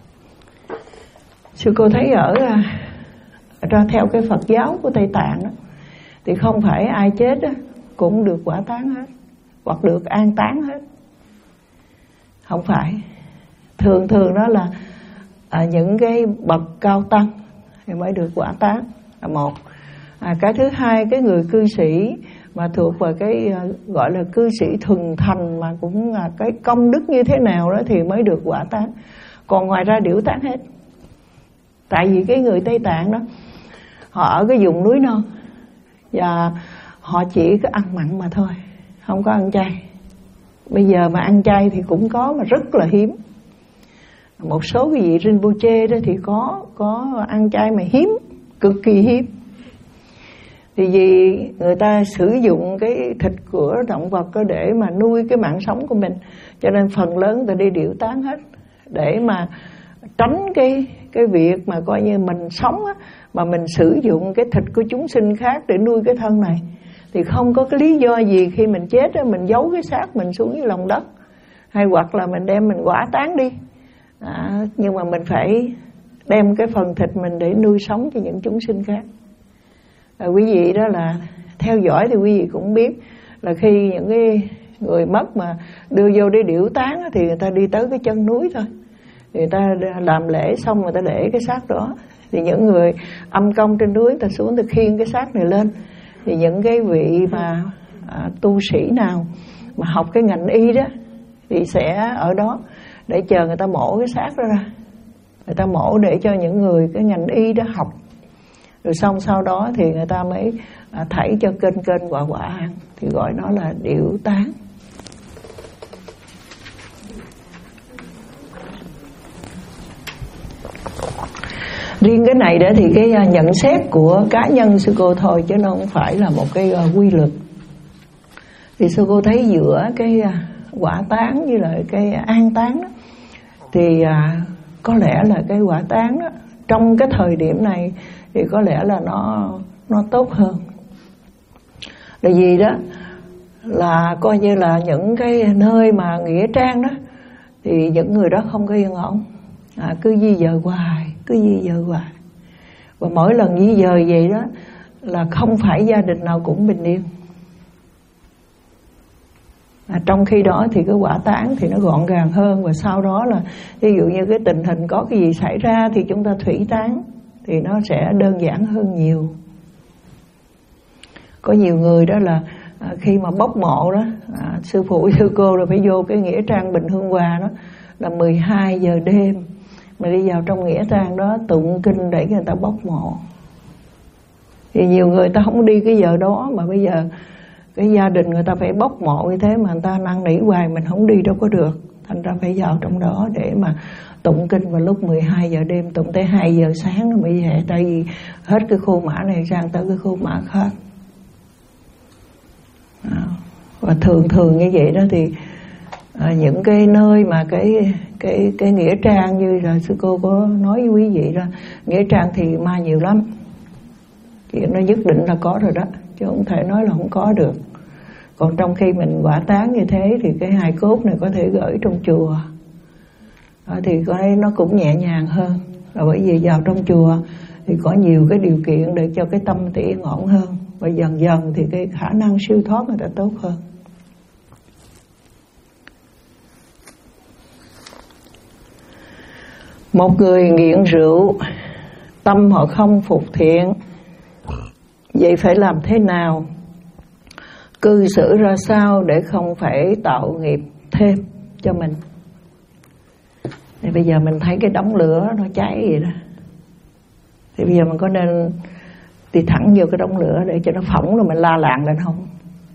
Sư cô thấy ở, ở ra theo cái Phật giáo của Tây Tạng đó, thì không phải ai chết đó cũng được hỏa táng hết, hoặc được an táng hết. Không phải. Thường thường đó là à, những cái bậc cao tăng thì mới được hỏa táng là một. À, cái thứ hai, cái người cư sĩ mà thuộc vào cái gọi là cư sĩ thuần thành, mà cũng là cái công đức như thế nào đó thì mới được hỏa táng. Còn ngoài ra điểu táng hết. Tại vì cái người Tây Tạng đó, họ ở cái vùng núi non và họ chỉ có ăn mặn mà thôi, không có ăn chay. Bây giờ mà ăn chay thì cũng có mà rất là hiếm. Một số cái vị Rinpoche đó thì có có ăn chay mà hiếm, cực kỳ hiếm. Thì vì người ta sử dụng cái thịt của động vật để mà nuôi cái mạng sống của mình, cho nên phần lớn người ta đi điểu táng hết, để mà tránh cái cái việc mà coi như mình sống á, mà mình sử dụng cái thịt của chúng sinh khác để nuôi cái thân này, thì không có cái lý do gì khi mình chết á, mình giấu cái xác mình xuống dưới lòng đất, hay hoặc là mình đem mình hỏa táng đi. À, nhưng mà mình phải đem cái phần thịt mình để nuôi sống cho những chúng sinh khác. À, quý vị đó là theo dõi thì quý vị cũng biết là khi những cái người mất mà đưa vô để điểu táng thì người ta đi tới cái chân núi thôi, người ta làm lễ xong người ta để cái xác đó, thì những người âm công trên núi người ta xuống, người ta khiêng cái xác này lên. Thì những cái vị mà à, tu sĩ nào mà học cái ngành y đó thì sẽ ở đó để chờ người ta mổ cái xác đó ra. Người ta mổ để cho những người cái ngành y đó học, rồi xong sau đó thì người ta mới à, thảy cho kênh kênh quả quả ăn, thì gọi nó là điểu táng. Riêng cái này đó thì cái nhận xét của cá nhân sư cô thôi, chứ nó không phải là một cái quy luật. Thì sư cô thấy giữa cái hỏa táng với lại cái an táng đó, thì à, có lẽ là cái hỏa táng đó trong cái thời điểm này thì có lẽ là nó nó tốt hơn. Tại vì đó là coi như là những cái nơi mà nghĩa trang đó thì những người đó không có yên ổn, à, cứ di dời hoài, cứ di dời hoài. Và mỗi lần di dời vậy đó là không phải gia đình nào cũng bình yên. À, trong khi đó thì cái hỏa táng thì nó gọn gàng hơn, và sau đó là ví dụ như cái tình hình có cái gì xảy ra thì chúng ta thủy táng, thì nó sẽ đơn giản hơn nhiều. Có nhiều người đó là à, khi mà bốc mộ đó, à, sư phụ sư cô rồi phải vô cái nghĩa trang Bình Hương Hòa đó là mười hai giờ đêm mà đi vào trong nghĩa trang đó tụng kinh để người ta bốc mộ. Thì nhiều người ta không đi cái giờ đó, mà bây giờ cái gia đình người ta phải bốc mộ như thế mà người ta năn nỉ hoài mình không đi đâu có được, thành ra phải vào trong đó để mà tụng kinh vào lúc mười hai giờ đêm, tụng tới hai giờ sáng nó mới về, tại vì hết cái khu mã này sang tới cái khu mã khác. À, và thường thường như vậy đó thì à, những cái nơi mà cái cái cái nghĩa trang như là sư cô có nói với quý vị đó, nghĩa trang thì ma nhiều lắm, chuyện nó nhất định là có rồi đó, chứ không thể nói là không có được. Còn trong khi mình hỏa táng như thế thì cái hài cốt này có thể gửi trong chùa, à, thì cái nó cũng nhẹ nhàng hơn, là bởi vì vào trong chùa thì có nhiều cái điều kiện để cho cái tâm tỉ yên ổn hơn, và dần dần thì cái khả năng siêu thoát người ta tốt hơn. Một người nghiện rượu, tâm họ không phục thiện, vậy phải làm thế nào? Cư xử ra sao để không phải tạo nghiệp thêm cho mình? Thì bây giờ mình thấy cái đống lửa nó cháy vậy đó, thì bây giờ mình có nên đi thẳng vô cái đống lửa để cho nó phỏng rồi mình la làng lên không?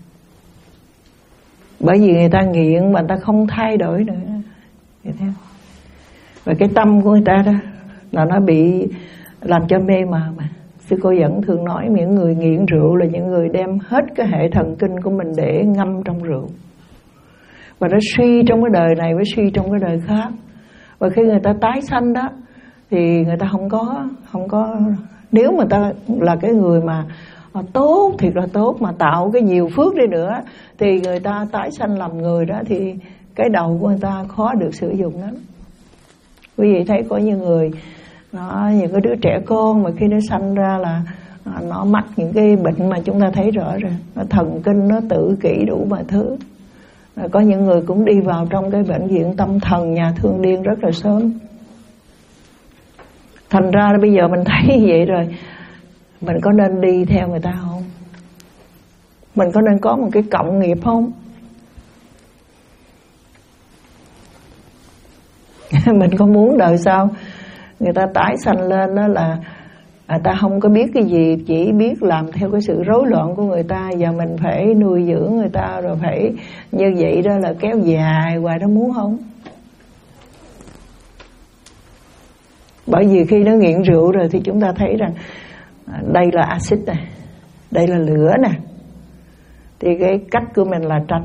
Bởi vì người ta nghiện mà người ta không thay đổi nữa. Vậy theo. Và cái tâm của người ta đó là nó bị làm cho mê mà mà sư cô vẫn thường nói những người nghiện rượu là những người đem hết cái hệ thần kinh của mình để ngâm trong rượu, và nó suy trong cái đời này với suy trong cái đời khác. Và khi người ta tái sanh đó thì người ta không có không có nếu mà ta là cái người mà tốt, thiệt là tốt, mà tạo cái nhiều phước đi nữa, thì người ta tái sanh làm người đó thì cái đầu của người ta khó được sử dụng lắm. Quý vị thấy có những người nó, những cái đứa trẻ con mà khi nó sanh ra là nó mắc những cái bệnh mà chúng ta thấy rõ rồi, nó thần kinh, nó tự kỷ đủ mọi thứ. Có những người cũng đi vào trong cái bệnh viện tâm thần, nhà thương điên rất là sớm. Thành ra bây giờ mình thấy như vậy rồi, mình có nên đi theo người ta không? Mình có nên có một cái cộng nghiệp không? Mình có muốn đời sau người ta tái sanh lên đó là người ta không có biết cái gì, chỉ biết làm theo cái sự rối loạn của người ta, và mình phải nuôi dưỡng người ta, rồi phải như vậy đó là kéo dài hoài, đó muốn không? Bởi vì khi nó nghiện rượu rồi thì chúng ta thấy rằng đây là axit này, đây là lửa nè, thì cái cách của mình là tránh.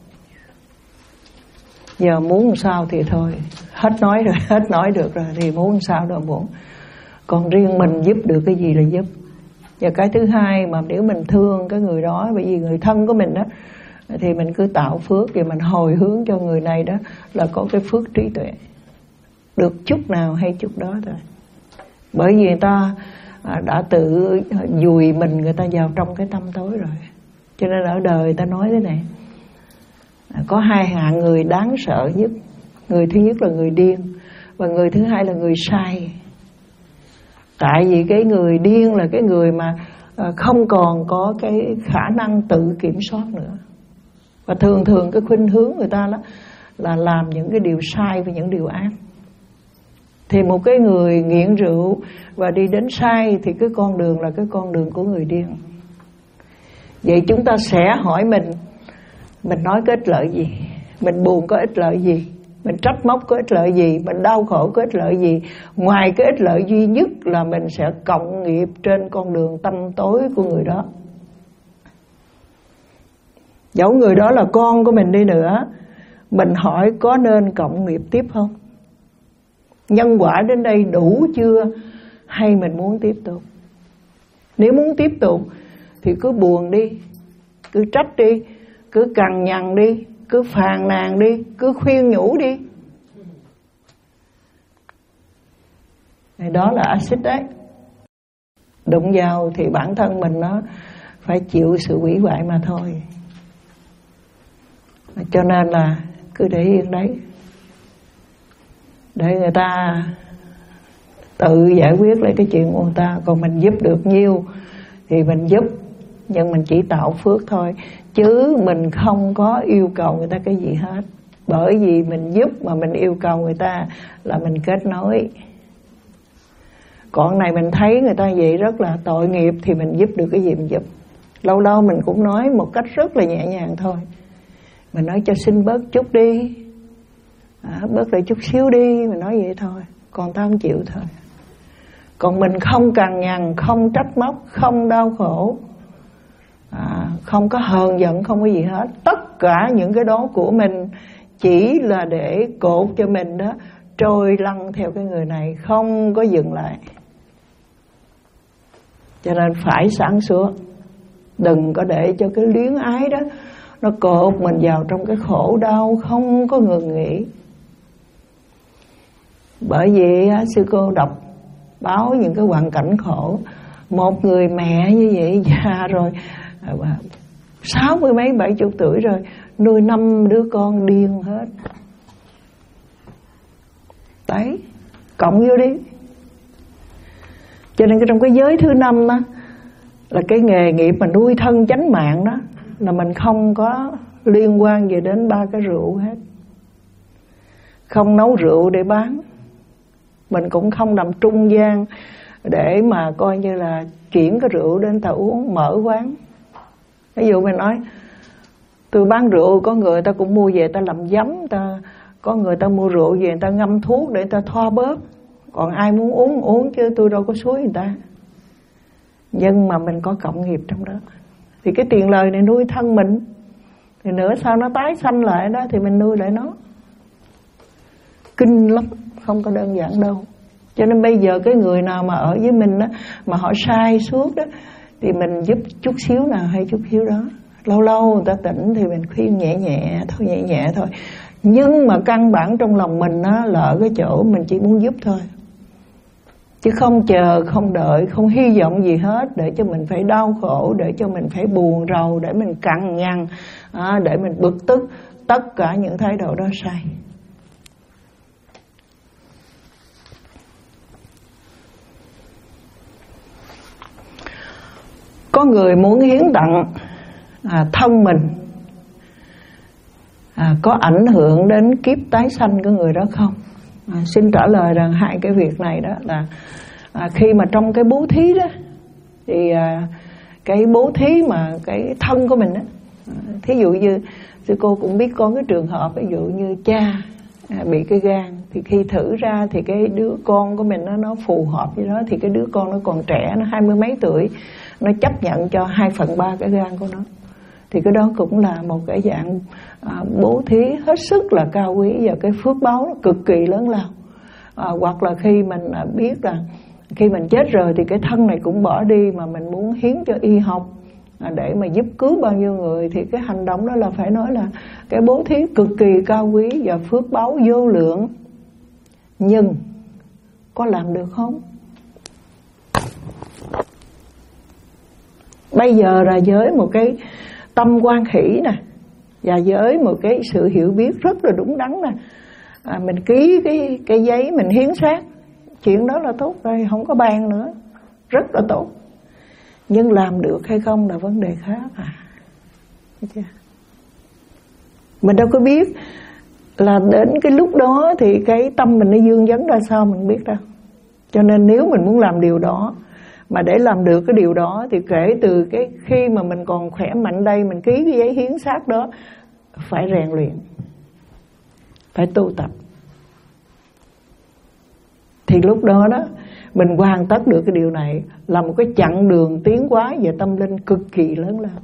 Giờ muốn sao thì thôi, hết nói rồi, hết nói được rồi thì muốn sao đâu muốn. Còn riêng mình giúp được cái gì là giúp. Và cái thứ hai mà nếu mình thương cái người đó, bởi vì người thân của mình đó, thì mình cứ tạo phước và mình hồi hướng cho người này đó là có cái phước trí tuệ. Được chút nào hay chút đó thôi. Bởi vì người ta đã tự dùi mình người ta vào trong cái tâm tối rồi. Cho nên ở đời người ta nói thế này, có hai hạng người đáng sợ nhất. Người thứ nhất là người điên, và người thứ hai là người sai. Tại vì cái người điên là cái người mà không còn có cái khả năng tự kiểm soát nữa. Và thường thường cái khuynh hướng người ta đó là làm những cái điều sai và những điều ác. Thì một cái người nghiện rượu và đi đến sai thì cái con đường là cái con đường của người điên. Vậy chúng ta sẽ hỏi mình, mình nói có ích lợi gì? Mình buồn có ích lợi gì? Mình trách móc có ích lợi gì? Mình đau khổ có ích lợi gì? Ngoài cái ích lợi duy nhất là mình sẽ cộng nghiệp trên con đường tâm tối của người đó. Dẫu người đó là con của mình đi nữa, mình hỏi có nên cộng nghiệp tiếp không? Nhân quả đến đây đủ chưa? Hay mình muốn tiếp tục? Nếu muốn tiếp tục thì cứ buồn đi, cứ trách đi, cứ cằn nhằn đi, cứ phàn nàn đi, cứ khuyên nhủ đi. Đó là axit đấy. Đụng vào thì bản thân mình nó phải chịu sự hủy hoại mà thôi. Cho nên là cứ để yên đấy, để người ta tự giải quyết lấy cái chuyện của người ta. Còn mình giúp được nhiêu thì mình giúp, nhưng mình chỉ tạo phước thôi, chứ mình không có yêu cầu người ta cái gì hết. Bởi vì mình giúp mà mình yêu cầu người ta là mình kết nối. Còn này mình thấy người ta vậy rất là tội nghiệp thì mình giúp được cái gì mình giúp. Lâu lâu mình cũng nói một cách rất là nhẹ nhàng thôi. Mình nói cho xin bớt chút đi, à, bớt lại chút xíu đi, mình nói vậy thôi. Còn tao không chịu thôi. Còn mình không cằn nhằn, không trách móc, không đau khổ, à, không có hờn giận, không có gì hết. Tất cả những cái đó của mình chỉ là để cột cho mình đó trôi lăn theo cái người này, không có dừng lại. Cho nên phải sáng suốt, đừng có để cho cái luyến ái đó nó cột mình vào trong cái khổ đau không có ngừng nghỉ. Bởi vì sư cô đọc báo những cái hoàn cảnh khổ. Một người mẹ như vậy già rồi, sáu mươi mấy bảy chục tuổi rồi, nuôi năm đứa con điên hết. Đấy, cộng vô đi. Cho nên trong cái giới thứ năm đó, là cái nghề nghiệp mà nuôi thân chánh mạng đó, là mình không có liên quan gì đến ba cái rượu hết. Không nấu rượu để bán, mình cũng không nằm trung gian để mà coi như là chuyển cái rượu đến ta uống, mở quán. Ví dụ mình nói tôi bán rượu, có người ta cũng mua về ta làm giấm, ta có người ta mua rượu về người ta ngâm thuốc để ta thoa bóp. Còn ai muốn uống uống chứ tôi đâu có xúi người ta. Nhưng mà mình có cộng nghiệp trong đó, thì cái tiền lời này nuôi thân mình, thì nữa sau nó tái sanh lại đó thì mình nuôi lại nó. Kinh lắm, không có đơn giản đâu. Cho nên bây giờ cái người nào mà ở với mình đó, mà họ sai suốt đó, thì mình giúp chút xíu nào hay chút xíu đó. Lâu lâu người ta tỉnh thì mình khuyên nhẹ nhẹ thôi, nhẹ nhẹ thôi. Nhưng mà căn bản trong lòng mình đó, là ở cái chỗ mình chỉ muốn giúp thôi, chứ không chờ, không đợi, không hy vọng gì hết để cho mình phải đau khổ, để cho mình phải buồn rầu, để mình cằn nhằn, à, để mình bực tức. Tất cả những thái độ đó sai. Có người muốn hiến tặng à, thân mình, à, có ảnh hưởng đến kiếp tái sanh của người đó không? À, xin trả lời rằng hai cái việc này đó là à, khi mà trong cái bố thí đó, thì à, cái bố thí mà cái thân của mình đó, à, thí dụ như sư cô cũng biết có cái trường hợp ví dụ như cha à, bị cái gan, thì khi thử ra thì cái đứa con của mình nó nó phù hợp với đó, thì cái đứa con nó còn trẻ, nó hai mươi mấy tuổi, nó chấp nhận cho hai phần ba cái gan của nó, thì cái đó cũng là một cái dạng à, bố thí hết sức là cao quý, và cái phước báo nó cực kỳ lớn lao. À, hoặc là khi mình à, biết là khi mình chết rồi thì cái thân này cũng bỏ đi, mà mình muốn hiến cho y học à, để mà giúp cứu bao nhiêu người, thì cái hành động đó là phải nói là cái bố thí cực kỳ cao quý và phước báo vô lượng. Nhưng có làm được không? Bây giờ là với một cái tâm quan hỷ nè, và với một cái sự hiểu biết rất là đúng đắn nè, à, mình ký cái cái giấy mình hiến xác, chuyện đó là tốt rồi, không có bàn nữa, rất là tốt. Nhưng làm được hay không là vấn đề khác à. Mình đâu có biết là đến cái lúc đó thì cái tâm mình nó dương vấn ra sao, mình biết đâu. Cho nên nếu mình muốn làm điều đó, mà để làm được cái điều đó thì kể từ cái khi mà mình còn khỏe mạnh đây, mình ký cái giấy hiến xác đó, phải rèn luyện, phải tu tập, thì lúc đó đó mình hoàn tất được cái điều này, là một cái chặng đường tiến hóa về tâm linh cực kỳ lớn lao.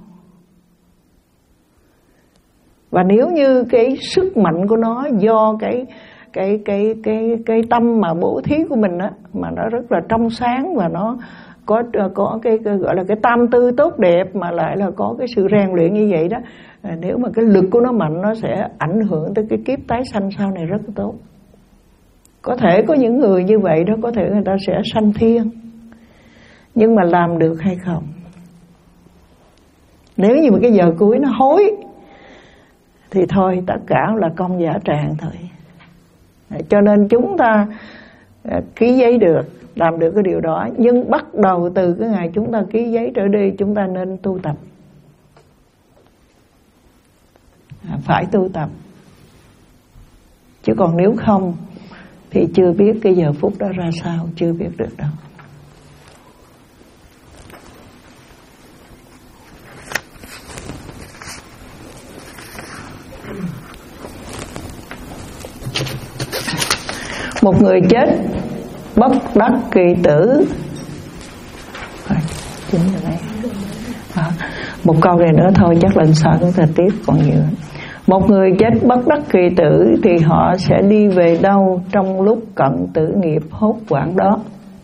Và nếu như cái sức mạnh của nó do cái cái cái cái cái tâm mà bố thí của mình á, mà nó rất là trong sáng, và nó có có cái, cái gọi là cái tam tư tốt đẹp, mà lại là có cái sự rèn luyện như vậy đó, à, nếu mà cái lực của nó mạnh, nó sẽ ảnh hưởng tới cái kiếp tái sanh sau này rất là tốt. Có thể có những người như vậy đó, có thể người ta sẽ sanh thiên, nhưng mà làm được hay không? Nếu như mà cái giờ cuối nó hối thì thôi, tất cả là công giả tràng thôi. Cho nên chúng ta ký giấy được, làm được cái điều đó. Nhưng bắt đầu từ cái ngày chúng ta ký giấy trở đi, chúng ta nên tu tập, à, phải tu tập. Chứ còn nếu không thì chưa biết cái giờ phút đó ra sao, chưa biết được đâu. Một người chết bất đắc kỳ tử. À, một câu này nữa thôi, chắc lần sau chúng ta tiếp còn nhiều. Một người chết bất đắc kỳ tử thì họ sẽ đi về đâu trong lúc cận tử nghiệp hốt hoảng đó?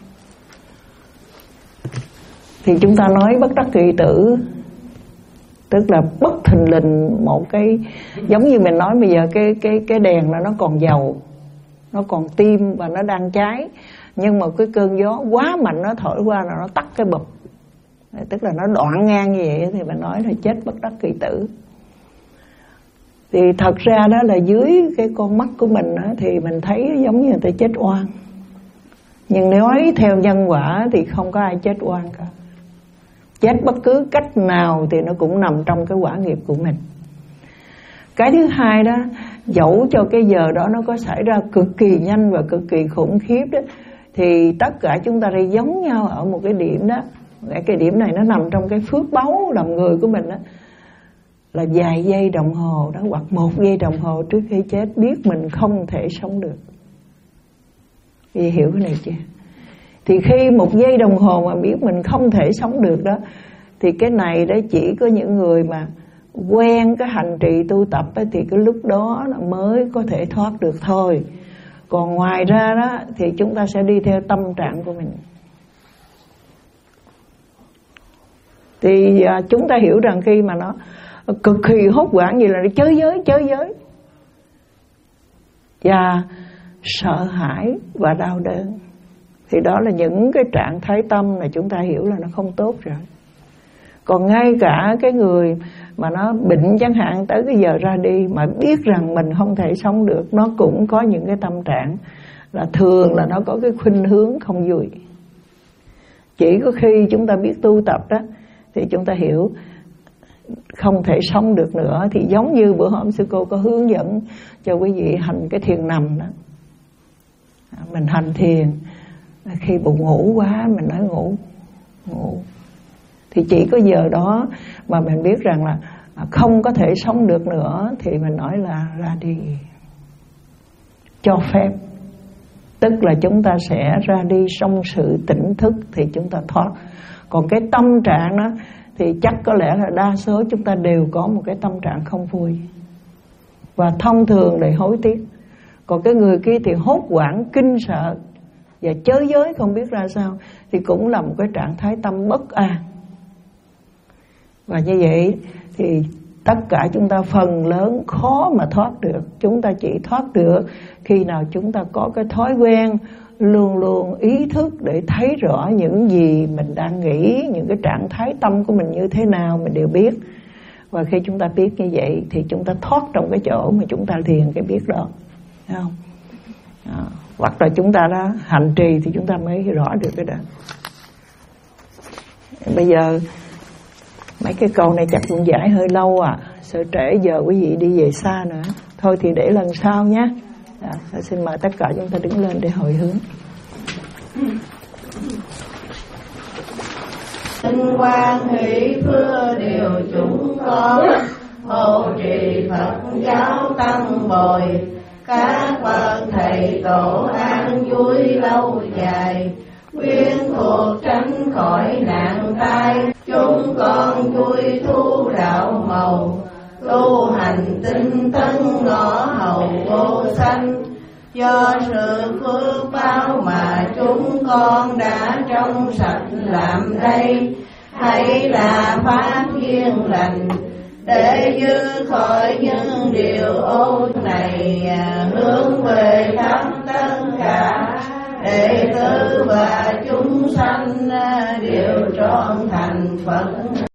Thì chúng ta nói bất đắc kỳ tử tức là bất thình lình một cái, giống như mình nói bây giờ cái cái cái đèn là nó còn dầu, nó còn tim và nó đang cháy, nhưng mà cái cơn gió quá mạnh nó thổi qua là nó tắt cái bụp, tức là nó đoạn ngang như vậy thì mình nói là chết bất đắc kỳ tử. Thì thật ra đó là dưới cái con mắt của mình đó, thì mình thấy giống như người ta chết oan, nhưng nếu nói theo nhân quả thì không có ai chết oan cả. Chết bất cứ cách nào thì nó cũng nằm trong cái quả nghiệp của mình. Cái thứ hai đó, dẫu cho cái giờ đó nó có xảy ra cực kỳ nhanh và cực kỳ khủng khiếp đó, thì tất cả chúng ta đây giống nhau ở một cái điểm đó. Cái điểm này nó nằm trong cái phước báu làm người của mình đó, là vài giây đồng hồ đó, hoặc một giây đồng hồ trước khi chết biết mình không thể sống được. Vì hiểu cái này chưa? Thì khi một giây đồng hồ mà biết mình không thể sống được đó, thì cái này đó chỉ có những người mà quen cái hành trì tu tập ấy, thì cái lúc đó mới có thể thoát được thôi. Còn ngoài ra đó thì chúng ta sẽ đi theo tâm trạng của mình. Thì à, chúng ta hiểu rằng khi mà nó cực kỳ hốt hoảng gì là nó chới giới, chới giới và sợ hãi và đau đớn, thì đó là những cái trạng thái tâm mà chúng ta hiểu là nó không tốt rồi. Còn ngay cả cái người mà nó bệnh chẳng hạn, tới cái giờ ra đi mà biết rằng mình không thể sống được, nó cũng có những cái tâm trạng là thường là nó có cái khuynh hướng không vui. Chỉ có khi chúng ta biết tu tập đó thì chúng ta hiểu không thể sống được nữa. Thì giống như bữa hôm sư cô có hướng dẫn cho quý vị hành cái thiền nằm đó. Mình hành thiền, khi buồn ngủ quá mình nói ngủ, ngủ. Thì chỉ có giờ đó mà mình biết rằng là không có thể sống được nữa thì mình nói là ra đi, cho phép. Tức là chúng ta sẽ ra đi trong sự tỉnh thức thì chúng ta thoát. Còn cái tâm trạng đó thì chắc có lẽ là đa số chúng ta đều có một cái tâm trạng không vui và thông thường để hối tiếc. Còn cái người kia thì hốt hoảng, kinh sợ và chới giới không biết ra sao, thì cũng là một cái trạng thái tâm bất an. Và như vậy thì tất cả chúng ta phần lớn khó mà thoát được. Chúng ta chỉ thoát được khi nào chúng ta có cái thói quen luôn luôn ý thức để thấy rõ những gì mình đang nghĩ, những cái trạng thái tâm của mình như thế nào mình đều biết. Và khi chúng ta biết như vậy thì chúng ta thoát trong cái chỗ mà chúng ta liền cái biết đó, thấy không? À, hoặc là chúng ta đã hành trì thì chúng ta mới rõ được cái đó. Bây giờ mấy cái câu này chắc cũng giải hơi lâu à, sợ trễ giờ quý vị đi về xa nữa. Thôi thì để lần sau nhé. À, xin mời tất cả chúng ta đứng lên để hồi hướng. Tinh quan hỷ phước điều chúng con, hộ trì Phật giáo tăng bồi, các bậc thầy tổ an vui lâu dài, quyến thuộc tránh khỏi nạn tai. Chúng con vui thu đạo màu, tu hành tinh tấn ngõ hầu vô sanh. Do sự phước báo mà chúng con đã trong sạch làm đây, hãy là pháp duyên lành để dư khỏi những điều ô này, hướng về khắp tất cả đệ tử và chúng sanh đều trọn thành Phật.